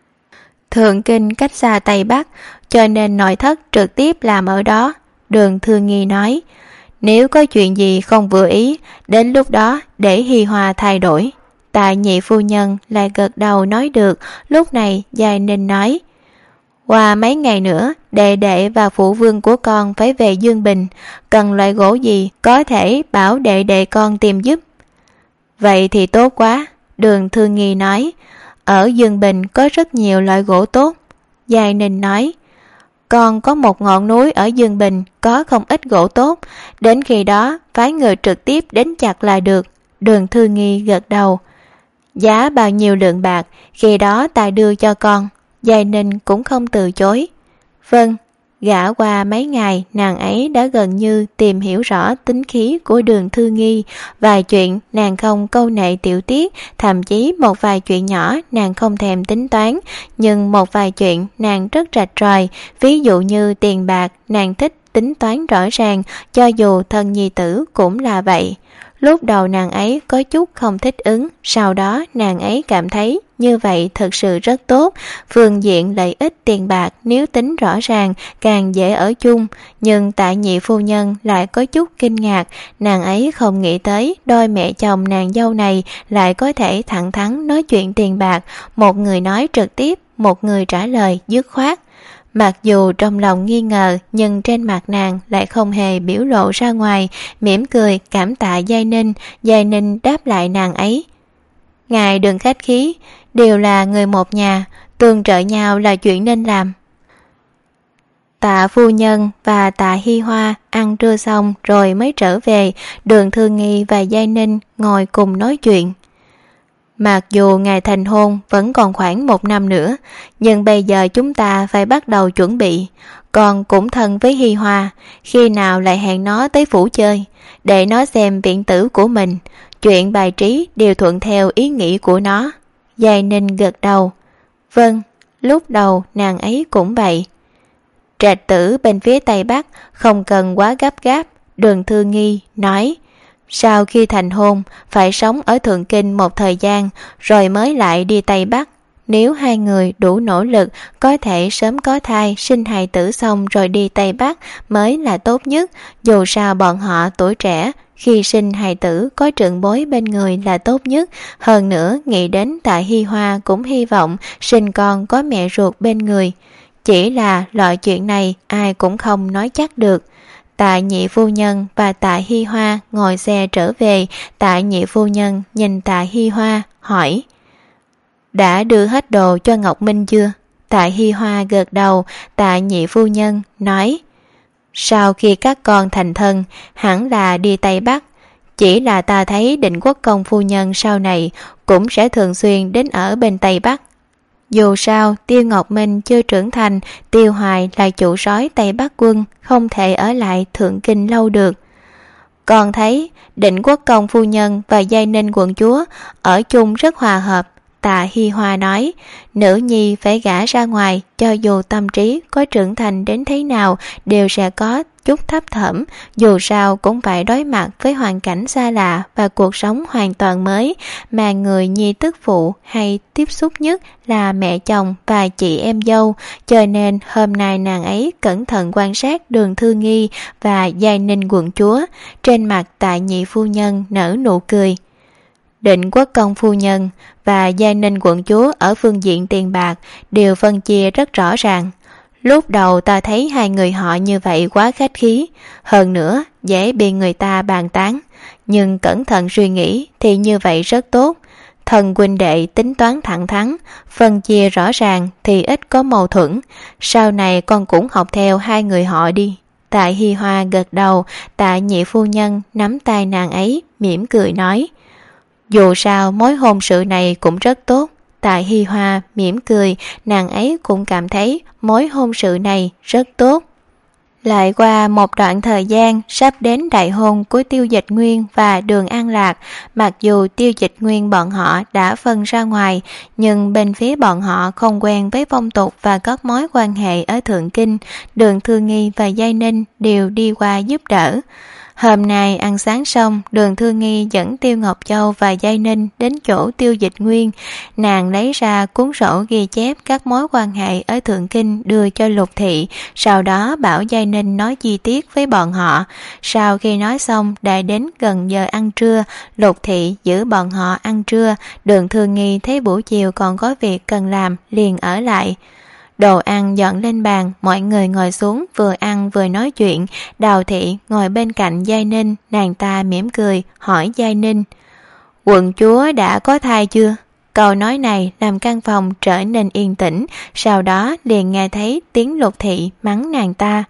Thượng Kinh cách xa Tây Bắc, cho nên nội thất trực tiếp làm ở đó. Đường Thư Nghi nói: Nếu có chuyện gì không vừa ý, đến lúc đó để Hi Hoa thay đổi. Tạ Nhị phu nhân lại gật đầu nói được. Lúc này Giai Ninh nói: Qua mấy ngày nữa, đệ đệ và phụ vương của con phải về Dương Bình, cần loại gỗ gì có thể bảo đệ đệ con tìm giúp. Vậy thì tốt quá. Đường Thư Nghi nói: Ở Dương Bình có rất nhiều loại gỗ tốt. Giai Ninh nói: Con có một ngọn núi ở Dương Bình có không ít gỗ tốt, đến khi đó phái người trực tiếp đến chặt là được. Đường Thư Nghi gật đầu. Giá bao nhiêu lượng bạc, khi đó ta đưa cho con. Giai Ninh cũng không từ chối. Vâng. Gã qua mấy ngày, nàng ấy đã gần như tìm hiểu rõ tính khí của Đường Thư Nghi. Vài chuyện nàng không câu nệ tiểu tiết, thậm chí một vài chuyện nhỏ nàng không thèm tính toán, nhưng một vài chuyện nàng rất rạch ròi. Ví dụ như tiền bạc, nàng thích tính toán rõ ràng, cho dù thân nhi tử cũng là vậy. Lúc đầu nàng ấy có chút không thích ứng, sau đó nàng ấy cảm thấy như vậy thật sự rất tốt. Phương diện lợi ích tiền bạc nếu tính rõ ràng càng dễ ở chung, nhưng Tạ Nhị phu nhân lại có chút kinh ngạc. Nàng ấy không nghĩ tới đôi mẹ chồng nàng dâu này lại có thể thẳng thắn nói chuyện tiền bạc, một người nói trực tiếp, một người trả lời dứt khoát. Mặc dù trong lòng nghi ngờ, nhưng trên mặt nàng lại không hề biểu lộ ra ngoài, mỉm cười cảm tạ Giai Ninh. Giai Ninh đáp lại nàng ấy: Ngài đừng khách khí, đều là người một nhà, tương trợ nhau là chuyện nên làm. Tạ phu nhân và Tạ Hi Hoa ăn trưa xong rồi mới trở về. Đường Thư Nghi và Giai Ninh ngồi cùng nói chuyện. Mặc dù ngày thành hôn vẫn còn khoảng một năm nữa, nhưng bây giờ chúng ta phải bắt đầu chuẩn bị. Con cũng thân với Hi Hoa, khi nào lại hẹn nó tới phủ chơi, để nó xem viện tử của mình. Chuyện bài trí đều thuận theo ý nghĩ của nó. Giai Ninh gật đầu. Vâng, lúc đầu nàng ấy cũng vậy. Trạch tử bên phía Tây Bắc không cần quá gấp gáp, Đường Thư Nghi nói. Sau khi thành hôn, phải sống ở Thượng Kinh một thời gian, rồi mới lại đi Tây Bắc. Nếu hai người đủ nỗ lực, có thể sớm có thai, sinh hài tử xong rồi đi Tây Bắc mới là tốt nhất. Dù sao bọn họ tuổi trẻ, khi sinh hài tử có trưởng bối bên người là tốt nhất. Hơn nữa, nghĩ đến Tạ Hi Hoa cũng hy vọng sinh con có mẹ ruột bên người. Chỉ là loại chuyện này ai cũng không nói chắc được. Tạ nhị phu nhân và Tạ Hi Hoa ngồi xe trở về. Tạ nhị phu nhân nhìn Tạ Hi Hoa hỏi: đã đưa hết đồ cho Ngọc Minh chưa? Tạ Hi Hoa gật đầu. Tạ nhị phu nhân nói: sau khi các con thành thân, hẳn là đi Tây Bắc. Chỉ là ta thấy Định Quốc công phu nhân sau này cũng sẽ thường xuyên đến ở bên Tây Bắc. Dù sao, Tiêu Ngọc Minh chưa trưởng thành, Tiêu Hoài là chủ soái Tây Bắc quân, không thể ở lại Thượng Kinh lâu được. Còn thấy Định Quốc công phu nhân và Giai Ninh quận chúa ở chung rất hòa hợp. Tạ Hi Hoa nói, nữ nhi phải gả ra ngoài, cho dù tâm trí có trưởng thành đến thế nào đều sẽ có chút thấp thỏm, dù sao cũng phải đối mặt với hoàn cảnh xa lạ và cuộc sống hoàn toàn mới, mà người nhi tức phụ hay tiếp xúc nhất là mẹ chồng và chị em dâu, cho nên hôm nay nàng ấy cẩn thận quan sát Đường Thư Nghi và Giai Ninh quận chúa. Trên mặt Tạ nhị phu nhân nở nụ cười. Định Quốc công phu nhân và Giai Ninh quận chúa ở phương diện tiền bạc đều phân chia rất rõ ràng. Lúc đầu ta thấy hai người họ như vậy quá khách khí, hơn nữa dễ bị người ta bàn tán, nhưng cẩn thận suy nghĩ thì như vậy rất tốt. Thần huynh đệ tính toán thẳng thắn, phân chia rõ ràng thì ít có mâu thuẫn. Sau này con cũng học theo hai người họ đi. Tạ Hi Hoa gật đầu. Tạ nhị phu nhân nắm tay nàng ấy mỉm cười nói, dù sao mối hôn sự này cũng rất tốt. Tạ Hi Hoa mỉm cười, nàng ấy cũng cảm thấy mối hôn sự này rất tốt. Lại qua một đoạn thời gian, sắp đến đại hôn của Tiêu Dịch Nguyên và Đường An Lạc. Mặc dù Tiêu Dịch Nguyên bọn họ đã phân ra ngoài, nhưng bên phía bọn họ không quen với phong tục và các mối quan hệ ở Thượng Kinh. Đường Thư Nghi và Giai Ninh đều đi qua giúp đỡ. Hôm nay ăn sáng xong, Đường Thư Nghi dẫn Tiêu Ngọc Châu và Giai Ninh đến chỗ Tiêu Dịch Nguyên. Nàng lấy ra cuốn sổ ghi chép các mối quan hệ ở Thượng Kinh đưa cho Lục Thị, sau đó bảo Giai Ninh nói chi tiết với bọn họ. Sau khi nói xong, đã đến gần giờ ăn trưa, Lục Thị giữ bọn họ ăn trưa. Đường Thư Nghi thấy buổi chiều còn có việc cần làm, liền ở lại. Đồ ăn dọn lên bàn, mọi người ngồi xuống vừa ăn vừa nói chuyện. Đào Thị ngồi bên cạnh Giai Ninh, nàng ta mỉm cười hỏi Giai Ninh, quận chúa đã có thai chưa? Câu nói này làm căn phòng trở nên yên tĩnh, sau đó liền nghe thấy tiếng Lục Thị mắng nàng ta,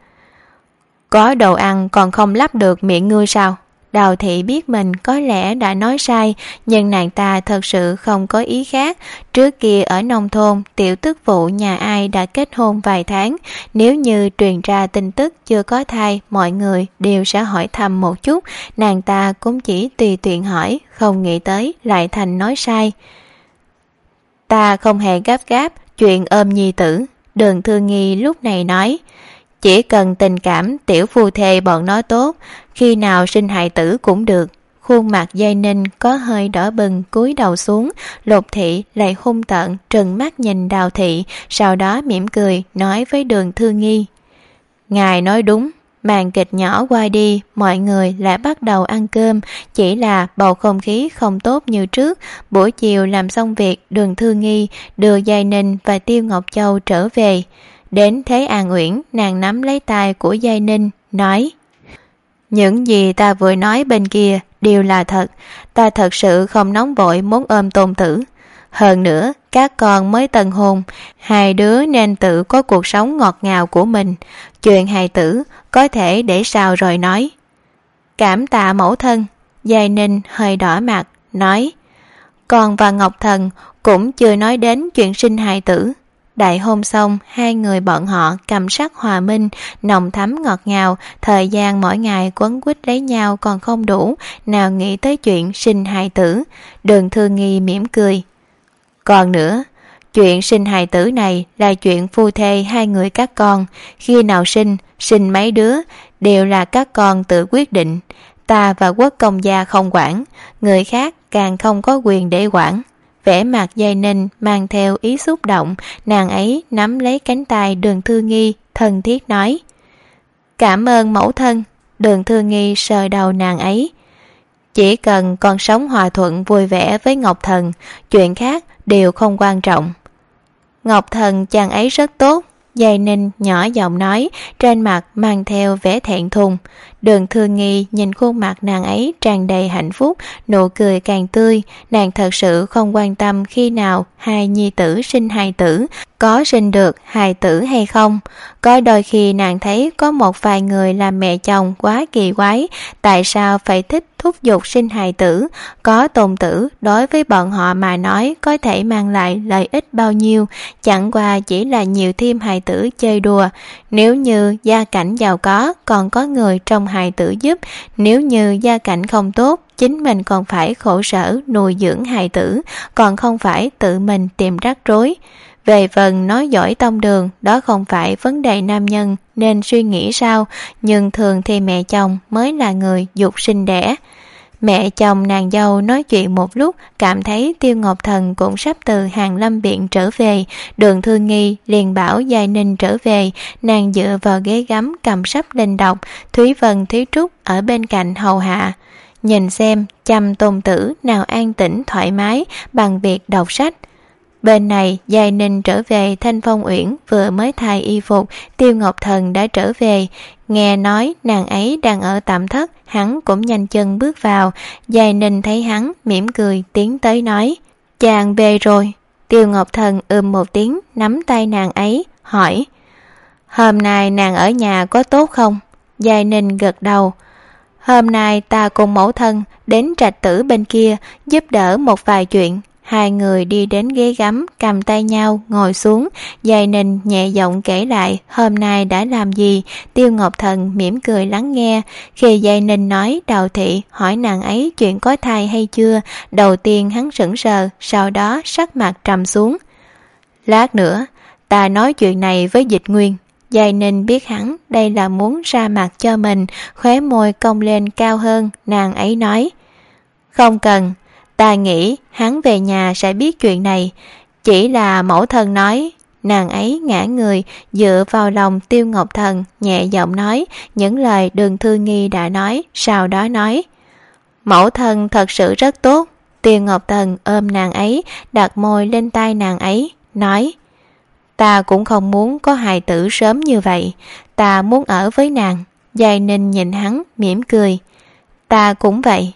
có đồ ăn còn không lấp được miệng ngươi sao? Đào Thị biết mình có lẽ đã nói sai, nhưng nàng ta thật sự không có ý khác. Trước kia ở nông thôn, tiểu tức phụ nhà ai đã kết hôn vài tháng, nếu như truyền ra tin tức chưa có thai, mọi người đều sẽ hỏi thăm một chút. Nàng ta cũng chỉ tùy tiện hỏi, không nghĩ tới lại thành nói sai. Ta không hề gấp gáp chuyện ôm nhi tử. Đường Thư Nghi lúc này nói, chỉ cần tình cảm tiểu phu thê bọn nó tốt, khi nào sinh hài tử cũng được. Khuôn mặt Giai Ninh có hơi đỏ bừng, cúi đầu xuống. Lục Thị lại hung tợn trừng mắt nhìn Đào Thị, sau đó mỉm cười nói với Đường Thư Nghi, ngài nói đúng. Màn kịch nhỏ qua đi, mọi người lại bắt đầu ăn cơm, chỉ là bầu không khí không tốt như trước. Buổi chiều làm xong việc, Đường Thư Nghi đưa Giai Ninh và Tiêu Ngọc Châu trở về. Đến Thế An Uyển, nàng nắm lấy tay của Giai Ninh, nói, những gì ta vừa nói bên kia đều là thật. Ta thật sự không nóng vội muốn ôm tôn tử. Hơn nữa, các con mới tân hôn, hai đứa nên tự có cuộc sống ngọt ngào của mình. Chuyện hài tử có thể để sau rồi nói. Cảm tạ mẫu thân. Giai Ninh hơi đỏ mặt, nói, Còn và Ngọc Thần cũng chưa nói đến chuyện sinh hài tử. Đại hôn xong, hai người bọn họ cầm sắc hòa minh, nồng thắm ngọt ngào, thời gian mỗi ngày quấn quýt lấy nhau còn không đủ, nào nghĩ tới chuyện sinh hài tử. Đường Thư Nghi mỉm cười. Còn nữa, chuyện sinh hài tử này là chuyện phu thê hai người các con, khi nào sinh, sinh mấy đứa, đều là các con tự quyết định. Ta và Quốc công gia không quản, người khác càng không có quyền để quản. Vẻ mặt Giai Ninh mang theo ý xúc động, nàng ấy nắm lấy cánh tay Đường Thư Nghi, thân thiết nói. Cảm ơn mẫu thân. Đường Thư Nghi sờ đầu nàng ấy. Chỉ cần con sống hòa thuận vui vẻ với Ngọc Thần, chuyện khác đều không quan trọng. Ngọc Thần chàng ấy rất tốt. Giai Ninh nhỏ giọng nói, trên mặt mang theo vẻ thẹn thùng. Đường Thư Nghi nhìn khuôn mặt nàng ấy tràn đầy hạnh phúc, nụ cười càng tươi. Nàng thật sự không quan tâm khi nào hai nhi tử sinh hài tử, có sinh được hài tử hay không. Có đôi khi nàng thấy có một vài người làm mẹ chồng quá kỳ quái, tại sao phải thích thúc giục sinh hài tử. Có tôn tử đối với bọn họ mà nói có thể mang lại lợi ích bao nhiêu, chẳng qua chỉ là nhiều thêm hài tử chơi đùa. Nếu như gia cảnh giàu có, còn có người trong hài tử giúp. Nếu như gia cảnh không tốt, chính mình còn phải khổ sở nuôi dưỡng hài tử, còn không phải tự mình tìm rắc rối. Về phần nói giỏi tông đường, đó không phải vấn đề nam nhân nên suy nghĩ sao, nhưng thường thì mẹ chồng mới là người dục sinh đẻ. Mẹ chồng nàng dâu nói chuyện một lúc, cảm thấy Tiêu Ngọc Thần cũng sắp từ Hàng Lâm Viện trở về. Đường Thư Nghi liền bảo Giai Ninh trở về, nàng dựa vào ghế gắm cầm sách lên đọc, Thúy Vân Thúy Trúc ở bên cạnh hầu hạ. Nhìn xem chăm tôn tử nào an tĩnh thoải mái bằng việc đọc sách. Bên này Giai Ninh trở về Thanh Phong Uyển, vừa mới thay y phục, Tiêu Ngọc Thần đã trở về. Nghe nói nàng ấy đang ở tạm thất, hắn cũng nhanh chân bước vào. Giai Ninh thấy hắn mỉm cười tiến tới nói, chàng về rồi. Tiêu Ngọc Thần ừm một tiếng, nắm tay nàng ấy hỏi, hôm nay nàng ở nhà có tốt không? Giai Ninh gật đầu. Hôm nay ta cùng mẫu thân đến trạch tử bên kia giúp đỡ một vài chuyện. Hai người đi đến ghế gắm, cầm tay nhau ngồi xuống. Giai Ninh nhẹ giọng kể lại hôm nay đã làm gì. Tiêu Ngọc Thần mỉm cười lắng nghe. Khi Giai Ninh nói Đào thị hỏi nàng ấy chuyện có thai hay chưa, đầu tiên hắn sững sờ, sau đó sắc mặt trầm xuống. Lát nữa ta nói chuyện này với Dịch Nguyên. Giai Ninh biết hắn đây là muốn ra mặt cho mình, khóe môi cong lên cao hơn, nàng ấy nói, không cần, ta nghĩ hắn về nhà sẽ biết chuyện này, chỉ là mẫu thân nói. Nàng ấy ngã người dựa vào lòng Tiêu Ngọc Thần, nhẹ giọng nói những lời Đường Thư Nghi đã nói, sau đó nói, mẫu thân thật sự rất tốt. Tiêu Ngọc Thần ôm nàng ấy, đặt môi lên tai nàng ấy, nói, ta cũng không muốn có hài tử sớm như vậy, ta muốn ở với nàng. Giai Ninh nhìn hắn mỉm cười, ta cũng vậy.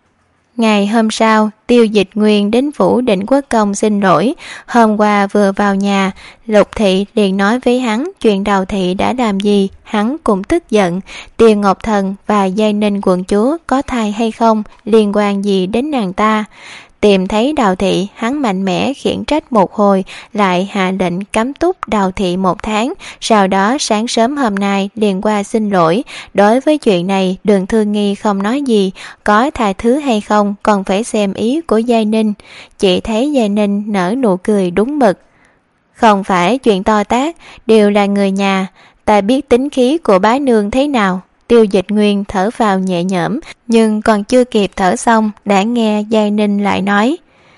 Ngày hôm sau, Tiêu Dịch Nguyên đến phủ Định Quốc Công xin lỗi. Hôm qua vừa vào nhà, Lục Thị liền nói với hắn chuyện Đào Thị đã làm gì, hắn cũng tức giận. Tiêu Ngọc Thần và Giai Ninh quận chúa có thai hay không, liên quan gì đến nàng ta? Tìm thấy Đào Thị, hắn mạnh mẽ khiển trách một hồi, lại hạ lệnh cấm túc Đào Thị một tháng. Sau đó sáng sớm hôm nay liền qua xin lỗi. Đối với chuyện này, Đường Thư Nghi không nói gì, có tha thứ hay không còn phải xem ý của Giai Ninh. Chỉ thấy Giai Ninh nở nụ cười đúng mực. Không phải chuyện to tát, đều là người nhà, ta biết tính khí của bá nương thế nào. Tiêu Dịch Nguyên thở vào nhẹ nhõm, nhưng còn chưa kịp thở xong đã nghe Giai Ninh lại nói,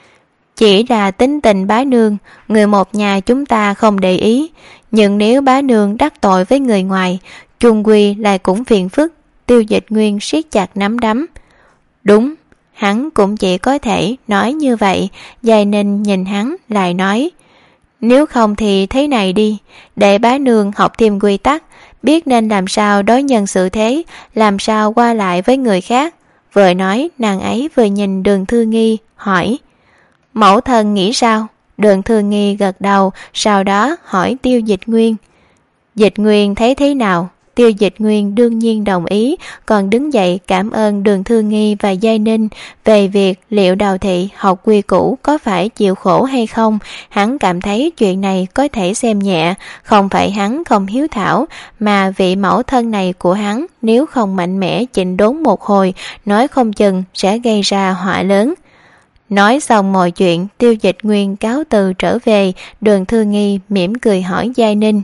chỉ là tính tình bá nương, người một nhà chúng ta không để ý, nhưng nếu bá nương đắc tội với người ngoài, chung quy lại cũng phiền phức. Tiêu Dịch Nguyên siết chặt nắm đấm. Đúng, hắn cũng chỉ có thể nói như vậy. Giai Ninh nhìn hắn lại nói, nếu không thì thế này đi, để bá nương học thêm quy tắc, biết nên làm sao đối nhân xử thế, làm sao qua lại với người khác. Vừa nói nàng ấy vừa nhìn Đường Thư Nghi hỏi, mẫu thân nghĩ sao? Đường Thư Nghi gật đầu, sau đó hỏi Tiêu Dịch Nguyên. Dịch Nguyên thấy thế nào? Tiêu Dịch Nguyên đương nhiên đồng ý, còn đứng dậy cảm ơn Đường Thư Nghi và Giai Ninh. Về việc liệu Đào thị học quy củ có phải chịu khổ hay không, hắn cảm thấy chuyện này có thể xem nhẹ. Không phải hắn không hiếu thảo, mà vị mẫu thân này của hắn nếu không mạnh mẽ chỉnh đốn một hồi, nói không chừng sẽ gây ra họa lớn. Nói xong mọi chuyện, Tiêu Dịch Nguyên cáo từ trở về. Đường Thư Nghi mỉm cười hỏi Giai Ninh: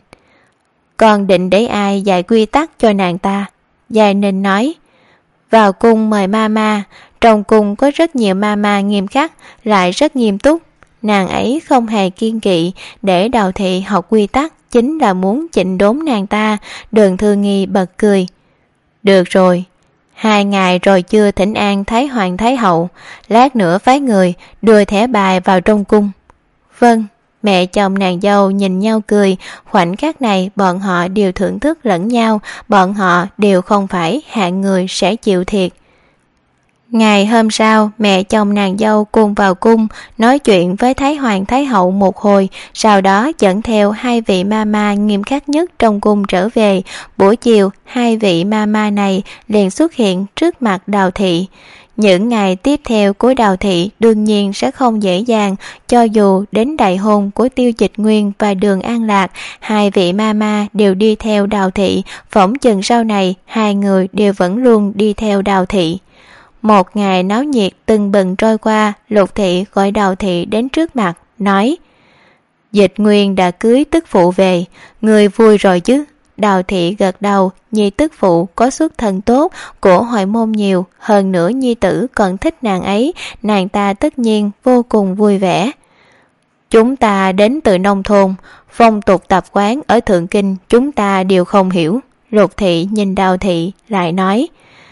Con định để ai dạy quy tắc cho nàng ta? Giai Ninh nói: Vào cung mời mama. Trong cung có rất nhiều mama nghiêm khắc, lại rất nghiêm túc. Nàng ấy không hề kiên kỵ, để Đào thị học quy tắc chính là muốn chỉnh đốn nàng ta. Đường Thư Nghi bật cười: Được rồi, hai ngày rồi chưa thỉnh an Thái Hoàng Thái Hậu, lát nữa phái người đưa thẻ bài vào trong cung. Vâng. Mẹ chồng nàng dâu nhìn nhau cười. Khoảnh khắc này bọn họ đều thưởng thức lẫn nhau, bọn họ đều không phải hạng người sẽ chịu thiệt. Ngày hôm sau, mẹ chồng nàng dâu cùng vào cung nói chuyện với Thái Hoàng Thái Hậu một hồi, sau đó dẫn theo hai vị mama nghiêm khắc nhất trong cung trở về. Buổi chiều, hai vị mama này liền xuất hiện trước mặt Đào thị. Những ngày tiếp theo của Đào thị đương nhiên sẽ không dễ dàng, cho dù đến đại hôn của Tiêu Dịch Nguyên và Đường An Lạc, hai vị mama đều đi theo Đào thị, phỏng chừng sau này hai người đều vẫn luôn đi theo Đào thị. Một ngày náo nhiệt từng bừng trôi qua, Lục thị gọi Đào thị đến trước mặt, nói: Dịch Nguyên đã cưới tức phụ về, người vui rồi chứ? Đào thị gật đầu, nhi tức phụ có xuất thân tốt, của hồi môn nhiều, hơn nữa nhi tử còn thích nàng ấy, nàng ta tất nhiên vô cùng vui vẻ. Chúng ta đến từ nông thôn, phong tục tập quán ở Thượng Kinh chúng ta đều không hiểu. Lục thị nhìn Đào thị lại nói: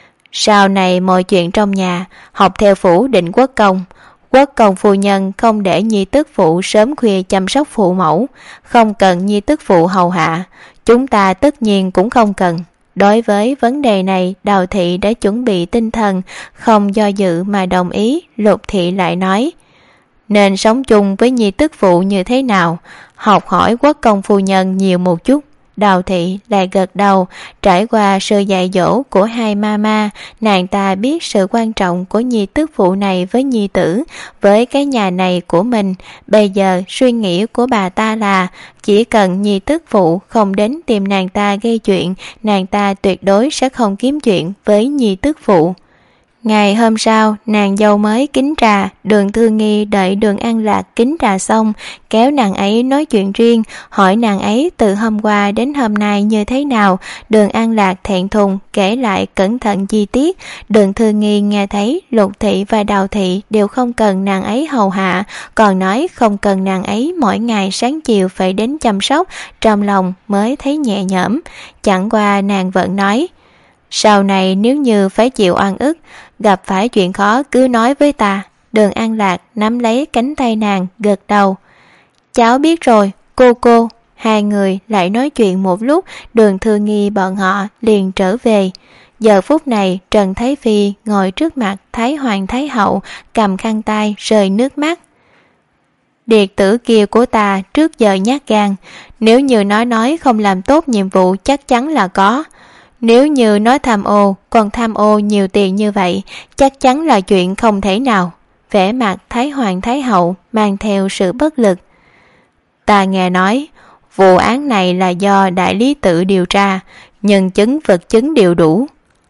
Sau này mọi chuyện trong nhà học theo phủ Định Quốc công. Quốc công phu nhân không để nhi tức phụ sớm khuya chăm sóc phụ mẫu, không cần nhi tức phụ hầu hạ, chúng ta tất nhiên cũng không cần. Đối với vấn đề này, Đào thị đã chuẩn bị tinh thần, không do dự mà đồng ý. Lục thị lại nói: Nên sống chung với nhi tức phụ như thế nào, học hỏi quốc công phu nhân nhiều một chút. Đào thị lại gật đầu. Trải qua sự dạy dỗ của hai mama, nàng ta biết sự quan trọng của nhi tức phụ này với nhi tử, với cái nhà này của mình. Bây giờ suy nghĩ của bà ta là chỉ cần nhi tức phụ không đến tìm nàng ta gây chuyện, nàng ta tuyệt đối sẽ không kiếm chuyện với nhi tức phụ. Ngày hôm sau, nàng dâu mới kính trà. Đường Thư Nghi đợi Đường An Lạc kính trà xong, kéo nàng ấy nói chuyện riêng, hỏi nàng ấy từ hôm qua đến hôm nay như thế nào. Đường An Lạc thẹn thùng kể lại cẩn thận chi tiết. Đường Thư Nghi nghe thấy Lục thị và Đào thị đều không cần nàng ấy hầu hạ, còn nói không cần nàng ấy mỗi ngày sáng chiều phải đến chăm sóc, trong lòng mới thấy nhẹ nhõm. Chẳng qua nàng vẫn nói: Sau này nếu như phải chịu oan ức, gặp phải chuyện khó cứ nói với ta. Đường An Lạc nắm lấy cánh tay nàng, gật đầu: Cháu biết rồi, cô cô. Hai người lại nói chuyện một lúc, Đường Thư Nghi bọn họ liền trở về. Giờ phút này, Trần Thái Phi ngồi trước mặt Thái Hoàng Thái Hậu, cầm khăn tay rơi nước mắt. Điệt tử kia của ta trước giờ nhát gan, nếu như nó nói không làm tốt nhiệm vụ chắc chắn là có. Nếu như nói tham ô, còn tham ô nhiều tiền như vậy, chắc chắn là chuyện không thể nào. Vẻ mặt Thái Hoàng Thái Hậu mang theo sự bất lực. Ta nghe nói, vụ án này là do đại lý tự điều tra, nhân chứng vật chứng đều đủ.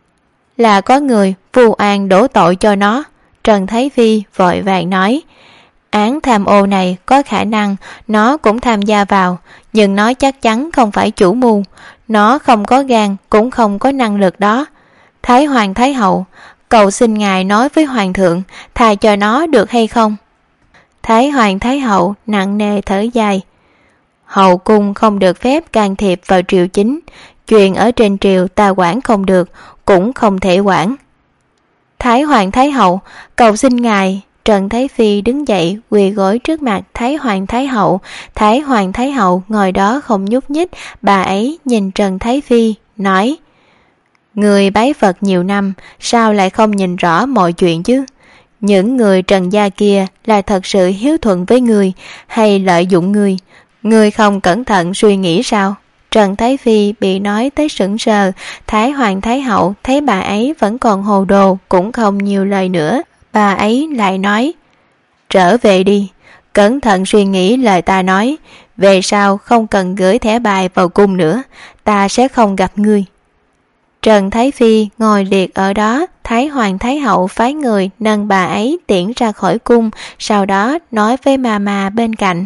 Là có người vu oan đổ tội cho nó. Trần Thái Phi vội vàng nói: Án tham ô này có khả năng nó cũng tham gia vào, nhưng nó chắc chắn không phải chủ mưu. Nó không có gan, cũng không có năng lực đó. Thái Hoàng Thái Hậu, cầu xin ngài nói với Hoàng thượng, tha cho nó được hay không? Thái Hoàng Thái Hậu nặng nề thở dài: Hậu cung không được phép can thiệp vào triều chính, chuyện ở trên triều ta quản không được, cũng không thể quản. Thái Hoàng Thái Hậu, cầu xin ngài. Trần Thái Phi đứng dậy quỳ gối trước mặt Thái Hoàng Thái Hậu. Thái Hoàng Thái Hậu ngồi đó không nhúc nhích. Bà ấy nhìn Trần Thái Phi nói: Người bái Phật nhiều năm, sao lại không nhìn rõ mọi chuyện chứ? Những người Trần gia kia là thật sự hiếu thuận với người, hay lợi dụng người? Người không cẩn thận suy nghĩ sao? Trần Thái Phi bị nói tới sững sờ. Thái Hoàng Thái Hậu thấy bà ấy vẫn còn hồ đồ cũng không nhiều lời nữa. Bà ấy lại nói: trở về đi, cẩn thận suy nghĩ lời ta nói, về sau không cần gửi thẻ bài vào cung nữa, ta sẽ không gặp ngươi. Trần Thái Phi ngồi liệt ở đó. Thái Hoàng Thái Hậu phái người nâng bà ấy tiễn ra khỏi cung, sau đó nói với Mama bên cạnh: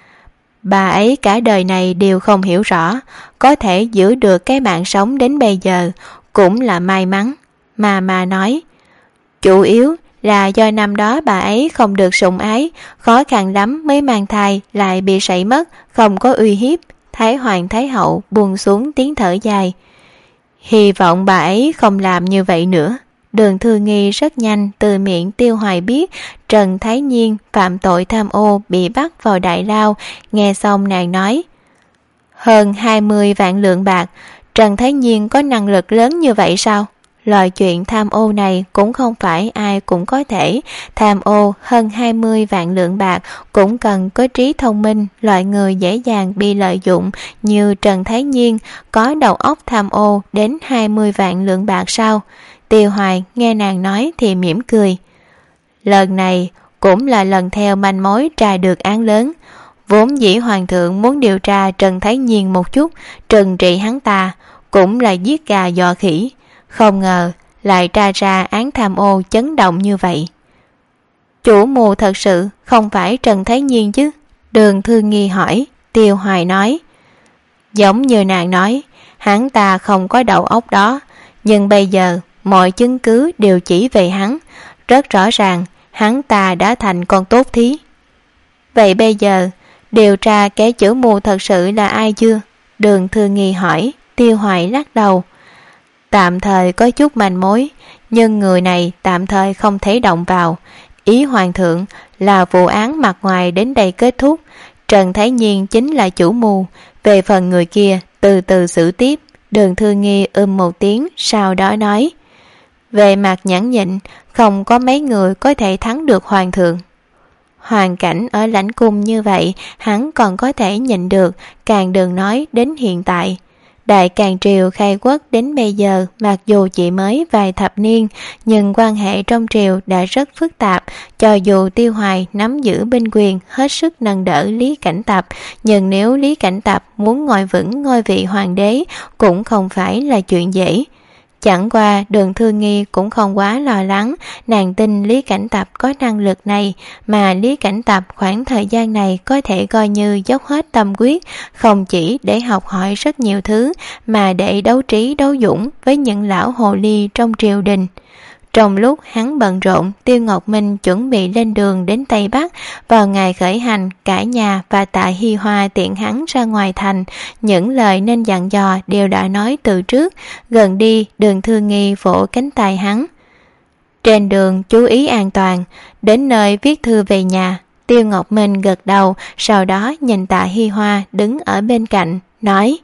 bà ấy cả đời này đều không hiểu rõ, có thể giữ được cái mạng sống đến bây giờ cũng là may mắn. Mama nói: chủ yếu là do năm đó bà ấy không được sủng ái, khó khăn lắm mới mang thai lại bị sảy mất, không có uy hiếp. Thái Hoàng Thái Hậu buông xuống tiếng thở dài. Hy vọng bà ấy không làm như vậy nữa. Đường Thư Nghi rất nhanh từ miệng Tiêu Hoài biết Trần Thái Nhiên phạm tội tham ô bị bắt vào đại lao. Nghe xong nàng nói: hơn hai mươi vạn lượng bạc, Trần Thái Nhiên có năng lực lớn như vậy sao? Loại chuyện tham ô này cũng không phải ai cũng có thể. Tham ô hơn hai mươi vạn lượng bạc cũng cần có trí thông minh. Loại người dễ dàng bị lợi dụng như Trần Thái Nhiên có đầu óc tham ô đến hai mươi vạn lượng bạc sao? Tiêu Hoài nghe nàng nói thì mỉm cười. Lần này cũng là lần theo manh mối tra được án lớn. Vốn dĩ hoàng thượng muốn điều tra Trần Thái Nhiên một chút, trừng trị hắn ta, cũng là giết gà dọa khỉ. Không ngờ lại tra ra án tham ô chấn động như vậy. Chủ mưu thật sự không phải Trần Thái Nhiên chứ? Đường Thư Nghi hỏi. Tiêu Hoài nói: giống như nàng nói, hắn ta không có đầu óc đó, nhưng bây giờ mọi chứng cứ đều chỉ về hắn, rất rõ ràng hắn ta đã thành con tốt thí. Vậy bây giờ điều tra kẻ chủ mưu thật sự là ai chưa? Đường Thư Nghi hỏi. Tiêu Hoài lắc đầu. Tạm thời có chút manh mối, nhưng người này tạm thời không thể động vào. Ý hoàng thượng là vụ án mặt ngoài đến đây kết thúc, Trần Thái Nhiên chính là chủ mưu, về phần người kia từ từ xử tiếp. Đường Thư Nghi ưm một tiếng, sau đó nói: về mặt nhẫn nhịn, không có mấy người có thể thắng được hoàng thượng. Hoàn cảnh ở lãnh cung như vậy hắn còn có thể nhịn được, càng đừng nói đến hiện tại. Đại Càn Triều khai quốc đến bây giờ mặc dù chỉ mới vài thập niên, nhưng quan hệ trong triều đã rất phức tạp. Cho dù Tiêu Hoài nắm giữ binh quyền hết sức nâng đỡ Lý Cảnh Tập, nhưng nếu Lý Cảnh Tập muốn ngồi vững ngôi vị hoàng đế cũng không phải là chuyện dễ. Chẳng qua Đường Thư Nghi cũng không quá lo lắng, nàng tin Lý Cảnh Tập có năng lực này, mà Lý Cảnh Tập khoảng thời gian này có thể coi như dốc hết tâm quyết, không chỉ để học hỏi rất nhiều thứ, mà để đấu trí đấu dũng với những lão hồ ly trong triều đình. Trong lúc hắn bận rộn, Tiêu Ngọc Minh chuẩn bị lên đường đến Tây Bắc. Vào ngày khởi hành, cả nhà và Tạ Hi Hoa tiện hắn ra ngoài thành. Những lời nên dặn dò đều đã nói từ trước. Gần đi, Đường Thư Nghi vỗ cánh tay hắn: trên đường chú ý an toàn, đến nơi viết thư về nhà. Tiêu Ngọc Minh gật đầu, sau đó nhìn Tạ Hi Hoa đứng ở bên cạnh, nói: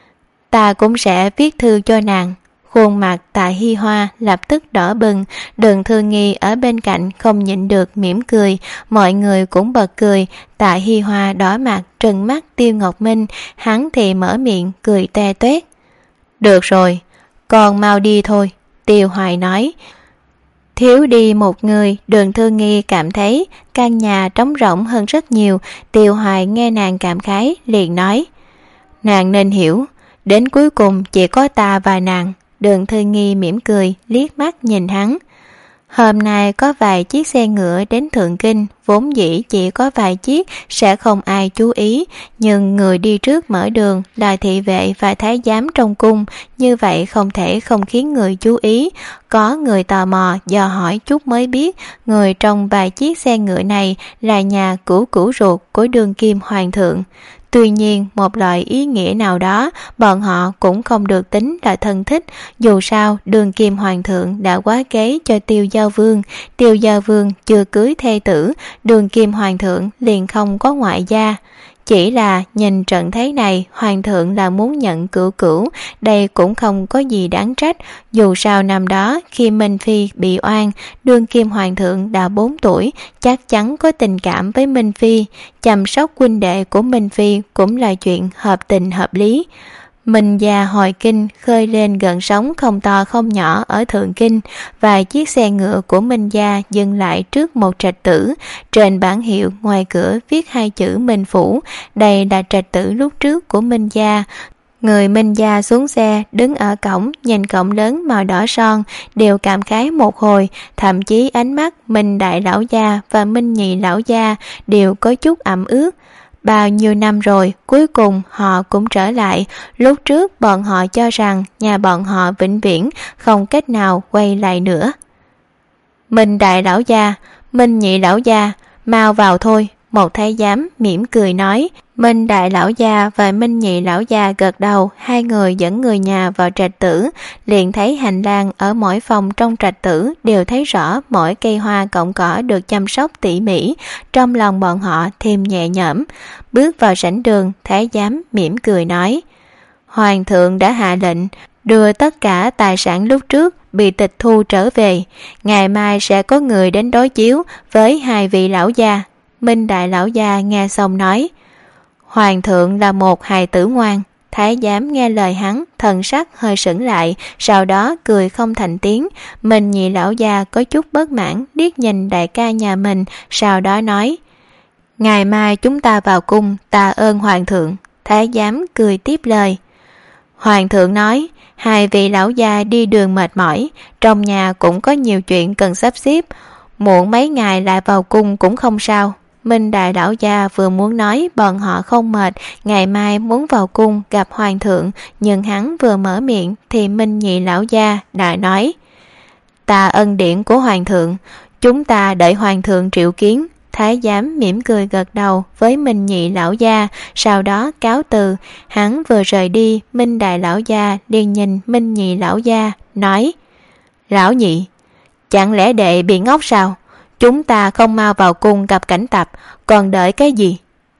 ta cũng sẽ viết thư cho nàng. Khuôn mặt Tạ Hi Hoa lập tức đỏ bừng. Đường Thư Nghi ở bên cạnh không nhịn được mỉm cười, mọi người cũng bật cười. Tạ Hi Hoa đỏ mặt trừng mắt Tiêu Ngọc Minh, hắn thì mở miệng cười te toét. được rồi, còn mau đi thôi, Tiêu Hoài nói. Thiếu đi một người, Đường Thư Nghi cảm thấy căn nhà trống rỗng hơn rất nhiều. Tiêu Hoài nghe nàng cảm khái liền nói: nàng nên hiểu, đến cuối cùng chỉ có ta và nàng. Đường Thư Nghi mỉm cười liếc mắt nhìn hắn. Hôm nay có vài chiếc xe ngựa đến Thượng Kinh, vốn dĩ chỉ có vài chiếc sẽ không ai chú ý, nhưng người đi trước mở đường là thị vệ và thái giám trong cung, như vậy không thể không khiến người chú ý. Có người tò mò dò hỏi chút mới biết, người trong vài chiếc xe ngựa này là nhà cũ cũ ruột của đương kim hoàng thượng. Tuy nhiên, một loại ý nghĩa nào đó, bọn họ cũng không được tính là thân thích. Dù sao, đương kim hoàng thượng đã quá kế cho Tiêu Giao Vương. Tiêu Giao Vương chưa cưới thê tử, đương kim hoàng thượng liền không có ngoại gia. Chỉ là nhìn trận thế này, hoàng thượng là muốn nhận cửu cửu, đây cũng không có gì đáng trách. Dù sao năm đó, khi Minh Phi bị oan, đương kim hoàng thượng đã bốn tuổi, chắc chắn có tình cảm với Minh Phi. Chăm sóc huynh đệ của Minh Phi cũng là chuyện hợp tình hợp lý. Minh gia hồi kinh khơi lên gợn sóng không to không nhỏ ở Thượng Kinh. Vài chiếc xe ngựa của Minh gia dừng lại trước một trạch tử. Trên bảng hiệu ngoài cửa viết hai chữ Minh Phủ. Đây là trạch tử lúc trước của Minh gia. Người Minh gia xuống xe, đứng ở cổng, nhìn cổng lớn màu đỏ son, đều cảm khái một hồi, thậm chí ánh mắt Minh đại lão gia và Minh nhị lão gia đều có chút ẩm ướt. Bao nhiêu năm rồi, cuối cùng họ cũng trở lại. Lúc trước bọn họ cho rằng nhà bọn họ vĩnh viễn không cách nào quay lại nữa. Minh đại lão gia, Minh nhị lão gia, mau vào thôi. Một thái giám mỉm cười nói. Minh đại lão gia và Minh nhị lão gia gật đầu. Hai người dẫn người nhà vào trạch tử. Liền thấy hành lang ở mỗi phòng trong trạch tử đều thấy rõ mỗi cây hoa cọng cỏ được chăm sóc tỉ mỉ. Trong lòng bọn họ thêm nhẹ nhõm. Bước vào sảnh đường, thái giám mỉm cười nói: Hoàng thượng đã hạ lệnh đưa tất cả tài sản lúc trước bị tịch thu trở về. Ngày mai sẽ có người đến đối chiếu với hai vị lão gia. Minh đại lão gia nghe xong nói: Hoàng thượng là một hài tử ngoan. Thái giám nghe lời hắn, thần sắc hơi sững lại, sau đó cười không thành tiếng. Minh nhị lão gia có chút bất mãn liếc nhìn đại ca nhà mình, sau đó nói: Ngày mai chúng ta vào cung tạ ơn hoàng thượng. Thái giám cười tiếp lời. Hoàng thượng nói: Hai vị lão gia đi đường mệt mỏi, trong nhà cũng có nhiều chuyện cần sắp xếp, muộn mấy ngày lại vào cung cũng không sao. Minh đại lão gia vừa muốn nói bọn họ không mệt, ngày mai muốn vào cung gặp hoàng thượng, nhưng hắn vừa mở miệng thì Minh nhị lão gia đã nói: Tạ ân điển của hoàng thượng, chúng ta đợi hoàng thượng triệu kiến. Thái giám mỉm cười gật đầu với Minh nhị lão gia, sau đó cáo từ. Hắn vừa rời đi, Minh đại lão gia liền nhìn Minh nhị lão gia nói: Lão nhị, chẳng lẽ đệ bị ngốc sao? Chúng ta không mau vào cung gặp Cảnh Tập, còn đợi cái gì?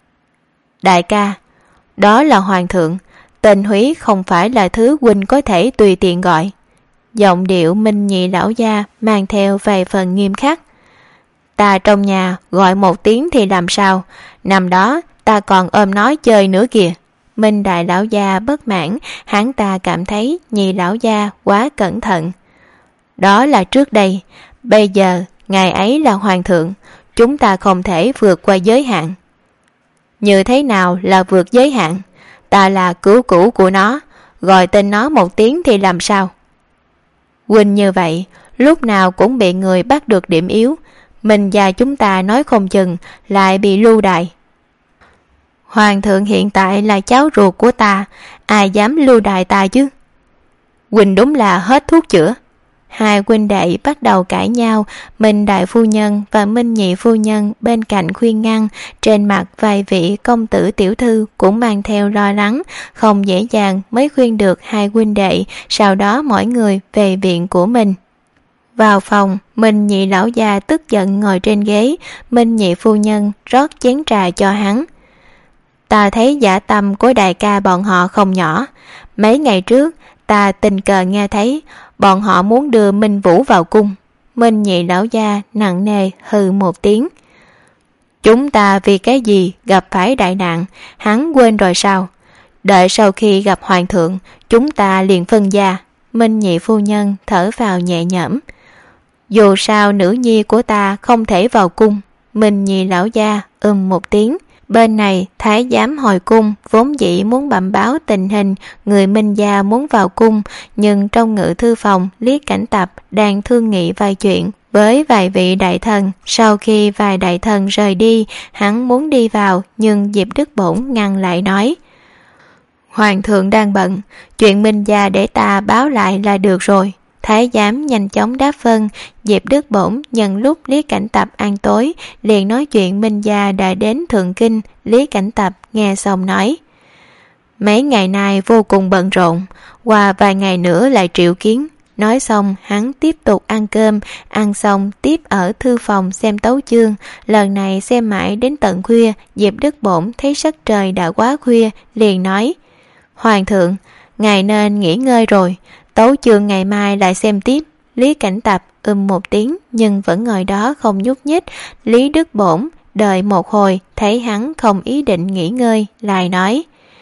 Đại ca, đó là hoàng thượng, tên húy không phải là thứ huynh có thể tùy tiện gọi. Giọng điệu Minh nhị lão gia mang theo vài phần nghiêm khắc. Ta trong nhà gọi một tiếng thì làm sao? Năm đó ta còn ôm nói chơi nữa kìa. Minh đại lão gia bất mãn, hắn ta cảm thấy nhị lão gia quá cẩn thận. Đó là trước đây, bây giờ ngày ấy là hoàng thượng, chúng ta không thể vượt qua giới hạn. Như thế nào là vượt giới hạn? Ta là cứu cũ của nó, gọi tên nó một tiếng thì làm sao? Huynh như vậy, lúc nào cũng bị người bắt được điểm yếu. Mình và chúng ta nói không chừng lại bị lưu đày. Hoàng thượng hiện tại là cháu ruột của ta, ai dám lưu đày ta chứ? Huynh đúng là hết thuốc chữa. Hai huynh đệ bắt đầu cãi nhau. Minh đại phu nhân và Minh nhị phu nhân bên cạnh khuyên ngăn, trên mặt vài vị công tử tiểu thư cũng mang theo lo lắng, không dễ dàng mới khuyên được hai huynh đệ. Sau đó mỗi người về viện của mình. Vào phòng, Minh nhị lão gia tức giận ngồi trên ghế. Minh nhị phu nhân rót chén trà cho hắn. Ta thấy dã tâm của đại ca bọn họ không nhỏ. Mấy ngày trước ta tình cờ nghe thấy bọn họ muốn đưa Minh Vũ vào cung. Minh nhị lão gia nặng nề hừ một tiếng. Chúng ta vì cái gì gặp phải đại nạn, hắn quên rồi sao? Đợi sau khi gặp hoàng thượng, chúng ta liền phân gia. Minh nhị phu nhân thở vào nhẹ nhõm. Dù sao nữ nhi của ta không thể vào cung. Minh nhị lão gia ừm một tiếng. Bên này thái giám hồi cung vốn dĩ muốn bẩm báo tình hình người Minh gia muốn vào cung, nhưng trong ngự thư phòng Lý Cảnh Tập đang thương nghị vài chuyện với vài vị đại thần. Sau khi vài đại thần rời đi, hắn muốn đi vào, nhưng Diệp Đức Bổn ngăn lại nói: Hoàng thượng đang bận, chuyện Minh gia để ta báo lại là được rồi. Thái giám nhanh chóng đáp vâng. Diệp Đức Bổn nhân lúc Lý Cảnh Tập ăn tối liền nói chuyện Minh gia đã đến Thượng Kinh. Lý Cảnh Tập nghe xong nói: Mấy ngày nay vô cùng bận rộn, qua vài ngày nữa lại triệu kiến. Nói xong hắn tiếp tục ăn cơm, ăn xong tiếp ở thư phòng xem tấu chương. Lần này xem mãi đến tận khuya. Diệp Đức Bổn thấy sắc trời đã quá khuya, liền nói: Hoàng thượng, ngài nên nghỉ ngơi rồi, tấu chương ngày mai lại xem tiếp. Lý Cảnh Tập ừm một tiếng nhưng vẫn ngồi đó không nhúc nhích. Lý Đức Bổn đợi một hồi thấy hắn không ý định nghỉ ngơi, lại nói: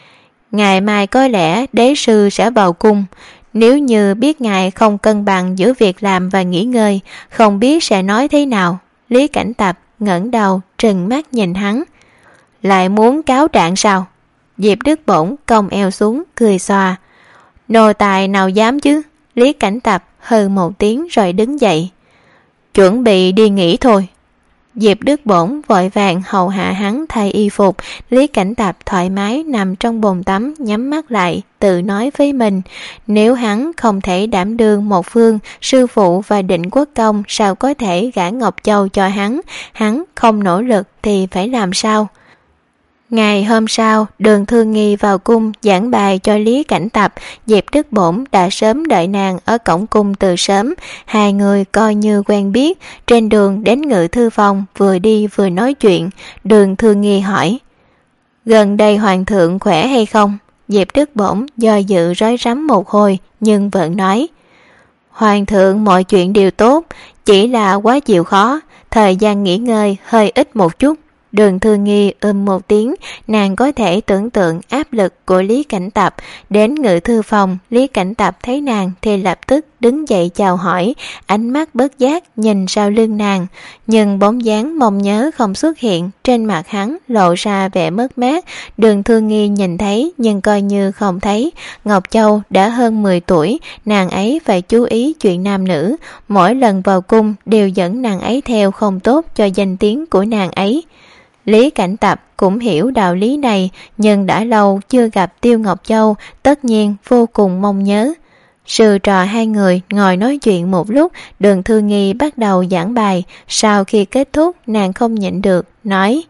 Ngày mai có lẽ đế sư sẽ vào cung. Nếu như biết ngài không cân bằng giữa việc làm và nghỉ ngơi, không biết sẽ nói thế nào. Lý Cảnh Tập ngẩng đầu trừng mắt nhìn hắn. Lại muốn cáo trạng sao? Diệp Đức Bổn cong eo xuống cười xòa. Nô tài nào dám chứ? Lý Cảnh Tập hừ một tiếng rồi đứng dậy. Chuẩn bị đi nghỉ thôi. Diệp Đức Bổn vội vàng hầu hạ hắn thay y phục. Lý Cảnh Tập thoải mái nằm trong bồn tắm, nhắm mắt lại, tự nói với mình, nếu hắn không thể đảm đương một phương, sư phụ và Định Quốc Công sao có thể gả Ngọc Châu cho hắn, hắn không nỗ lực thì phải làm sao? Ngày hôm sau, Đường Thương Nghi vào cung giảng bài cho Lý Cảnh Tập. Diệp Đức Bổn đã sớm đợi nàng ở cổng cung từ sớm. Hai người coi như quen biết. Trên đường đến Ngự Thư Phòng, vừa đi vừa nói chuyện. Đường Thương Nghi hỏi, gần đây hoàng thượng khỏe hay không? Diệp Đức Bổn do dự rối rắm một hồi, nhưng vẫn nói, hoàng thượng mọi chuyện đều tốt, chỉ là quá chịu khó, thời gian nghỉ ngơi hơi ít một chút. Đường Thương Nghi ưm một tiếng, nàng có thể tưởng tượng áp lực của Lý Cảnh Tập. Đến Ngự Thư Phòng, Lý Cảnh Tập thấy nàng thì lập tức đứng dậy chào hỏi, ánh mắt bất giác nhìn sau lưng nàng. Nhưng bóng dáng mong nhớ không xuất hiện, trên mặt hắn lộ ra vẻ mất mát. Đường Thương Nghi nhìn thấy nhưng coi như không thấy. Ngọc Châu đã hơn mười tuổi, nàng ấy phải chú ý chuyện nam nữ. Mỗi lần vào cung đều dẫn nàng ấy theo không tốt cho danh tiếng của nàng ấy. Lý Cảnh Tập cũng hiểu đạo lý này, nhưng đã lâu chưa gặp Tiêu Ngọc Châu, tất nhiên vô cùng mong nhớ. Sư trò hai người ngồi nói chuyện một lúc, Đường Thư Nghi bắt đầu giảng bài. Sau khi kết thúc, nàng không nhịn được, nói,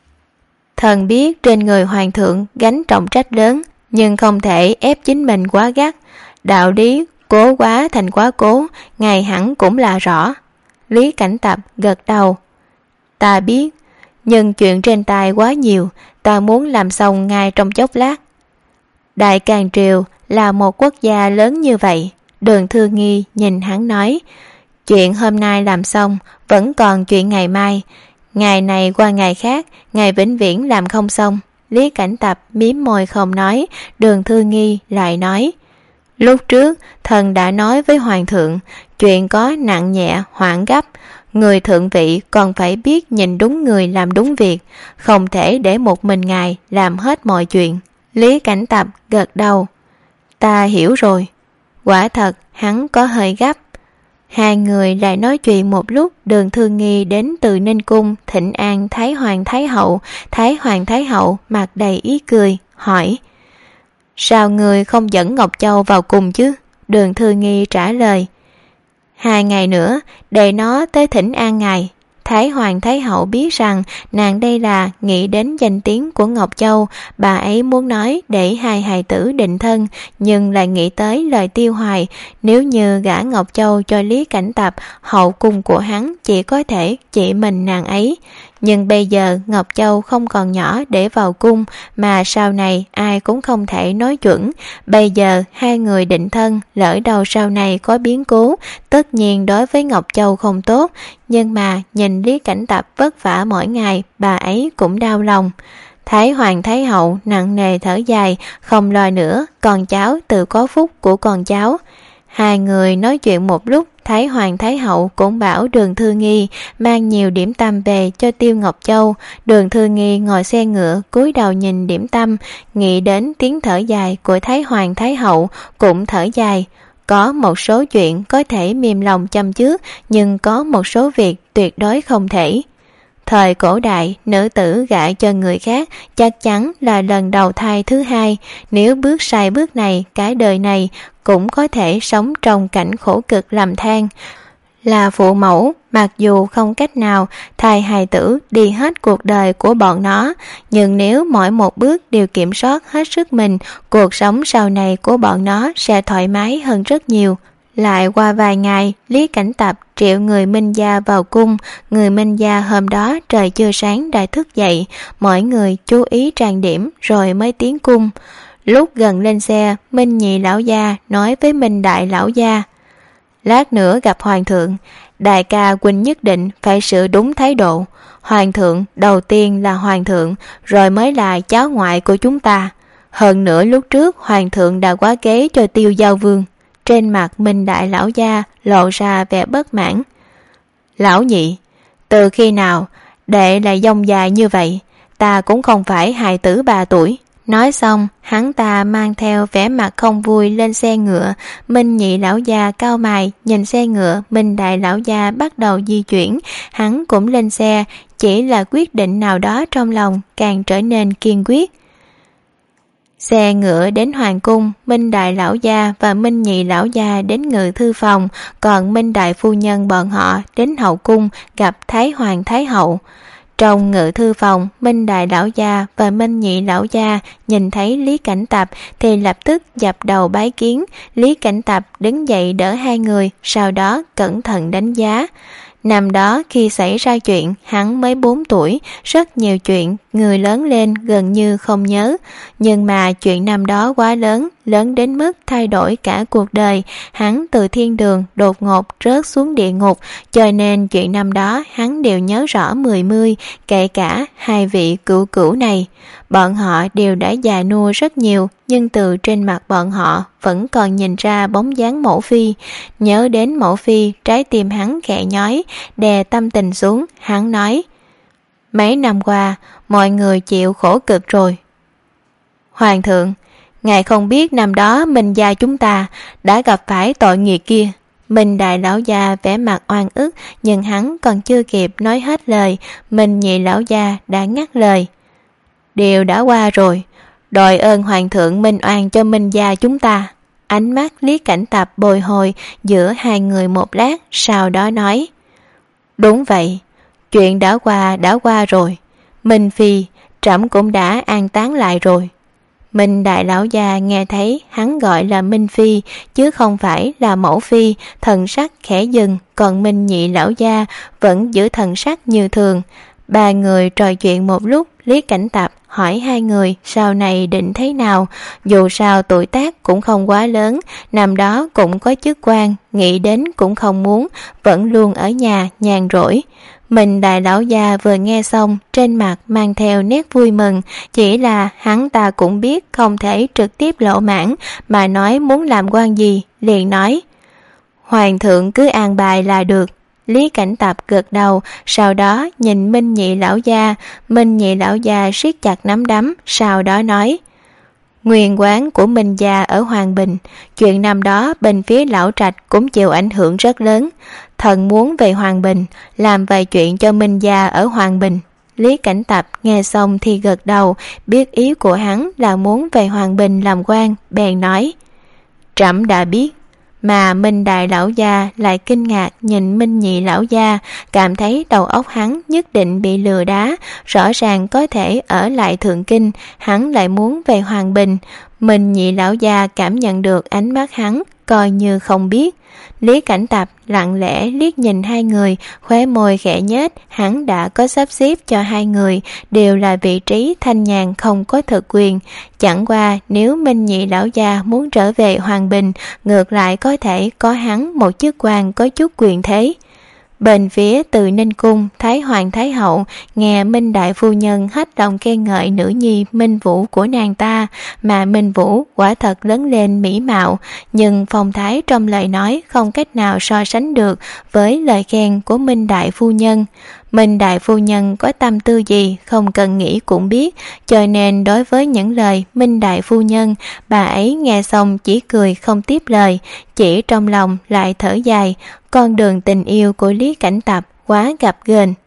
thần biết trên người hoàng thượng gánh trọng trách lớn, nhưng không thể ép chính mình quá gắt. Đạo lý cố quá thành quá cố, ngài hẳn cũng là rõ. Lý Cảnh Tập gật đầu, ta biết, nhưng chuyện trên tay quá nhiều, ta muốn làm xong ngay trong chốc lát. Đại Càn Triều là một quốc gia lớn như vậy. Đường Thư Nghi nhìn hắn nói, chuyện hôm nay làm xong, vẫn còn chuyện ngày mai. Ngày này qua ngày khác, ngày vĩnh viễn làm không xong. Lý Cảnh Tập mím môi không nói. Đường Thư Nghi lại nói, lúc trước thần đã nói với hoàng thượng, chuyện có nặng nhẹ hoãn gấp, người thượng vị còn phải biết nhìn đúng người làm đúng việc, không thể để một mình ngài làm hết mọi chuyện. Lý Cảnh Tập gật đầu, ta hiểu rồi. Quả thật hắn có hơi gấp. Hai người lại nói chuyện một lúc. Đường Thư Nghi đến từ Ninh Cung thỉnh an Thái Hoàng Thái Hậu. Thái Hoàng Thái Hậu mặt đầy ý cười, hỏi, sao người không dẫn Ngọc Châu vào cùng chứ? Đường Thư Nghi trả lời, hai ngày nữa để nó tới thỉnh an ngài. Thái Hoàng Thái Hậu biết rằng nàng đây là nghĩ đến danh tiếng của Ngọc Châu, bà ấy muốn nói để hai hài tử định thân, nhưng lại nghĩ tới lời Tiêu Hoài, nếu như gả Ngọc Châu cho Lý Cảnh Tập, hậu cung của hắn chỉ có thể chỉ mình nàng ấy. Nhưng bây giờ Ngọc Châu không còn nhỏ để vào cung, mà sau này ai cũng không thể nói chuẩn. Bây giờ hai người định thân, lỡ đầu sau này có biến cố, tất nhiên đối với Ngọc Châu không tốt. Nhưng mà nhìn Lý Cảnh Tập vất vả mỗi ngày, bà ấy cũng đau lòng. Thái Hoàng Thái Hậu nặng nề thở dài, không lo nữa, con cháu tự có phúc của con cháu. Hai người nói chuyện một lúc, Thái Hoàng Thái Hậu cũng bảo Đường Thư Nghi mang nhiều điểm tâm về cho Tiêu Ngọc Châu. Đường Thư Nghi ngồi xe ngựa cúi đầu nhìn điểm tâm, nghĩ đến tiếng thở dài của Thái Hoàng Thái Hậu, cũng thở dài. Có một số chuyện có thể mềm lòng chăm trước, nhưng có một số việc tuyệt đối không thể. Thời cổ đại, nữ tử gả cho người khác chắc chắn là lần đầu thai thứ hai. Nếu bước sai bước này, cái đời này cũng có thể sống trong cảnh khổ cực lầm than. Là phụ mẫu, mặc dù không cách nào thai hài tử đi hết cuộc đời của bọn nó, nhưng nếu mỗi một bước đều kiểm soát hết sức mình, cuộc sống sau này của bọn nó sẽ thoải mái hơn rất nhiều. Lại qua vài ngày, Lý Cảnh Tập triệu người Minh gia vào cung. Người Minh gia hôm đó trời chưa sáng đã thức dậy, mọi người chú ý trang điểm rồi mới tiến cung. Lúc gần lên xe, Minh nhị lão gia nói với Minh đại lão gia, lát nữa gặp hoàng thượng, đại ca huynh nhất định phải sửa đúng thái độ. Hoàng thượng đầu tiên là hoàng thượng, rồi mới là cháu ngoại của chúng ta. Hơn nữa lúc trước hoàng thượng đã quá kế cho Tiêu Giao Vương. Trên mặt Minh Đại lão gia lộ ra vẻ bất mãn. Lão nhị, từ khi nào đệ lại dông dài như vậy? Ta cũng không phải hài tử ba tuổi. Nói xong, hắn ta mang theo vẻ mặt không vui lên xe ngựa. Minh nhị lão gia cau mày nhìn xe ngựa. Minh Đại lão gia bắt đầu di chuyển. Hắn cũng lên xe, chỉ là quyết định nào đó trong lòng càng trở nên kiên quyết. Xe ngựa đến hoàng cung, Minh Đại lão gia và Minh nhị lão gia đến ngự thư phòng, còn Minh Đại phu nhân bọn họ đến hậu cung gặp Thái hoàng thái hậu. Trong ngự thư phòng, Minh Đại lão gia và Minh nhị lão gia nhìn thấy Lý Cảnh Tập thì lập tức dập đầu bái kiến. Lý Cảnh Tập đứng dậy đỡ hai người, sau đó cẩn thận đánh giá. Năm đó khi xảy ra chuyện, hắn mới bốn tuổi, rất nhiều chuyện người lớn lên gần như không nhớ. Nhưng mà chuyện năm đó quá lớn, lớn đến mức thay đổi cả cuộc đời. Hắn từ thiên đường đột ngột rớt xuống địa ngục, cho nên chuyện năm đó hắn đều nhớ rõ mười mươi, kể cả hai vị cửu cửu này. Bọn họ đều đã già nua rất nhiều, nhưng từ trên mặt bọn họ vẫn còn nhìn ra bóng dáng mẫu phi. Nhớ đến mẫu phi, trái tim hắn khẽ nhói, đè tâm tình xuống. Hắn nói, mấy năm qua mọi người chịu khổ cực rồi. Hoàng thượng, ngài không biết năm đó Minh gia chúng ta đã gặp phải tội nghiệp kia. Minh Đại lão gia vẻ mặt oan ức, nhưng hắn còn chưa kịp nói hết lời, Minh nhị lão gia đã ngắt lời. Điều đã qua rồi, đòi ơn hoàng thượng minh oan cho Minh gia chúng ta. Ánh mắt Lý Cảnh Tập bồi hồi giữa hai người một lát, sau đó nói, đúng vậy, chuyện đã qua đã qua rồi. Minh phi, trẫm cũng đã an táng lại rồi. Minh Đại lão gia nghe thấy hắn gọi là Minh phi chứ không phải là mẫu phi, thần sắc khẽ dừng, còn Minh nhị lão gia vẫn giữ thần sắc như thường. Ba người trò chuyện một lúc, Lý Cảnh Tập hỏi hai người sau này định thế nào. Dù sao tuổi tác cũng không quá lớn, năm đó cũng có chức quan, nghĩ đến cũng không muốn, vẫn luôn ở nhà nhàn rỗi. Mình Đại lão gia vừa nghe xong, trên mặt mang theo nét vui mừng, chỉ là hắn ta cũng biết không thể trực tiếp lộ mãn, mà nói muốn làm quan gì, liền nói, hoàng thượng cứ an bài là được. Lý Cảnh Tập gật đầu, sau đó nhìn Minh nhị lão gia. Minh nhị lão gia siết chặt nắm đấm, sau đó nói, nguyên quán của Minh gia ở Hoàng Bình, chuyện năm đó bên phía lão trạch cũng chịu ảnh hưởng rất lớn. Thần muốn về Hoàng Bình, làm vài chuyện cho Minh gia ở Hoàng Bình. Lý Cảnh Tập nghe xong thì gật đầu, biết ý của hắn là muốn về Hoàng Bình làm quan, bèn nói, trẫm đã biết. Mà Minh Đại lão gia lại kinh ngạc nhìn Minh nhị lão gia, cảm thấy đầu óc hắn nhất định bị lừa đá, rõ ràng có thể ở lại Thượng Kinh, hắn lại muốn về Hoàng Bình. Minh nhị lão gia cảm nhận được ánh mắt hắn, coi như không biết. Lý Cảnh Tập lặng lẽ liếc nhìn hai người, khóe môi khẽ nhếch, hắn đã có sắp xếp cho hai người, đều là vị trí thanh nhàn không có thực quyền. Chẳng qua nếu Minh nhị lão gia muốn trở về Hoàng Bình, ngược lại có thể có hắn một chức quan có chút quyền thế. Bên phía Từ Ninh cung, Thái hoàng thái hậu nghe Minh đại phu nhân hết lòng khen ngợi nữ nhi Minh Vũ của nàng ta, mà Minh Vũ quả thật lớn lên mỹ mạo, nhưng phong thái trong lời nói không cách nào so sánh được với lời khen của Minh đại phu nhân. Minh đại phu nhân có tâm tư gì không cần nghĩ cũng biết, cho nên đối với những lời Minh đại phu nhân, bà ấy nghe xong chỉ cười không tiếp lời, chỉ trong lòng lại thở dài. Con đường tình yêu của Lý Cảnh Tập quá gập ghềnh.